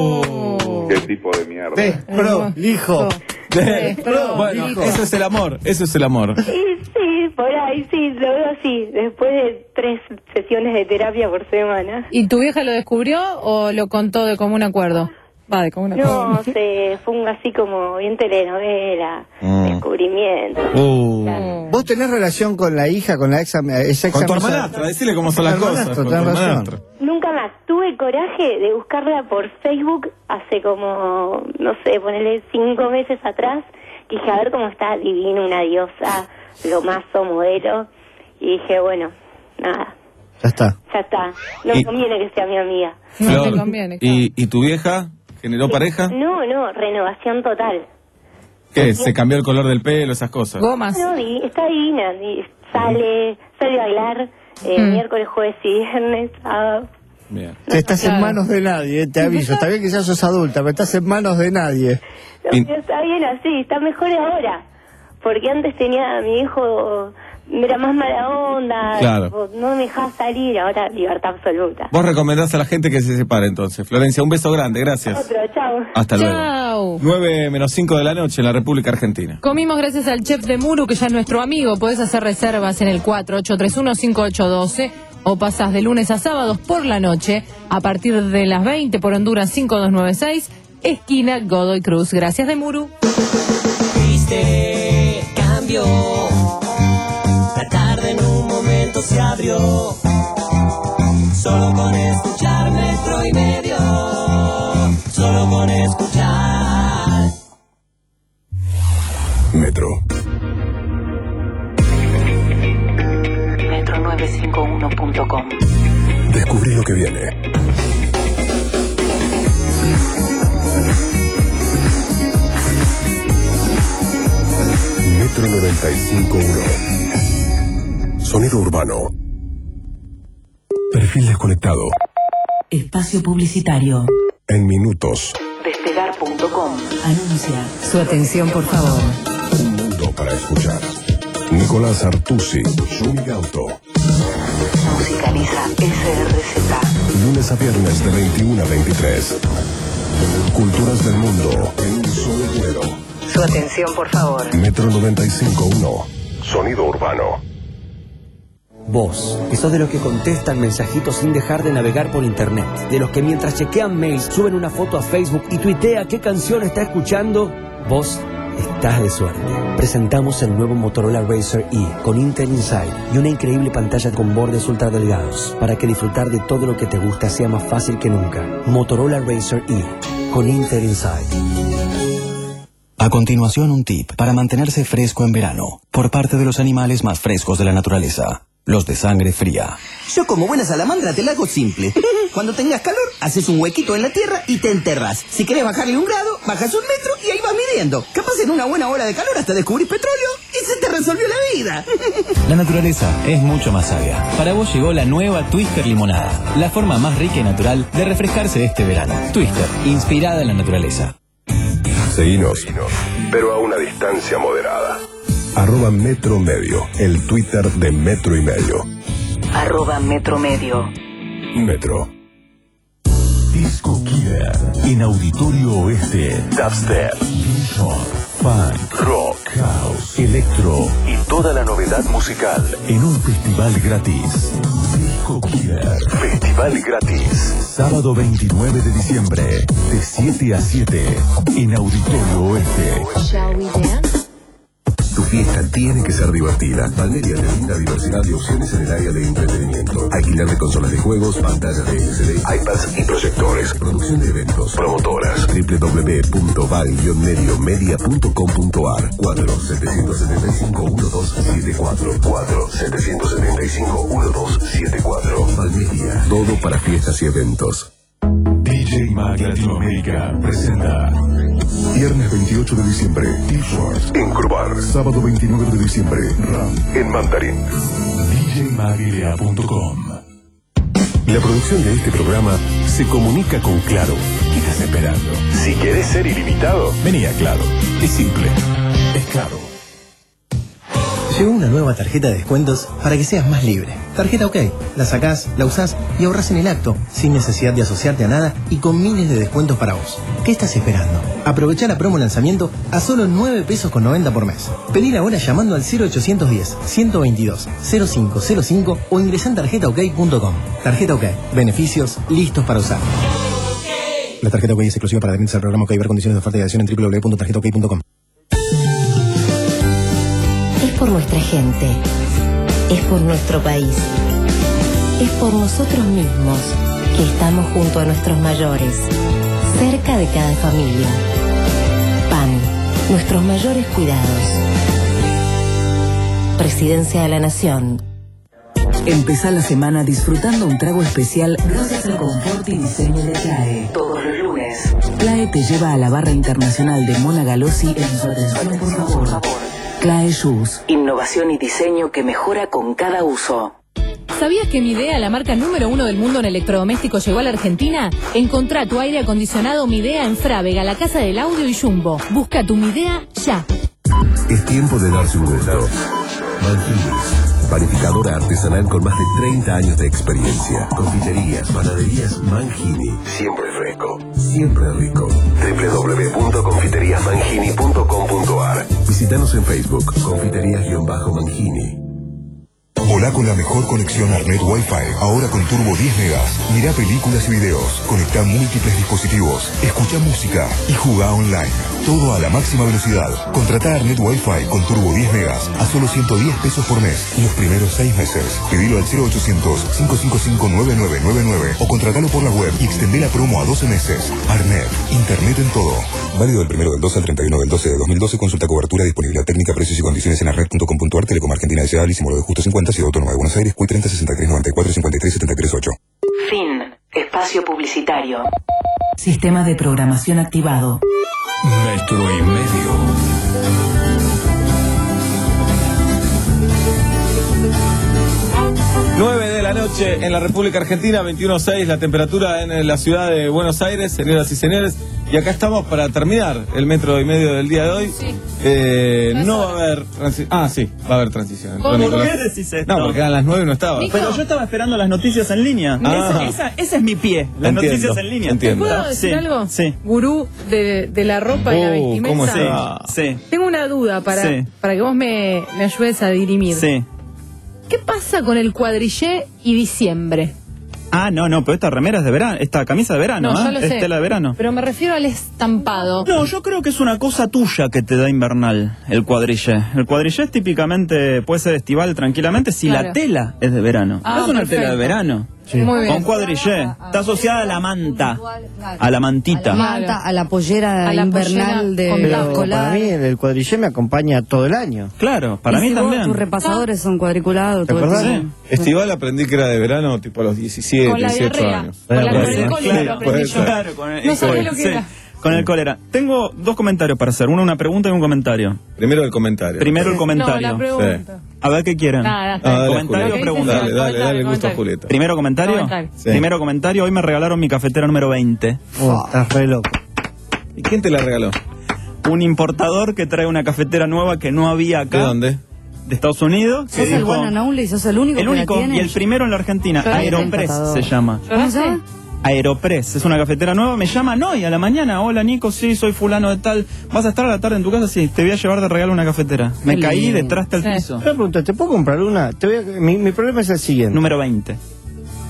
Oh. ¿Qué tipo de mierda? Ve, pro, hijo. Ve, pro, bueno, hijo. eso es el amor, eso es el amor. Sí, sí, por ahí, sí, lo veo así, después de tres sesiones de terapia por semana. ¿Y tu vieja lo descubrió o lo contó de común acuerdo? Va, de común acuerdo. No, se fue un así como bien telenovela, Mm. descubrimiento. Uh. Claro. ¿Vos tenés relación con la hija, con la ex, esa ex Con tu amiga? hermanastra, decile cómo son las Con tu cosas. hermanastro, Con tu tenés razón. hermanastra. Nunca más. Tuve coraje de buscarla por Facebook hace como, no sé, ponerle cinco meses atrás. Dije, a ver cómo está, divina, una diosa, lomazo, modelo. Y dije, bueno, nada, Ya está. ya está. No Y- conviene que sea mi amiga. No Flor, te conviene, claro. ¿y, ¿y tu vieja generó pareja? No, no, renovación total. ¿Qué? ¿Se cambió el color del pelo, esas cosas? Gomas. No, di- está divina. di- Sale, sale a bailar eh, Mm. miércoles, jueves y viernes, sábado. Bien. Te estás en Claro. manos de nadie, eh, te aviso. Está bien que ya sos adulta, pero estás en manos de nadie. No, Y- pero está bien así, está mejor ahora. Porque antes tenía a mi hijo, era más mala onda, Claro. tipo, no me dejaba salir, ahora libertad absoluta. Vos recomendás a la gente que se separe entonces. Florencia, un beso grande, gracias. Otro, chao. Hasta luego. Chao. nueve menos cinco de la noche en la República Argentina. Comimos gracias al chef de Muru, que ya es nuestro amigo. Podés hacer reservas en el cuatro ocho tres uno cinco ocho uno dos o pasás de lunes a sábados por la noche a partir de las veinte por Honduras cinco dos nueve seis, esquina Godoy Cruz. Gracias de Muru. Viste, cambió. La tarde en un momento se abrió. Solo con escuchar metro y medio. Solo con escuchar. Metro. metro nueve cinco uno punto com. Descubrí lo que viene. Metro noventa y cinco punto uno. Sonido urbano. Perfil desconectado. Espacio publicitario. En minutos. Despegar punto com. Anuncia. Su atención, por favor. Un mundo para escuchar. Nicolás Artusi. Shumi Gauto. Musicaliza S R Z. Lunes a viernes de veintiuno a veintitrés. Culturas del mundo en un solo vuelo. Su atención, por favor. Metro noventa y cinco punto uno. Sonido urbano. Vos, que sos de los que contestan mensajitos sin dejar de navegar por internet, de los que mientras chequean mails suben una foto a Facebook y tuitea qué canción está escuchando, vos estás de suerte. Presentamos el nuevo Motorola Razr E con Intel Inside y una increíble pantalla con bordes ultra delgados para que disfrutar de todo lo que te gusta sea más fácil que nunca. Motorola Razr E con Intel Inside. A continuación, un tip para mantenerse fresco en verano, por parte de los animales más frescos de la naturaleza, los de sangre fría. Yo como buena salamandra te la hago simple. Cuando tengas calor, haces un huequito en la tierra y te enterras. Si querés bajarle un grado, bajas un metro y ahí vas midiendo. Capaz en una buena hora de calor hasta descubrís petróleo y se te resolvió la vida. La naturaleza es mucho más sabia. Para vos llegó la nueva Twister Limonada, la forma más rica y natural de refrescarse este verano. Twister, inspirada en la naturaleza. Seguinos, pero a una distancia moderada. Arroba Metro Medio, el Twitter de Metro y Medio. Arroba Metro Medio. Metro. Disco Killer en Auditorio Oeste. Dubstep, Bishop, Funk, Rock, House, Electro y toda la novedad musical en un festival gratis. Disco Killer. Festival gratis. Sábado veintinueve de diciembre, de siete a siete, en Auditorio Oeste. Shall we dance? Tu fiesta tiene que ser divertida. Valmedia te brinda diversidad de opciones en el área de entretenimiento. Alquiler de consolas de juegos, pantallas de L C D, iPads y proyectores. Producción de eventos. Promotoras. w w w punto val guion medio media punto com punto a r. cuatro siete siete cinco uno dos siete cuatro. cuatro siete siete cinco uno dos siete cuatro. Valmedia. Todo para fiestas y eventos. D J Mag Latinoamérica presenta Viernes veintiocho de diciembre, T-Shorts en Curvar. Sábado veintinueve de diciembre, Ram en Mandarín. D J mag l a punto com. La producción de este programa se comunica con Claro. ¿Qué estás esperando? Si querés ser ilimitado, Vení a Claro. Es simple. Es Claro. Llegó una nueva tarjeta de descuentos para que seas más libre. Tarjeta OK. La sacás, la usás y ahorrás en el acto, sin necesidad de asociarte a nada y con miles de descuentos para vos. ¿Qué estás esperando? Aprovechá la promo lanzamiento a solo nueve pesos con noventa por mes. Pedila ahora llamando al cero ochocientos diez, ciento veintidós, cero cinco cero cinco o ingresá en tarjeta ok punto com. Tarjeta OK. Beneficios listos para usar. La tarjeta OK es exclusiva para adherirse al programa OK. Ver condiciones de oferta y adhesión en w w w punto tarjeta ok punto com. Es por nuestra gente, es por nuestro país, es por nosotros mismos que estamos junto a nuestros mayores, cerca de cada familia. P A N, nuestros mayores cuidados. Presidencia de la Nación. Empezá la semana disfrutando un trago especial gracias al confort y diseño de Clae. Todos los lunes, Clae te lleva a la barra internacional de Mona Galossi en su atención por favor. Clae Shoes. Innovación y diseño que mejora con cada uso. ¿Sabías que Midea, la marca número uno del mundo en electrodomésticos, llegó a la Argentina? Encontrá tu aire acondicionado Midea en Frávega, la casa del audio y Jumbo. Busca tu Midea ya. Es tiempo de darse un gusto. Manginis, panificadora artesanal con más de treinta años de experiencia. Confiterías, panaderías Mangini. Siempre fresco, siempre rico. w w w punto confiterías mangini punto com punto a r. Visítanos en Facebook, confiterías-mangini. Volá con la mejor conexión Arnet Wi-Fi, ahora con turbo diez megas. Mirá películas y videos, conectá múltiples dispositivos, escucha música y jugá online. Todo a la máxima velocidad. Contratá Arnet Wi-Fi con turbo diez megas a solo ciento diez pesos por mes los primeros seis meses. Pedilo al cero ochocientos, cinco cinco cinco, nueve nueve nueve nueve o contratalo por la web y extendé la promo a doce meses. Arnet, internet en todo. Válido del primero del doce al treinta y uno del doce de dos mil doce. Consulta cobertura, disponibilidad técnica, precios y condiciones en arnet punto com punto a r. Telecom Argentina S A, Lísimo de Justo cincuenta, Ciudad Autónoma de Buenos Aires, C U I treinta sesenta y tres noventa y cuatro cincuenta y tres setenta y tres ocho. Fin. Espacio publicitario. Sistema de programación activado. Metro y medio. nueve de la noche en la República Argentina, veintiuno punto seis la temperatura en la ciudad de Buenos Aires, señoras y señores. Y acá estamos para terminar el metro y medio del día de hoy. Sí. Eh, no va a haber... transi- Ah, sí, va a haber transición. ¿Por Nicolás. qué decís esto? No, porque eran las nueve y no estaba. Pero yo estaba esperando las noticias en línea. Ah. Esa, esa- ese es mi pie, las Entiendo, noticias en línea. entiendo. ¿Puedo decir Sí, algo? sí. Gurú de, de la ropa y la Oh, vestimenta. ¿cómo Sí, está? sí, Tengo una duda para, Sí. para que vos me, me ayudes a dirimir. sí. ¿Qué pasa con el cuadrillé y diciembre? Ah, no, no, pero esta remera es de verano, esta camisa de verano, No, ¿eh? yo lo Es sé. tela de verano. Pero me refiero al estampado. No, yo creo que es una cosa tuya que te da invernal el cuadrillé. El cuadrillé típicamente puede ser estival tranquilamente si Claro. la tela es de verano. Ah, no es una perfecto. tela de verano. Muy bien. Con cuadrillé. Está asociada a la manta, a la mantita. A la manta, a la pollera A la invernal pollera de con Pero escolar. para mí el, el cuadrillé me acompaña todo el año. Claro, para Y mí si vos, también. tus repasadores son cuadriculados. ¿Te todo el acordás? tiempo. Estival aprendí que era de verano, tipo a los diecisiete, Con la dieciocho diarrea. años. Con la Puede con el ser. cólera lo aprendí puede yo. ser. Claro, con el, No sabía lo que sí, era. con el cólera. Tengo dos comentarios para hacer. Uno, una pregunta y un comentario. Primero el comentario. Primero el No, comentario. la pregunta. A ver qué quieren. Nada, Ah, dale, ¿Comentario Julieta. o pregunta? Dale, dale, dale, Comentario, gusto a comentario. Julieta. Primero comentario. Comentario. Sí. Primero comentario. Hoy me regalaron mi cafetera número veinte. Oh, estás re loco. ¿Y quién te la regaló? Un importador que trae una cafetera nueva que no había acá. ¿De dónde? De Estados Unidos. Sos el one and only, sos el único el que único la tiene. y el primero en la Argentina. Yo era Aeropress importador. se llama. ¿Cómo se llama? Aeropress, es una cafetera nueva, me llaman hoy a la mañana. Hola Nico, sí, soy fulano de tal. ¿Vas a estar a la tarde en tu casa? Sí, te voy a llevar de regalo una cafetera. Me Qué caí lindo. de traste al Sí. piso. Una pregunta, ¿te puedo comprar una? Te voy a- mi, mi problema es el siguiente. Número veinte.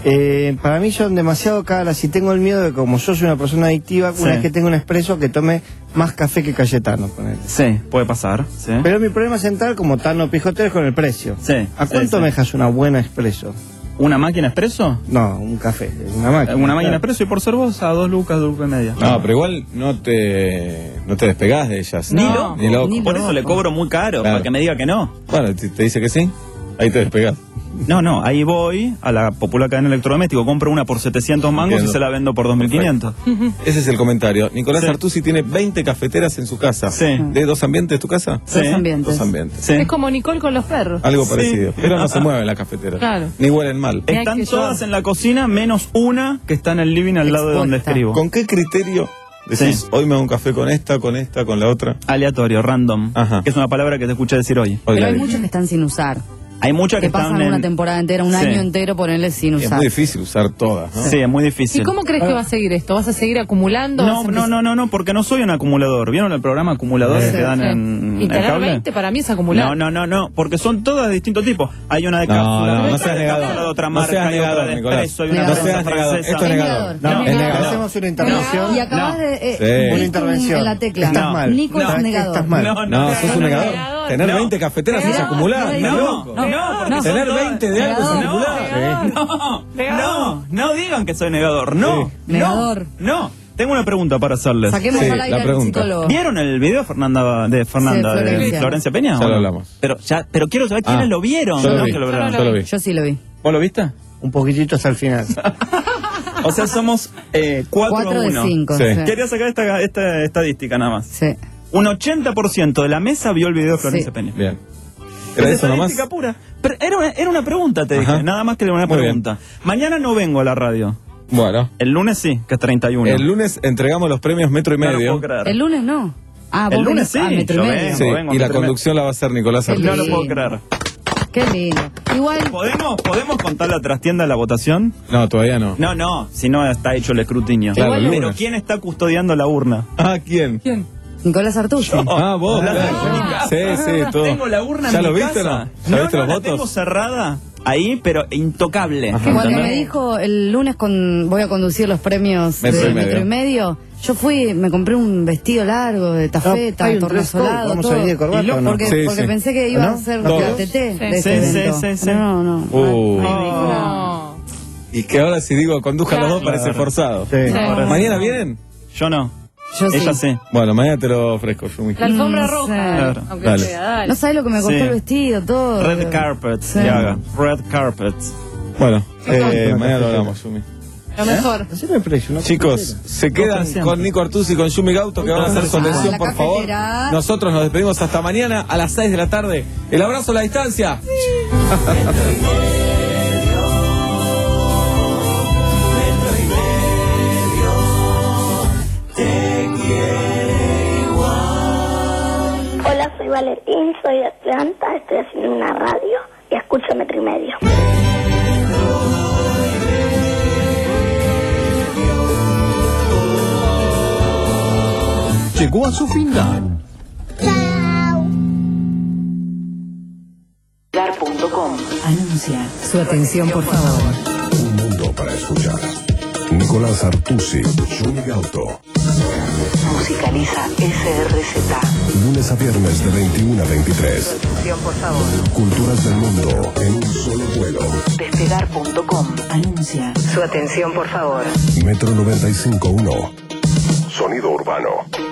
Eh, para mí son demasiado caras y tengo el miedo de, como yo soy una persona adictiva, Sí. una vez que tengo un expreso, que tome más café que Cayetano, ponele. Sí, puede pasar. Sí. Pero mi problema central, como Tano Pijotero, es con el precio. Sí, ¿A sí, cuánto sí. me dejas una buena expreso? ¿Una máquina expreso? No, un café, una máquina. Una máquina claro. expreso y por ser vos a dos lucas, dos lucas y media. No, pero igual no te, no te despegás de ellas. Ni No, loco. Ni loco. Por eso le cobro muy caro, Claro. para que me diga que no. Bueno, te, te dice que sí, ahí te despegás. No, no, ahí voy a la popular cadena electrodoméstico, compro una por setecientos mangos Entiendo. y se la vendo por dos mil quinientos. Ese es el comentario. Nicolás Sí. Artusi tiene veinte cafeteras en su casa. Sí. ¿De dos ambientes tu casa? Sí. Dos ambientes. Dos ambientes. Sí. Es como Nicole con los perros. Algo Sí. parecido. Pero no se mueven las cafeteras. Claro. Ni huelen mal. Mirá Están que yo- todas en la cocina, menos una que está en el living al lado de donde Expuesta. escribo. ¿Con qué criterio decís, Sí. hoy me hago un café con esta, con esta, con la otra? Aleatorio, random. Ajá. Que es una palabra que te escuché decir hoy. Pero hay Claro. muchos que están sin usar. Hay muchas que, Que pasan están una en... temporada entera, un Sí. año entero, ponerle sin Es usar. muy difícil usar todas, ¿no? Sí, es muy difícil. ¿Y cómo crees que va a seguir esto? ¿Vas a seguir acumulando? No, ¿Vas a no, no, no, no, porque no soy un acumulador. ¿Vieron el programa acumuladores Sí, que dan sí. en Y el tener cable? veinte para mí es acumular. No, no, no, no, porque son todas de distintos tipos. Hay una de No, cápsula, no, hay no otra seas de negador. cápsula de otra No marca, seas hay otra negador, de Nicolás. expreso, hay una No prensa seas negador. francesa. Esto es negador. No, No, es es negador. negador. Hacemos una intervención. Y acabas No. de... eh, Sí. diste Una intervención. En la tecla. Estás No. mal. Nico es ¿Sabes qué? negador. Estás mal. No, No, sos un negador. negador. Tener No. veinte cafeteras es Negador. acumular. No, ¿Estás no, loco? No, no, porque Tener son veinte de algo es Negador. acumular. No, no, no digan que soy negador. No, Sí. Negador. no, no. Tengo una pregunta para hacerles. Saquemos Sí, al la aire al pregunta. psicólogo. ¿Vieron el video de Fernanda, de Fernanda, Sí, de Florencia. Florencia Peña? Ya ¿o lo no? hablamos. Pero, ya, pero quiero saber quiénes Ah, lo vieron. yo lo no vi. que lo vieron. Yo lo vi. Yo sí lo vi. ¿Vos lo viste? Un poquitito hasta el final. O sea, somos eh, cuatro Cuatro a de uno. cinco. Sí. Sí. Quería sacar esta, esta estadística nada más. Sí. Un ochenta por ciento de la mesa vio el video de Florencia Sí. Peña. Bien. ¿Era Es eso nomás? estadística pura. Pero era una, era una pregunta, te dije. Ajá. Nada más que una Muy pregunta. Mañana no vengo a la radio. Bueno. El lunes sí, que es treinta y uno. El lunes entregamos los premios Metro y No lo Medio. puedo creer. El lunes no. Ah, El vos lunes venís- ah, sí, metro y yo medio. vengo. Sí, vengo, y la Metro y conducción la va a hacer Nicolás Qué Artusi. No lo puedo lindo. creer. Qué lindo. Igual, ¿Podemos, ¿Podemos contar la trastienda de la votación? No, todavía no. No, no, si no está hecho el escrutinio. Claro, el Pero lunes. ¿quién está custodiando la urna? Ah, ¿quién? ¿Quién? Nicolás Artusi. Ah, vos. La claro. tengo en mi casa. Sí, sí, todo. Tengo la urna ¿Ya en lo mi viste o casa. no? ¿Ya no, viste no, los la votos? tengo cerrada ahí, pero intocable. Ajá. Cuando ¿Entendés? me dijo el lunes con voy a conducir los premios Metro de y medio. metro y medio, yo fui, me compré un vestido largo de tafeta, No, hay un dress code, tornasolado, vamos a todo. venir de corbata, Y lo- ¿o no? porque, Sí, porque sí. pensé que iba ¿No? a ser ¿Todos? la T T Sí. de Sí, este sí, evento. sí, sí. No, no. Uh. No. Y que ahora si digo condujan los dos Claro. parece forzado. Sí. Sí. ¿Mañana vienen? Yo no. Yo sí. Ella sí. Bueno, mañana te lo ofrezco, Yumi. La alfombra Mm, roja. sí. Claro. Aunque Dale. sea, dale. No sabes lo que me costó Sí. el vestido, todo. Red carpet, Sí. que haga. Red carpet. Bueno, eh, Una mañana lo cafetera. hablamos, Yumi. Lo mejor. Haceme el precio, ¿no? Chicos, se quedan siempre. con Nico Artusi y con Yumi Gauto que van a hacer su Ah, atención, la por favor. cafetera. Nosotros nos despedimos hasta mañana a las seis de la tarde. El abrazo a la distancia. Hola, soy Valentín, soy de Atlanta, estoy haciendo una radio y escucho Metro y Medio. Llegó a su final. Dar punto com anuncia. Su atención, por favor. Un mundo para escuchar. Nicolás Artusi, Yumi Gauto. Musicaliza S R Z. Lunes a viernes de veintiuno a veintitrés. Atención, por favor. Culturas del mundo en un solo vuelo. Despegar punto com anuncia. Su atención, por favor. Metro noventa y cinco punto uno. Sonido urbano.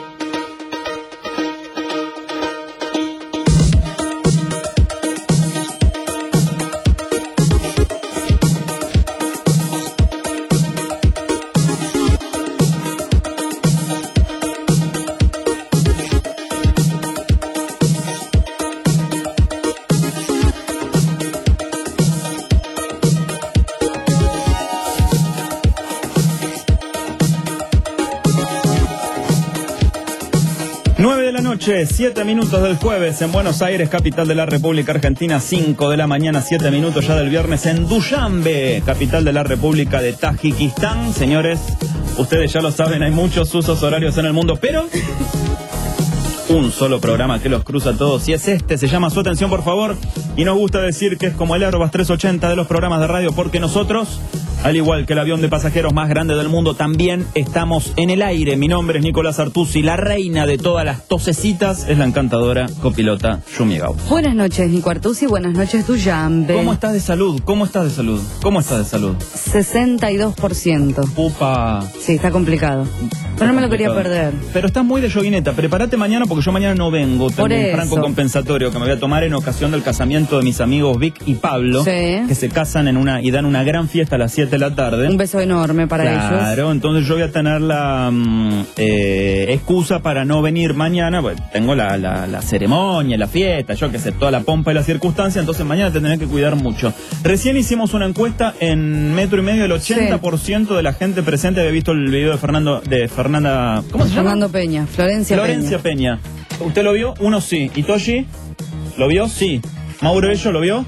nueve de la noche, siete minutos del jueves en Buenos Aires, capital de la República Argentina. cinco de la mañana, siete minutos ya del viernes en Dushanbe, capital de la República de Tayikistán. Señores, ustedes ya lo saben, hay muchos usos horarios en el mundo, pero un solo programa que los cruza a todos y es este, se llama Su Atención, por favor. Y nos gusta decir que es como el Airbus trescientos ochenta de los programas de radio, porque nosotros Al igual que el avión de pasajeros más grande del mundo, también estamos en el aire. Mi nombre es Nicolás Artusi, la reina de todas las tosecitas es la encantadora copilota Yumi Gauto. Buenas noches, Nico Artusi, buenas noches, Duyambe. ¿Cómo estás de salud? ¿Cómo estás de salud? ¿Cómo estás de salud? sesenta y dos por ciento. Upa. Sí, está complicado. Pero no me lo quería perder. Pero estás muy de yoguineta. Prepárate mañana porque yo mañana no vengo. Tengo Por un eso. franco compensatorio que me voy a tomar en ocasión del casamiento de mis amigos Vic y Pablo, Sí. que se casan en una y dan una gran fiesta a las siete de la tarde. Un beso enorme para ellos. Claro, entonces yo voy a tener la mm, eh, excusa para no venir mañana. Bueno, tengo la, la, la ceremonia, la fiesta, yo que sé, toda la pompa y la circunstancia, entonces mañana te tendré que cuidar mucho. Recién hicimos una encuesta en Metro y Medio, el ochenta por ciento de la gente presente había visto el video de Fernando, de Fernanda, ¿cómo se llama? Fernando Peña, Florencia, Florencia Peña. Peña. ¿Usted lo vio? Uno sí. ¿Y Toshi? ¿Lo vio? Sí. ¿Mauro Bello lo vio?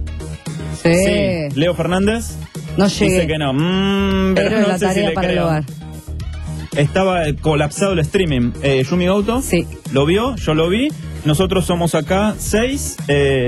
Sí. Sí. ¿Leo Fernández? No llegué. Dice que no. Mm, pero Pero no la sé tarea si le para el creo. hogar. Estaba eh, colapsado el streaming. Eh, ¿Yumi Gauto? Sí. ¿Lo vio? Yo lo vi. Nosotros somos acá seis.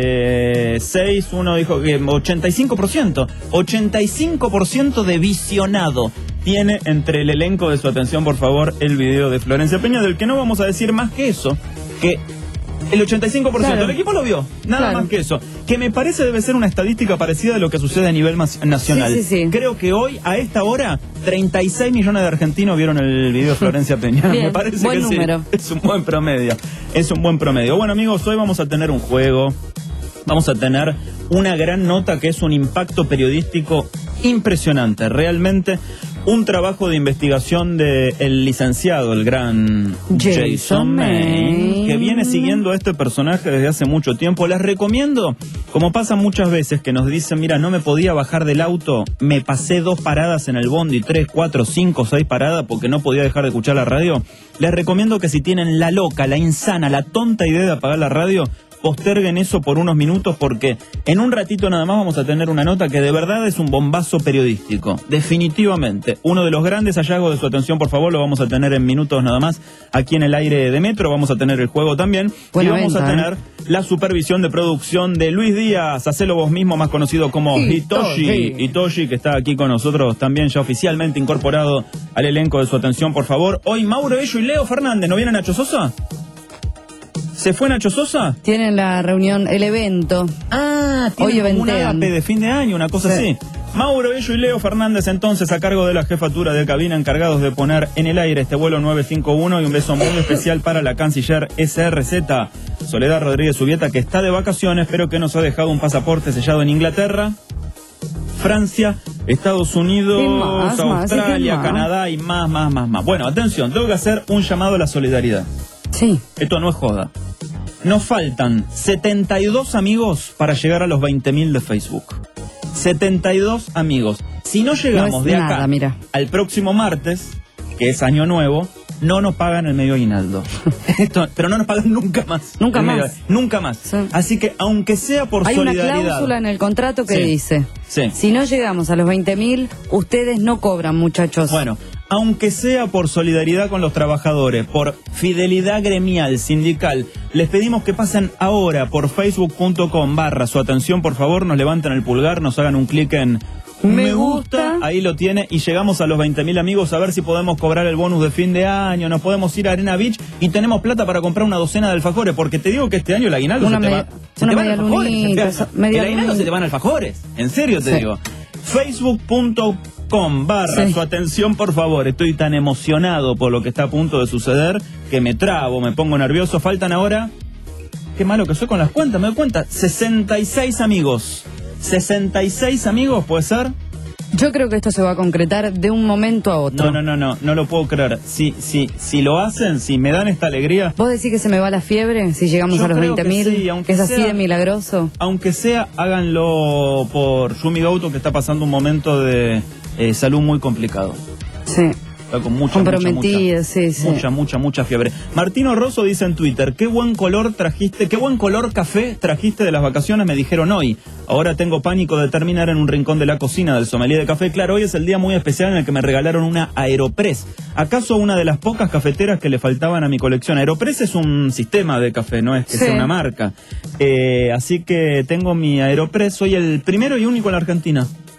Eh, seis, uno dijo que ochenta y cinco por ciento. ochenta y cinco por ciento de visionado tiene entre el elenco de Su Atención, por favor, el video de Florencia Peña, del que no vamos a decir más que eso. Que el ochenta y cinco por ciento Claro. del equipo lo vio. Nada Claro. más que eso. Que me parece debe ser una estadística parecida de lo que sucede a nivel mas- nacional. Sí, sí, sí. Creo que hoy, a esta hora, treinta y seis millones de argentinos vieron el video de Florencia Peña. Bien, me parece buen que sí. número. Es un buen promedio. Es un buen promedio. Bueno, amigos, hoy vamos a tener un juego. Vamos a tener una gran nota que es un impacto periodístico impresionante. Realmente un trabajo de investigación del licenciado, el gran Jason Jason Maine, que viene siguiendo a este personaje desde hace mucho tiempo. Les recomiendo, como pasa muchas veces, que nos dicen, mira, no me podía bajar del auto, me pasé dos paradas en el bondi, tres, cuatro, cinco, seis paradas porque no podía dejar de escuchar la radio. Les recomiendo que si tienen la loca, la insana, la tonta idea de apagar la radio, posterguen eso por unos minutos porque en un ratito nada más vamos a tener una nota que de verdad es un bombazo periodístico. Definitivamente. Uno de los grandes hallazgos de Su Atención, por favor, lo vamos a tener en minutos nada más aquí en el aire de Metro. Vamos a tener el juego también. Buena y vamos venta, a tener ¿eh? la supervisión de producción de Luis Díaz. Hacelo vos mismo, más conocido como Hitoshi. Hitoshi. Hitoshi, que está aquí con nosotros también ya oficialmente incorporado al elenco de Su Atención, por favor. Hoy Mauro Bello y Leo Fernández. ¿No viene Nacho Sosa? ¿Se fue Nacho Sosa? Tienen la reunión, el evento. Ah, Hoy tiene como un eventean. ágape de fin de año, una cosa Sí. así. Mauro Bello y Leo Fernández, entonces, a cargo de la jefatura de cabina, encargados de poner en el aire este vuelo nueve cinco uno, y un beso muy especial para la canciller S R Z, Soledad Rodríguez Ubieta, que está de vacaciones, pero que nos ha dejado un pasaporte sellado en Inglaterra, Francia, Estados Unidos, Y más, más, Australia, y más. Canadá y más, más, más, más. Bueno, atención, tengo que hacer un llamado a la solidaridad. Sí. Esto no es joda. Nos faltan setenta y dos amigos para llegar a los veinte mil de Facebook. setenta y dos amigos. Si no llegamos No es de acá nada, mira. al próximo martes, que es año nuevo, no nos pagan el medio aguinaldo. Esto, pero no nos pagan nunca más. Nunca El medio- más. Nunca más. Sí. Así que, aunque sea por Hay una solidaridad. cláusula en el contrato que Sí. dice, Sí. si no llegamos a los veinte mil, ustedes no cobran, muchachos. Bueno, aunque sea por solidaridad con los trabajadores, por fidelidad gremial, sindical, les pedimos que pasen ahora por facebook.com barra Su Atención, por favor, nos levanten el pulgar, nos hagan un clic en Me gusta. ahí lo tiene, y llegamos a los veinte mil amigos, a ver si podemos cobrar el bonus de fin de año, nos podemos ir a Arena Beach y tenemos plata para comprar una docena de alfajores, porque te digo que este año el aguinaldo Una se te media- va, se una te van media alfajores, lunita, se te- media el aguinaldo lunita. se te van alfajores, en serio te Sí. digo. Facebook.com barra Sí. Su Atención, por favor. Estoy tan emocionado por lo que está a punto de suceder que me trabo, me pongo nervioso. Faltan ahora, qué malo que soy con las cuentas, me doy cuenta, sesenta y seis amigos. sesenta y seis amigos, ¿puede ser? Yo creo que esto se va a concretar de un momento a otro. No, no, no, no, no lo puedo creer. Si, si, si lo hacen, si me dan esta alegría, ¿Vos decís que se me va la fiebre si llegamos Yo a los creo veinte que mil? sí, aunque ¿Es así sea- de milagroso? aunque sea, háganlo por Yumi Gauto, que está pasando un momento de eh, salud muy complicado. Sí. Está con mucha, Comprometida, mucha, sí, sí. mucha, mucha, mucha fiebre. Martino Rosso dice en Twitter, qué buen color trajiste, qué buen color café trajiste de las vacaciones, me dijeron hoy. Ahora tengo pánico de terminar en un rincón de la cocina del sommelier de café. Claro, hoy es el día muy especial en el que me regalaron una Aeropress. ¿Acaso una de las pocas cafeteras que le faltaban a mi colección? Aeropress es un sistema de café, no es que Sí. sea una marca. Eh, así que tengo mi Aeropress, soy el primero y único en la Argentina.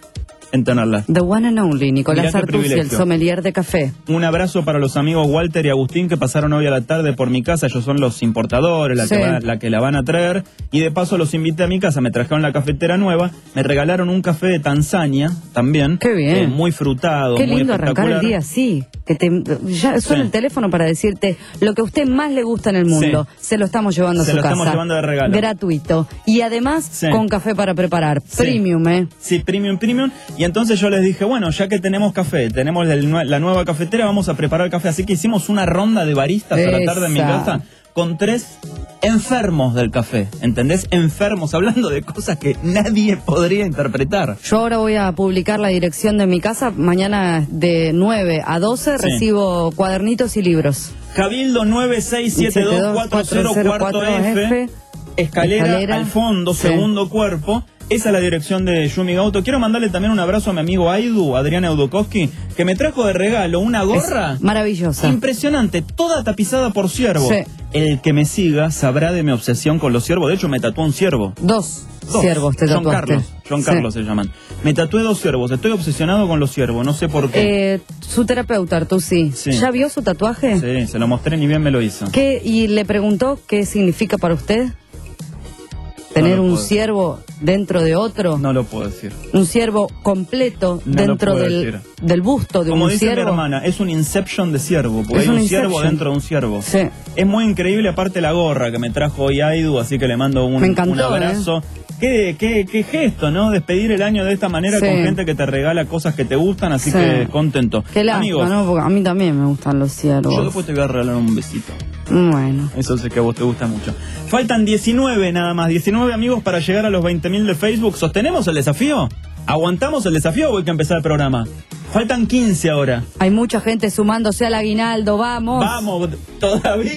en tenerla. The one and only, Nicolás Mirá qué Artusi, el privilegio. sommelier de café. Un abrazo para los amigos Walter y Agustín que pasaron hoy a la tarde por mi casa. Ellos son los importadores, la, Sí. que, va- la que la van a traer. Y de paso los invité a mi casa. Me trajeron la cafetera nueva. Me regalaron un café de Tanzania también. Qué bien. eh, muy frutado, Qué muy lindo arrancar el espectacular. día así. Que te, ya suena Sí. el teléfono para decirte lo que a usted más le gusta en el mundo. Sí. Se lo estamos llevando Se a su lo casa. estamos llevando de regalo. Gratuito. Y además Sí. con café para preparar. Sí. Premium, ¿eh? Sí, premium, premium. Y entonces yo les dije, bueno, ya que tenemos café, tenemos el nue- la nueva cafetera, vamos a preparar café. Así que hicimos una ronda de baristas a la tarde en mi Esa. casa con tres enfermos del café. ¿Entendés? Enfermos, hablando de cosas que nadie podría interpretar. Yo ahora voy a publicar la dirección de mi casa. Mañana de nueve a doce Sí. recibo cuadernitos y libros. Cabildo nueve seis siete dos cuatro cero cuatro F, escalera, Escalera. al fondo, Sí. segundo cuerpo. Esa es la dirección de Yumi Gauto. Quiero mandarle también un abrazo a mi amigo Aidu, Adrián Eudokowski, que me trajo de regalo una gorra Es maravillosa. impresionante, toda tapizada por ciervo. Sí. El que me siga sabrá de mi obsesión con los ciervos. De hecho, me tatuó un ciervo. Dos, Dos. ciervos te John tatuaste. Carlos, John Sí. Carlos se llaman. Me tatué dos ciervos. Estoy obsesionado con los ciervos. No sé por qué. Eh, su terapeuta, Artusi, Sí. ¿ya vio su tatuaje? Sí, se lo mostré, ni bien me lo hizo. ¿Qué, y le preguntó qué significa para usted tener lo un puedo. ciervo dentro de otro, No lo puedo decir. un ciervo completo No lo dentro puedo del, decir. del busto de Como un dice mi ciervo. hermana, es un inception de ciervo, porque Es hay un un ciervo inception. dentro de un ciervo. Sí. Es muy increíble, aparte la gorra que me trajo hoy Aidu, así que le mando un, Me encantó, un abrazo. Qué, qué, qué gesto, ¿no? Despedir el año de esta manera Sí. con gente que te regala cosas que te gustan, así Sí. que contento. Qué lástima, Amigos, ¿no? Porque a mí también me gustan los ciervos. yo después te voy a regalar un besito. Bueno. Eso sé que a vos te gusta mucho. Faltan diecinueve nada más, diecinueve amigos para llegar a los veinte mil de Facebook. ¿Sostenemos el desafío? ¿Aguantamos el desafío o hay que empezar el programa? Faltan quince ahora. Hay mucha gente sumándose al aguinaldo, vamos. Vamos, todavía.